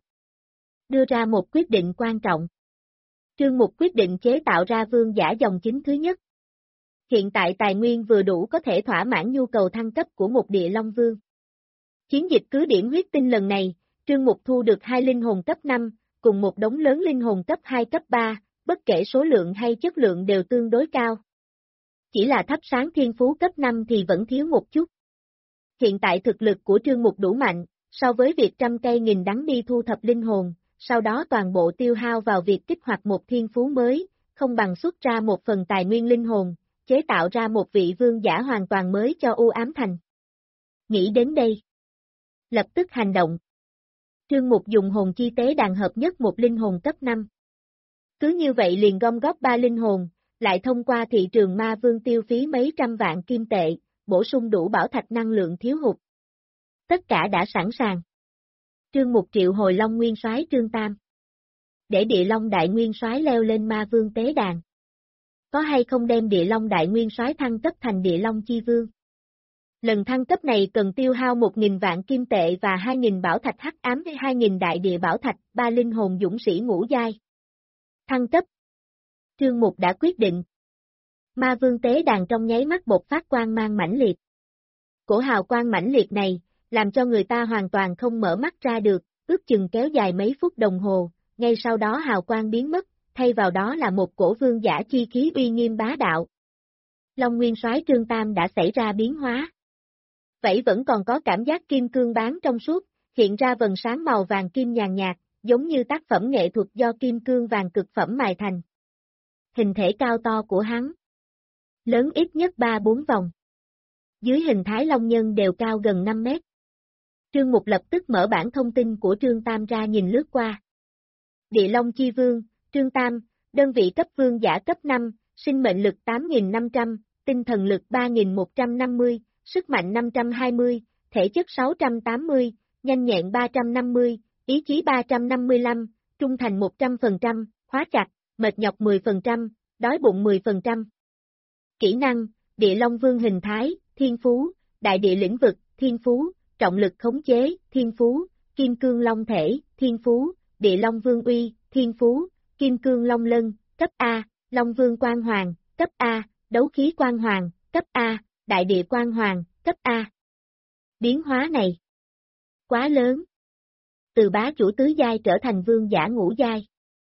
đưa ra một quyết định quan trọng. Trương Mục quyết định chế tạo ra vương giả dòng chính thứ nhất. Hiện tại tài nguyên vừa đủ có thể thỏa mãn nhu cầu thăng cấp của một địa long vương. Chiến dịch cứ điểm huyết tinh lần này, Trương Mục thu được 2 linh hồn cấp 5, cùng một đống lớn linh hồn cấp 2 cấp 3, bất kể số lượng hay chất lượng đều tương đối cao. Chỉ là thắp sáng thiên phú cấp 5 thì vẫn thiếu một chút. Hiện tại thực lực của Trương Mục đủ mạnh, so với việc trăm cây nghìn đắng đi thu thập linh hồn, sau đó toàn bộ tiêu hao vào việc kích hoạt một thiên phú mới, không bằng xuất ra một phần tài nguyên linh hồn, chế tạo ra một vị vương giả hoàn toàn mới cho U Ám Thành. Nghĩ đến đây, lập tức hành động. Trương Mục dùng hồn chi tế đàn hợp nhất một linh hồn cấp 5. Cứ như vậy liền gom góp 3 linh hồn, lại thông qua thị trường ma vương tiêu phí mấy trăm vạn kim tệ, bổ sung đủ bảo thạch năng lượng thiếu hụt. Tất cả đã sẵn sàng. Trương Mục triệu hồi Long Nguyên Soái Trương Tam. Để Địa Long Đại Nguyên Soái leo lên ma vương tế đàn. Có hay không đem Địa Long Đại Nguyên Soái thăng cấp thành Địa Long Chi Vương? Lần thăng cấp này cần tiêu hao 1.000 vạn kim tệ và 2.000 bảo thạch hắc ám hay 2.000 đại địa bảo thạch, 3 linh hồn dũng sĩ ngũ giai. Thăng cấp. Trương Mục đã quyết định. Ma vương tế đàn trong nháy mắt bộc phát quang mang mãnh liệt. Cổ hào quang mãnh liệt này, làm cho người ta hoàn toàn không mở mắt ra được, ước chừng kéo dài mấy phút đồng hồ, ngay sau đó hào quang biến mất, thay vào đó là một cổ vương giả chi khí uy nghiêm bá đạo. Long Nguyên Soái Trương Tam đã xảy ra biến hóa. Vậy vẫn còn có cảm giác kim cương bán trong suốt, hiện ra vầng sáng màu vàng kim nhàn nhạt, giống như tác phẩm nghệ thuật do kim cương vàng cực phẩm mài thành. Hình thể cao to của hắn lớn ít nhất 3-4 vòng. Dưới hình thái long nhân đều cao gần 5 mét. Trương Mục lập tức mở bản thông tin của Trương Tam ra nhìn lướt qua. Địa Long Chi Vương, Trương Tam, đơn vị cấp vương giả cấp 5, sinh mệnh lực 8.500, tinh thần lực 3.150, sức mạnh 520, thể chất 680, nhanh nhẹn 350, ý chí 355, trung thành 100%, khóa chặt, mệt nhọc 10%, đói bụng 10%. Kỹ năng, Địa Long Vương hình thái, thiên phú, đại địa lĩnh vực, thiên phú, trọng lực khống chế, thiên phú, kim cương long thể, thiên phú, Địa Long Vương uy, thiên phú, kim cương long lân, cấp A, Long Vương Quang Hoàng, cấp A, đấu khí Quang Hoàng, cấp A, đại địa Quang Hoàng, cấp A. Biến hóa này quá lớn. Từ bá chủ tứ giai trở thành vương giả ngũ giai.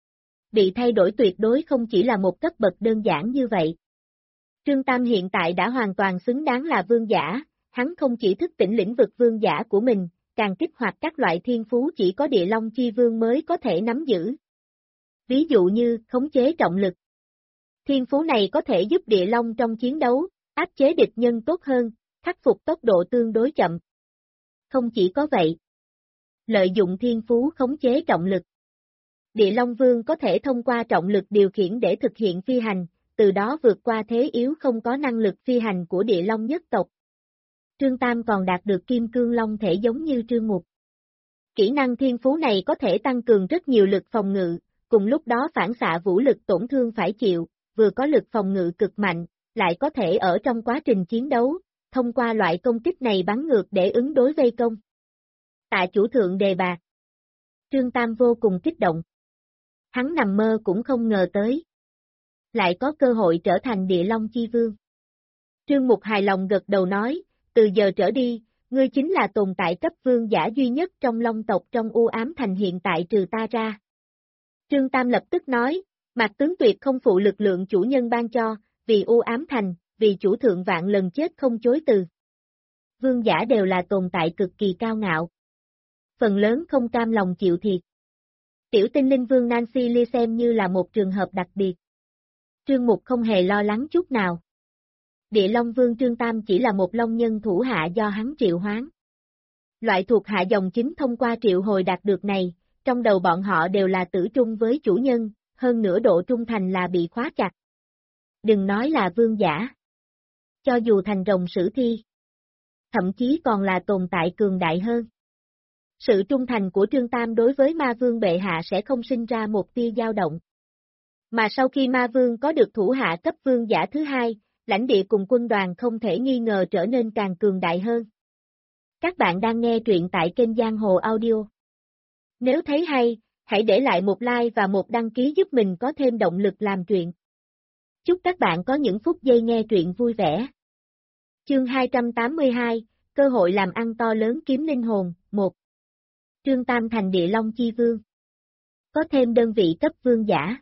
Bị thay đổi tuyệt đối không chỉ là một cấp bậc đơn giản như vậy. Trương Tam hiện tại đã hoàn toàn xứng đáng là vương giả, hắn không chỉ thức tỉnh lĩnh vực vương giả của mình, càng kích hoạt các loại thiên phú chỉ có địa long chi vương mới có thể nắm giữ. Ví dụ như khống chế trọng lực. Thiên phú này có thể giúp địa long trong chiến đấu, áp chế địch nhân tốt hơn, khắc phục tốc độ tương đối chậm. Không chỉ có vậy. Lợi dụng thiên phú khống chế trọng lực. Địa Long Vương có thể thông qua trọng lực điều khiển để thực hiện phi hành, từ đó vượt qua thế yếu không có năng lực phi hành của địa Long nhất tộc. Trương Tam còn đạt được Kim Cương Long thể giống như Trương Mục. Kỹ năng thiên phú này có thể tăng cường rất nhiều lực phòng ngự, cùng lúc đó phản xạ vũ lực tổn thương phải chịu, vừa có lực phòng ngự cực mạnh, lại có thể ở trong quá trình chiến đấu, thông qua loại công kích này bắn ngược để ứng đối vây công. Tạ chủ thượng đề bạt. Trương Tam vô cùng kích động. Hắn nằm mơ cũng không ngờ tới. Lại có cơ hội trở thành địa long chi vương. Trương Mục hài lòng gật đầu nói, từ giờ trở đi, ngươi chính là tồn tại cấp vương giả duy nhất trong long tộc trong u ám thành hiện tại trừ ta ra. Trương Tam lập tức nói, Mạc tướng tuyệt không phụ lực lượng chủ nhân ban cho, vì u ám thành, vì chủ thượng vạn lần chết không chối từ. Vương giả đều là tồn tại cực kỳ cao ngạo. Phần lớn không cam lòng chịu thiệt. Tiểu tinh linh vương Nancy Lee xem như là một trường hợp đặc biệt. Trương Mục không hề lo lắng chút nào. Địa Long Vương Trương Tam chỉ là một long nhân thủ hạ do hắn triệu hoán. Loại thuộc hạ dòng chính thông qua triệu hồi đạt được này, trong đầu bọn họ đều là tử trung với chủ nhân, hơn nữa độ trung thành là bị khóa chặt. Đừng nói là vương giả. Cho dù thành rồng sử thi, thậm chí còn là tồn tại cường đại hơn. Sự trung thành của Trương Tam đối với ma vương bệ hạ sẽ không sinh ra một tia dao động. Mà sau khi ma vương có được thủ hạ cấp vương giả thứ hai, lãnh địa cùng quân đoàn không thể nghi ngờ trở nên càng cường đại hơn. Các bạn đang nghe truyện tại kênh Giang Hồ Audio. Nếu thấy hay, hãy để lại một like và một đăng ký giúp mình có thêm động lực làm truyện. Chúc các bạn có những phút giây nghe truyện vui vẻ. Chương 282, cơ hội làm ăn to lớn kiếm linh hồn, 1. Trương Tam thành địa long chi vương. Có thêm đơn vị cấp vương giả.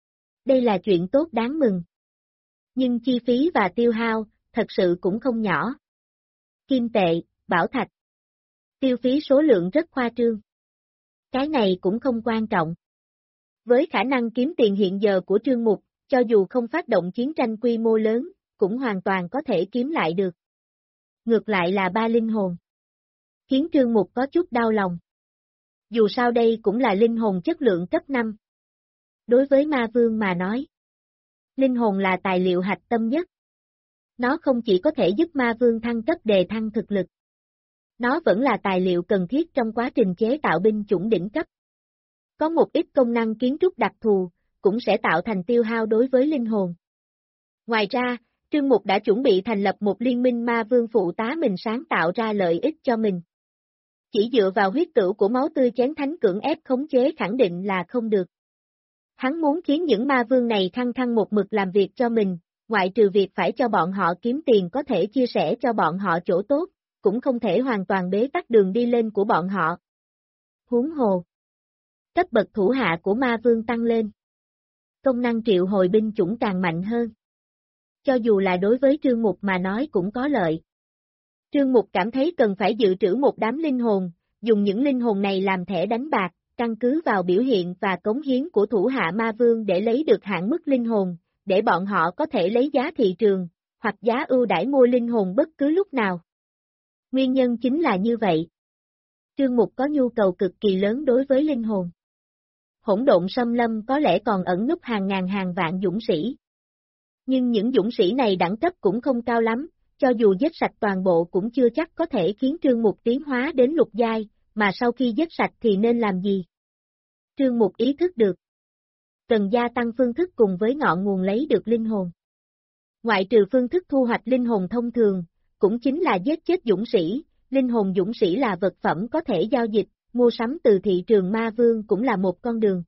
Đây là chuyện tốt đáng mừng. Nhưng chi phí và tiêu hao, thật sự cũng không nhỏ. Kim tệ, bảo thạch. Tiêu phí số lượng rất khoa trương. Cái này cũng không quan trọng. Với khả năng kiếm tiền hiện giờ của Trương Mục, cho dù không phát động chiến tranh quy mô lớn, cũng hoàn toàn có thể kiếm lại được. Ngược lại là 3 linh hồn. Khiến Trương Mục có chút đau lòng. Dù sao đây cũng là linh hồn chất lượng cấp 5. Đối với ma vương mà nói, linh hồn là tài liệu hạch tâm nhất. Nó không chỉ có thể giúp ma vương thăng cấp đề thăng thực lực. Nó vẫn là tài liệu cần thiết trong quá trình chế tạo binh chủng đỉnh cấp. Có một ít công năng kiến trúc đặc thù, cũng sẽ tạo thành tiêu hao đối với linh hồn. Ngoài ra, Trương Mục đã chuẩn bị thành lập một liên minh ma vương phụ tá mình sáng tạo ra lợi ích cho mình. Chỉ dựa vào huyết cửu của máu tươi chén thánh cưỡng ép khống chế khẳng định là không được. Hắn muốn khiến những ma vương này khăng khăng một mực làm việc cho mình, ngoại trừ việc phải cho bọn họ kiếm tiền có thể chia sẻ cho bọn họ chỗ tốt, cũng không thể hoàn toàn bế tắc đường đi lên của bọn họ. Huống hồ. Cấp bậc thủ hạ của ma vương tăng lên. Công năng triệu hồi binh chủng càng mạnh hơn. Cho dù là đối với Trương Mục mà nói cũng có lợi. Trương Mục cảm thấy cần phải dự trữ một đám linh hồn, dùng những linh hồn này làm thẻ đánh bạc, căn cứ vào biểu hiện và cống hiến của thủ hạ ma vương để lấy được hạn mức linh hồn, để bọn họ có thể lấy giá thị trường, hoặc giá ưu đãi mua linh hồn bất cứ lúc nào. Nguyên nhân chính là như vậy. Trương Mục có nhu cầu cực kỳ lớn đối với linh hồn. Hỗn độn xâm lâm có lẽ còn ẩn núp hàng ngàn hàng vạn dũng sĩ. Nhưng những dũng sĩ này đẳng cấp cũng không cao lắm, cho dù giết sạch toàn bộ cũng chưa chắc có thể khiến Trương Mục tiến hóa đến lục giai, mà sau khi giết sạch thì nên làm gì? Trương Mục ý thức được. Cần gia tăng phương thức cùng với ngọn nguồn lấy được linh hồn. Ngoại trừ phương thức thu hoạch linh hồn thông thường, cũng chính là giết chết dũng sĩ, linh hồn dũng sĩ là vật phẩm có thể giao dịch, mua sắm từ thị trường ma vương cũng là một con đường.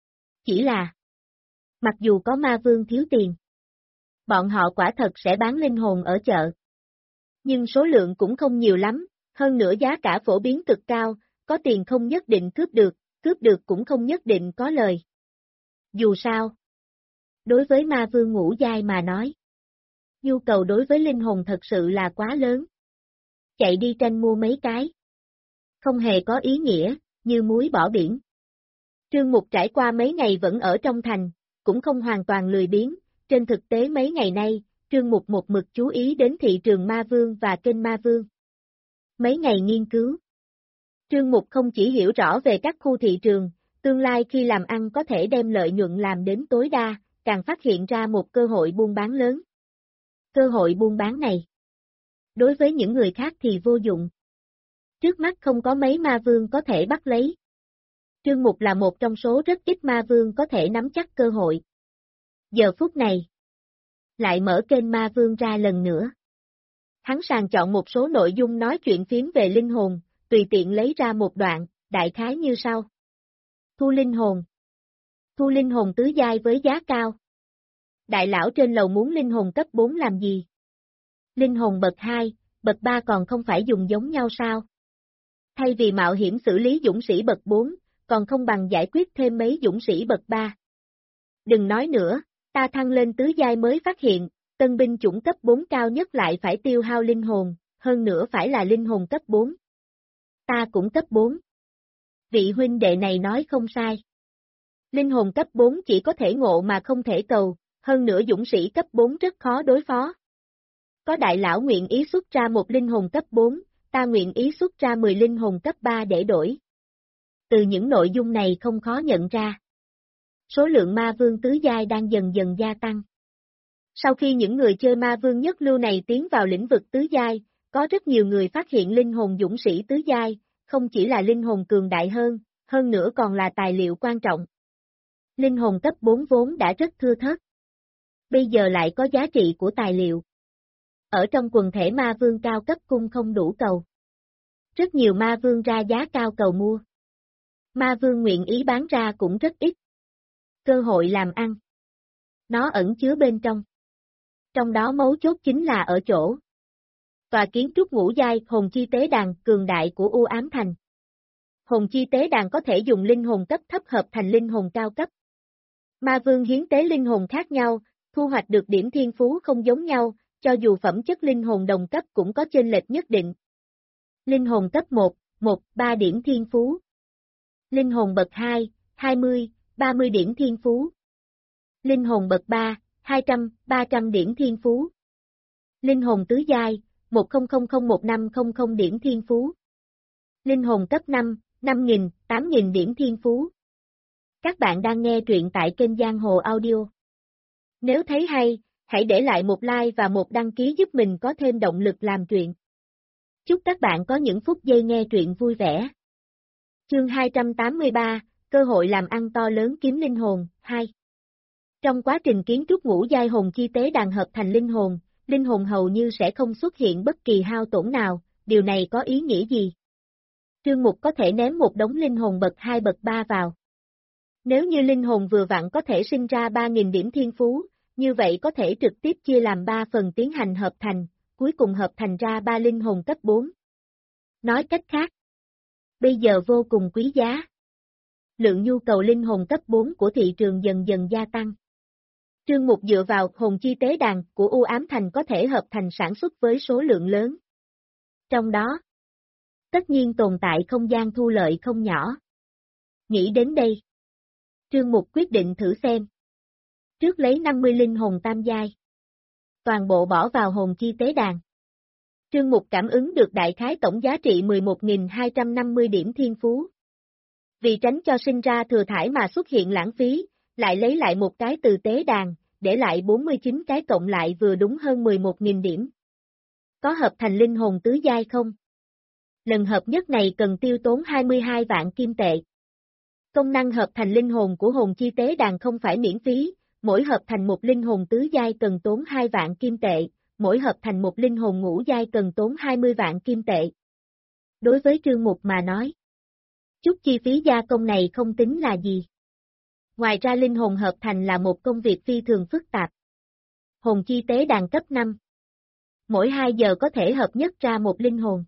Chỉ là, mặc dù có ma vương thiếu tiền, bọn họ quả thật sẽ bán linh hồn ở chợ. Nhưng số lượng cũng không nhiều lắm, hơn nữa giá cả phổ biến cực cao, có tiền không nhất định cướp được cũng không nhất định có lời. Dù sao, đối với ma vương ngũ giai mà nói, nhu cầu đối với linh hồn thật sự là quá lớn. Chạy đi tranh mua mấy cái, không hề có ý nghĩa, như muối bỏ biển. Trương Mục trải qua mấy ngày vẫn ở trong thành, cũng không hoàn toàn lười biếng, trên thực tế mấy ngày nay, Trương Mục một mực chú ý đến thị trường ma vương và kênh ma vương. Mấy ngày nghiên cứu, Trương Mục không chỉ hiểu rõ về các khu thị trường, tương lai khi làm ăn có thể đem lợi nhuận làm đến tối đa, càng phát hiện ra một cơ hội buôn bán lớn. Cơ hội buôn bán này, đối với những người khác thì vô dụng. Trước mắt không có mấy ma vương có thể bắt lấy. Trương Mục là một trong số rất ít ma vương có thể nắm chắc cơ hội. Giờ phút này, lại mở kênh ma vương ra lần nữa. Hắn sàng chọn một số nội dung nói chuyện phiếm về linh hồn, tùy tiện lấy ra một đoạn, đại khái như sau. Thu linh hồn. Thu linh hồn tứ giai với giá cao. Đại lão trên lầu muốn linh hồn cấp 4 làm gì? Linh hồn bậc 2, bậc 3 còn không phải dùng giống nhau sao? Thay vì mạo hiểm xử lý dũng sĩ bậc 4, còn không bằng giải quyết thêm mấy dũng sĩ bậc 3. Đừng nói nữa, ta thăng lên tứ giai mới phát hiện, tân binh chủng cấp 4 cao nhất lại phải tiêu hao linh hồn, hơn nữa phải là linh hồn cấp 4. Ta cũng cấp 4. Vị huynh đệ này nói không sai. Linh hồn cấp 4 chỉ có thể ngộ mà không thể cầu, hơn nữa dũng sĩ cấp 4 rất khó đối phó. Có đại lão nguyện ý xuất ra một linh hồn cấp 4, ta nguyện ý xuất ra 10 linh hồn cấp 3 để đổi. Từ những nội dung này không khó nhận ra. Số lượng ma vương tứ giai đang dần dần gia tăng. Sau khi những người chơi ma vương nhất lưu này tiến vào lĩnh vực tứ giai, có rất nhiều người phát hiện linh hồn dũng sĩ tứ giai, không chỉ là linh hồn cường đại hơn nữa còn là tài liệu quan trọng. Linh hồn cấp 4 vốn đã rất thưa thớt. Bây giờ lại có giá trị của tài liệu. Ở trong quần thể ma vương cao cấp cung không đủ cầu. Rất nhiều ma vương ra giá cao cầu mua. Ma vương nguyện ý bán ra cũng rất ít. Cơ hội làm ăn. Nó ẩn chứa bên trong. Trong đó mấu chốt chính là ở chỗ. Tòa kiến trúc ngũ giai hồn chi tế đàn cường đại của U Ám Thành. Hồn chi tế đàn có thể dùng linh hồn cấp thấp hợp thành linh hồn cao cấp. Ma vương hiến tế linh hồn khác nhau, thu hoạch được điểm thiên phú không giống nhau, cho dù phẩm chất linh hồn đồng cấp cũng có chênh lệch nhất định. Linh hồn cấp 1, 3 điểm thiên phú. Linh hồn bậc 2, 20, 30 điểm thiên phú. Linh hồn bậc 3, 200, 300 điểm thiên phú. Linh hồn tứ giai, 10001500 điểm thiên phú. Linh hồn cấp 5, 5000, 8000 điểm thiên phú. Các bạn đang nghe truyện tại kênh Giang Hồ Audio. Nếu thấy hay, hãy để lại một like và một đăng ký giúp mình có thêm động lực làm truyện. Chúc các bạn có những phút giây nghe truyện vui vẻ. Chương 283, cơ hội làm ăn to lớn kiếm linh hồn, 2. Trong quá trình kiến trúc ngũ giai hồn chi tế đàn hợp thành linh hồn hầu như sẽ không xuất hiện bất kỳ hao tổn nào, điều này có ý nghĩa gì? Trương Mục có thể ném một đống linh hồn bậc 2 bậc 3 vào. Nếu như linh hồn vừa vặn có thể sinh ra 3000 điểm thiên phú, như vậy có thể trực tiếp chia làm 3 phần tiến hành hợp thành, cuối cùng hợp thành ra 3 linh hồn cấp 4. Nói cách khác, bây giờ vô cùng quý giá. Lượng nhu cầu linh hồn cấp 4 của thị trường dần dần gia tăng. Trương Mục dựa vào hồn chi tế đàn của U Ám Thành có thể hợp thành sản xuất với số lượng lớn. Trong đó, tất nhiên tồn tại không gian thu lợi không nhỏ. Nghĩ đến đây, Trương Mục quyết định thử xem. Trước lấy 50 linh hồn tam giai. Toàn bộ bỏ vào hồn chi tế đàn. Trương Mục cảm ứng được đại khái tổng giá trị 11.250 điểm thiên phú. Vì tránh cho sinh ra thừa thải mà xuất hiện lãng phí, lại lấy lại một cái từ tế đàn, để lại 49 cái cộng lại vừa đúng hơn 11.000 điểm. Có hợp thành linh hồn tứ giai không? Lần hợp nhất này cần tiêu tốn 22 vạn kim tệ. Công năng hợp thành linh hồn của hồn chi tế đàn không phải miễn phí, mỗi hợp thành một linh hồn tứ giai cần tốn 2 vạn kim tệ, mỗi hợp thành một linh hồn ngũ giai cần tốn 20 vạn kim tệ. Đối với Trương Mục mà nói, chút chi phí gia công này không tính là gì. Ngoài ra linh hồn hợp thành là một công việc phi thường phức tạp. Hồn chi tế đàn cấp 5. Mỗi 2 giờ có thể hợp nhất ra một linh hồn.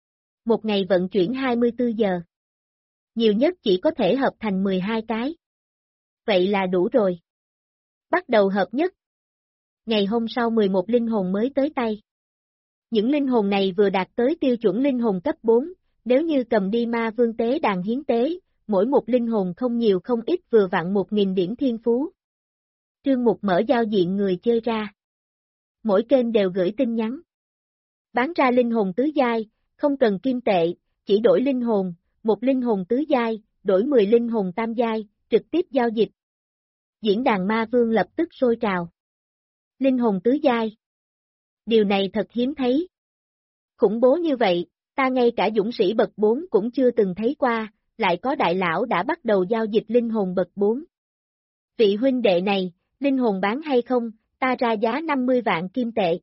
Một ngày vận chuyển 24 giờ. Nhiều nhất chỉ có thể hợp thành 12 cái. Vậy là đủ rồi. Bắt đầu hợp nhất. Ngày hôm sau 11 linh hồn mới tới tay. Những linh hồn này vừa đạt tới tiêu chuẩn linh hồn cấp 4, nếu như cầm đi ma vương tế đàn hiến tế, mỗi một linh hồn không nhiều không ít vừa vặn 1.000 điểm thiên phú. Trương Mục mở giao diện người chơi ra. Mỗi kênh đều gửi tin nhắn. Bán ra linh hồn tứ giai, không cần kim tệ, chỉ đổi linh hồn, một linh hồn tứ giai, đổi 10 linh hồn tam giai, trực tiếp giao dịch. Diễn đàn ma vương lập tức sôi trào. Linh hồn tứ giai. Điều này thật hiếm thấy. Khủng bố như vậy, ta ngay cả dũng sĩ bậc 4 cũng chưa từng thấy qua, lại có đại lão đã bắt đầu giao dịch linh hồn bậc 4. Vị huynh đệ này, linh hồn bán hay không, ta ra giá 50 vạn kim tệ.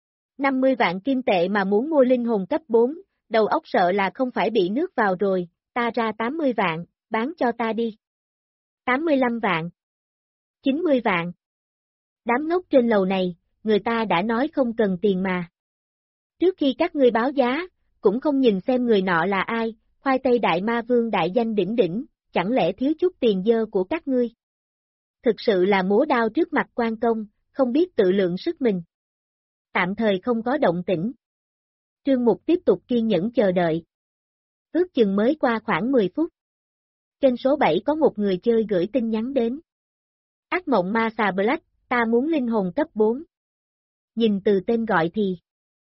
50 vạn kim tệ mà muốn mua linh hồn cấp 4, đầu óc sợ là không phải bị nước vào rồi, ta ra 80 vạn, bán cho ta đi. 85 vạn. 90 vạn. Đám ngốc trên lầu này, người ta đã nói không cần tiền mà. Trước khi các ngươi báo giá, cũng không nhìn xem người nọ là ai, khoai tây đại ma vương đại danh đỉnh đỉnh, chẳng lẽ thiếu chút tiền dơ của các ngươi? Thực sự là múa đao trước mặt quan công, không biết tự lượng sức mình. Tạm thời không có động tĩnh. Trương Mục tiếp tục kiên nhẫn chờ đợi. Ước chừng mới qua khoảng 10 phút. Kênh số 7 có một người chơi gửi tin nhắn đến. Ác mộng ma xà Black, ta muốn linh hồn cấp 4. Nhìn từ tên gọi thì.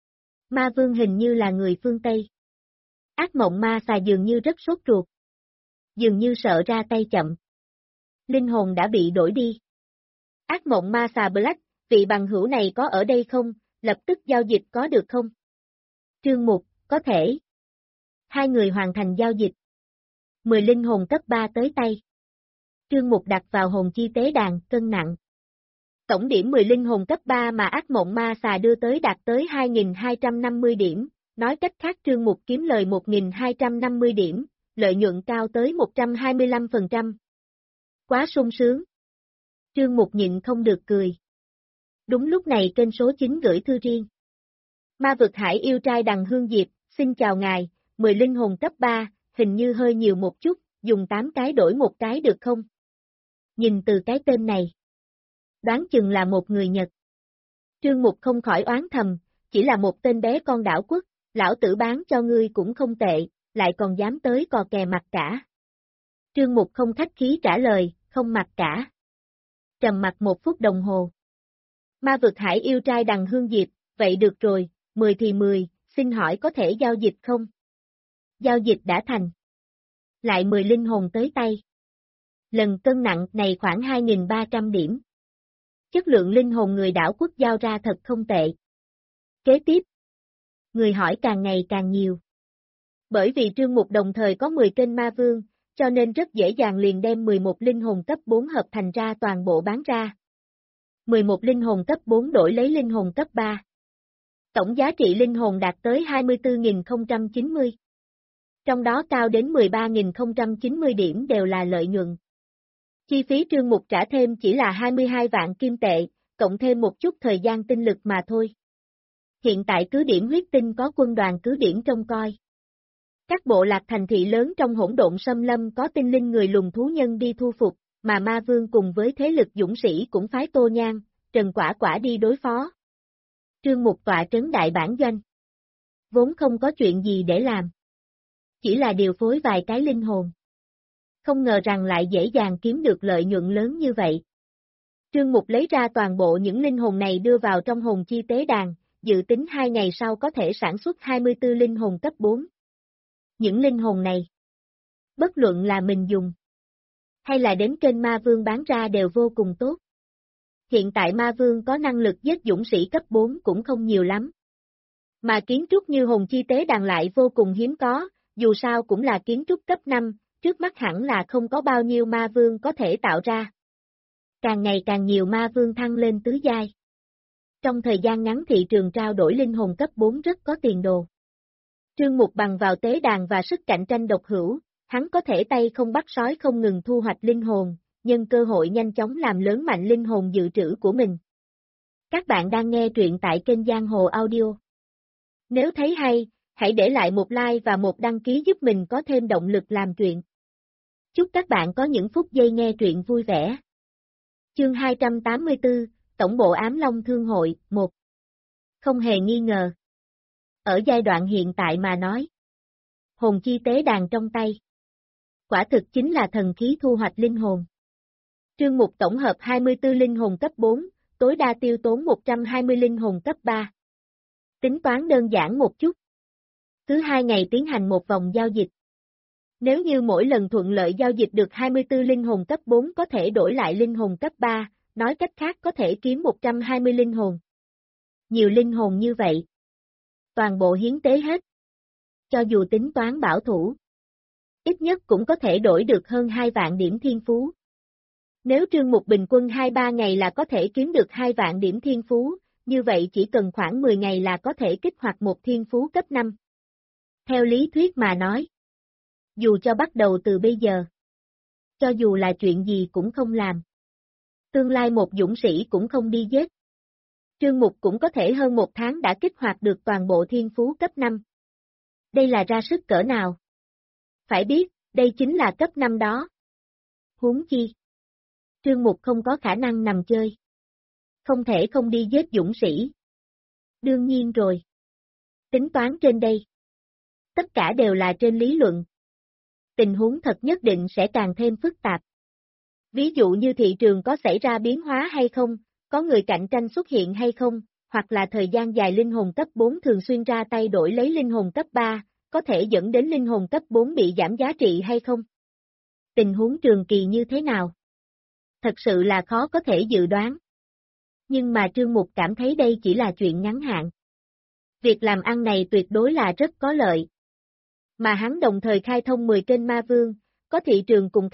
Ma vương hình như là người phương Tây. Ác mộng ma xà dường như rất sốt ruột. Dường như sợ ra tay chậm. Linh hồn đã bị đổi đi. Ác mộng ma xà Black, vị bằng hữu này có ở đây không, lập tức giao dịch có được không? Trương Mục, có thể. Hai người hoàn thành giao dịch. 10 linh hồn cấp 3 tới tay. Trương Mục đặt vào hồn chi tế đàn, cân nặng. Tổng điểm 10 linh hồn cấp 3 mà ác mộng ma xà đưa tới đạt tới 2.250 điểm, nói cách khác Trương Mục kiếm lời 1.250 điểm, lợi nhuận cao tới 125%. Quá sung sướng. Trương Mục nhịn không được cười. Đúng lúc này kênh số 9 gửi thư riêng. Ma vực hải yêu trai Đằng Hương Diệp, xin chào ngài, 10 linh hồn cấp 3, hình như hơi nhiều một chút, dùng 8 cái đổi một cái được không? Nhìn từ cái tên này. Đoán chừng là một người Nhật. Trương Mục không khỏi oán thầm, chỉ là một tên bé con đảo quốc, lão tử bán cho ngươi cũng không tệ, lại còn dám tới cò kè mặt cả. Trương Mục không khách khí trả lời, không mặc cả. Trầm mặc 1 phút đồng hồ. Ma vực hải yêu trai Đằng Hương Diệp, vậy được rồi, 10 thì 10, xin hỏi có thể giao dịch không? Giao dịch đã thành. Lại 10 linh hồn tới tay. Lần cân nặng này khoảng 2.300 điểm. Chất lượng linh hồn người đảo quốc giao ra thật không tệ. Kế tiếp. Người hỏi càng ngày càng nhiều. Bởi vì Trương Mục đồng thời có 10 kênh ma vương, cho nên rất dễ dàng liền đem 11 linh hồn cấp 4 hợp thành ra toàn bộ bán ra. 11 linh hồn cấp 4 đổi lấy linh hồn cấp 3. Tổng giá trị linh hồn đạt tới 24.090. Trong đó cao đến 13.090 điểm đều là lợi nhuận. Chi phí Trương Mục trả thêm chỉ là 22 vạn kim tệ, cộng thêm một chút thời gian tinh lực mà thôi. Hiện tại cứ điểm huyết tinh có quân đoàn cứ điểm trông coi. Các bộ lạc thành thị lớn trong hỗn độn xâm lâm có tinh linh người lùng thú nhân đi thu phục, mà ma vương cùng với thế lực dũng sĩ cũng phái Tô Nhan, Trần Quả Quả đi đối phó. Trương Mục tọa trấn đại bản doanh. Vốn không có chuyện gì để làm. Chỉ là điều phối vài cái linh hồn. Không ngờ rằng lại dễ dàng kiếm được lợi nhuận lớn như vậy. Trương Mục lấy ra toàn bộ những linh hồn này đưa vào trong hồn chi tế đàn, dự tính 2 ngày sau có thể sản xuất 24 linh hồn cấp 4. Những linh hồn này, bất luận là mình dùng, hay là đến kênh ma vương bán ra đều vô cùng tốt. Hiện tại ma vương có năng lực giết dũng sĩ cấp 4 cũng không nhiều lắm. Mà kiến trúc như hồn chi tế đàn lại vô cùng hiếm có, dù sao cũng là kiến trúc cấp 5, trước mắt hẳn là không có bao nhiêu ma vương có thể tạo ra. Càng ngày càng nhiều ma vương thăng lên tứ giai. Trong thời gian ngắn thị trường trao đổi linh hồn cấp 4 rất có tiền đồ. Trương Mục bằng vào tế đàn và sức cạnh tranh độc hữu, hắn có thể tay không bắt sói không ngừng thu hoạch linh hồn, nhân cơ hội nhanh chóng làm lớn mạnh linh hồn dự trữ của mình. Các bạn đang nghe truyện tại kênh Giang Hồ Audio. Nếu thấy hay, hãy để lại một like và một đăng ký giúp mình có thêm động lực làm truyện. Chúc các bạn có những phút giây nghe truyện vui vẻ. Chương 284, Tổng bộ Ám Long Thương hội, 1. Không hề nghi ngờ. Ở giai đoạn hiện tại mà nói, hồn chi tế đàn trong tay. Quả thực chính là thần khí thu hoạch linh hồn. Trương mục tổng hợp 24 linh hồn cấp 4, tối đa tiêu tốn 120 linh hồn cấp 3. Tính toán đơn giản một chút. Cứ 2 ngày tiến hành một vòng giao dịch. Nếu như mỗi lần thuận lợi giao dịch được 24 linh hồn cấp 4 có thể đổi lại linh hồn cấp 3, nói cách khác có thể kiếm 120 linh hồn. Nhiều linh hồn như vậy. Toàn bộ hiến tế hết. Cho dù tính toán bảo thủ. Ít nhất cũng có thể đổi được hơn 2 vạn điểm thiên phú. Nếu trương mục bình quân 2-3 ngày là có thể kiếm được 2 vạn điểm thiên phú, như vậy chỉ cần khoảng 10 ngày là có thể kích hoạt một thiên phú cấp 5. Theo lý thuyết mà nói. Dù cho bắt đầu từ bây giờ. Cho dù là chuyện gì cũng không làm. Tương lai một dũng sĩ cũng không đi giết. Trương mục cũng có thể hơn 1 tháng đã kích hoạt được toàn bộ thiên phú cấp 5. Đây là ra sức cỡ nào? Phải biết, đây chính là cấp 5 đó. Huống chi. Trương mục không có khả năng nằm chơi. Không thể không đi giết dũng sĩ. Đương nhiên rồi. Tính toán trên đây. Tất cả đều là trên lý luận. Tình huống thật nhất định sẽ càng thêm phức tạp. Ví dụ như thị trường có xảy ra biến hóa hay không, có người cạnh tranh xuất hiện hay không, hoặc là thời gian dài linh hồn cấp 4 thường xuyên ra tay đổi lấy linh hồn cấp 3, có thể dẫn đến linh hồn cấp 4 bị giảm giá trị hay không? Tình huống trường kỳ như thế nào? Thật sự là khó có thể dự đoán. Nhưng mà Trương Mục cảm thấy đây chỉ là chuyện ngắn hạn. Việc làm ăn này tuyệt đối là rất có lợi. Mà hắn đồng thời khai thông 10 kênh ma vương, có thị trường cùng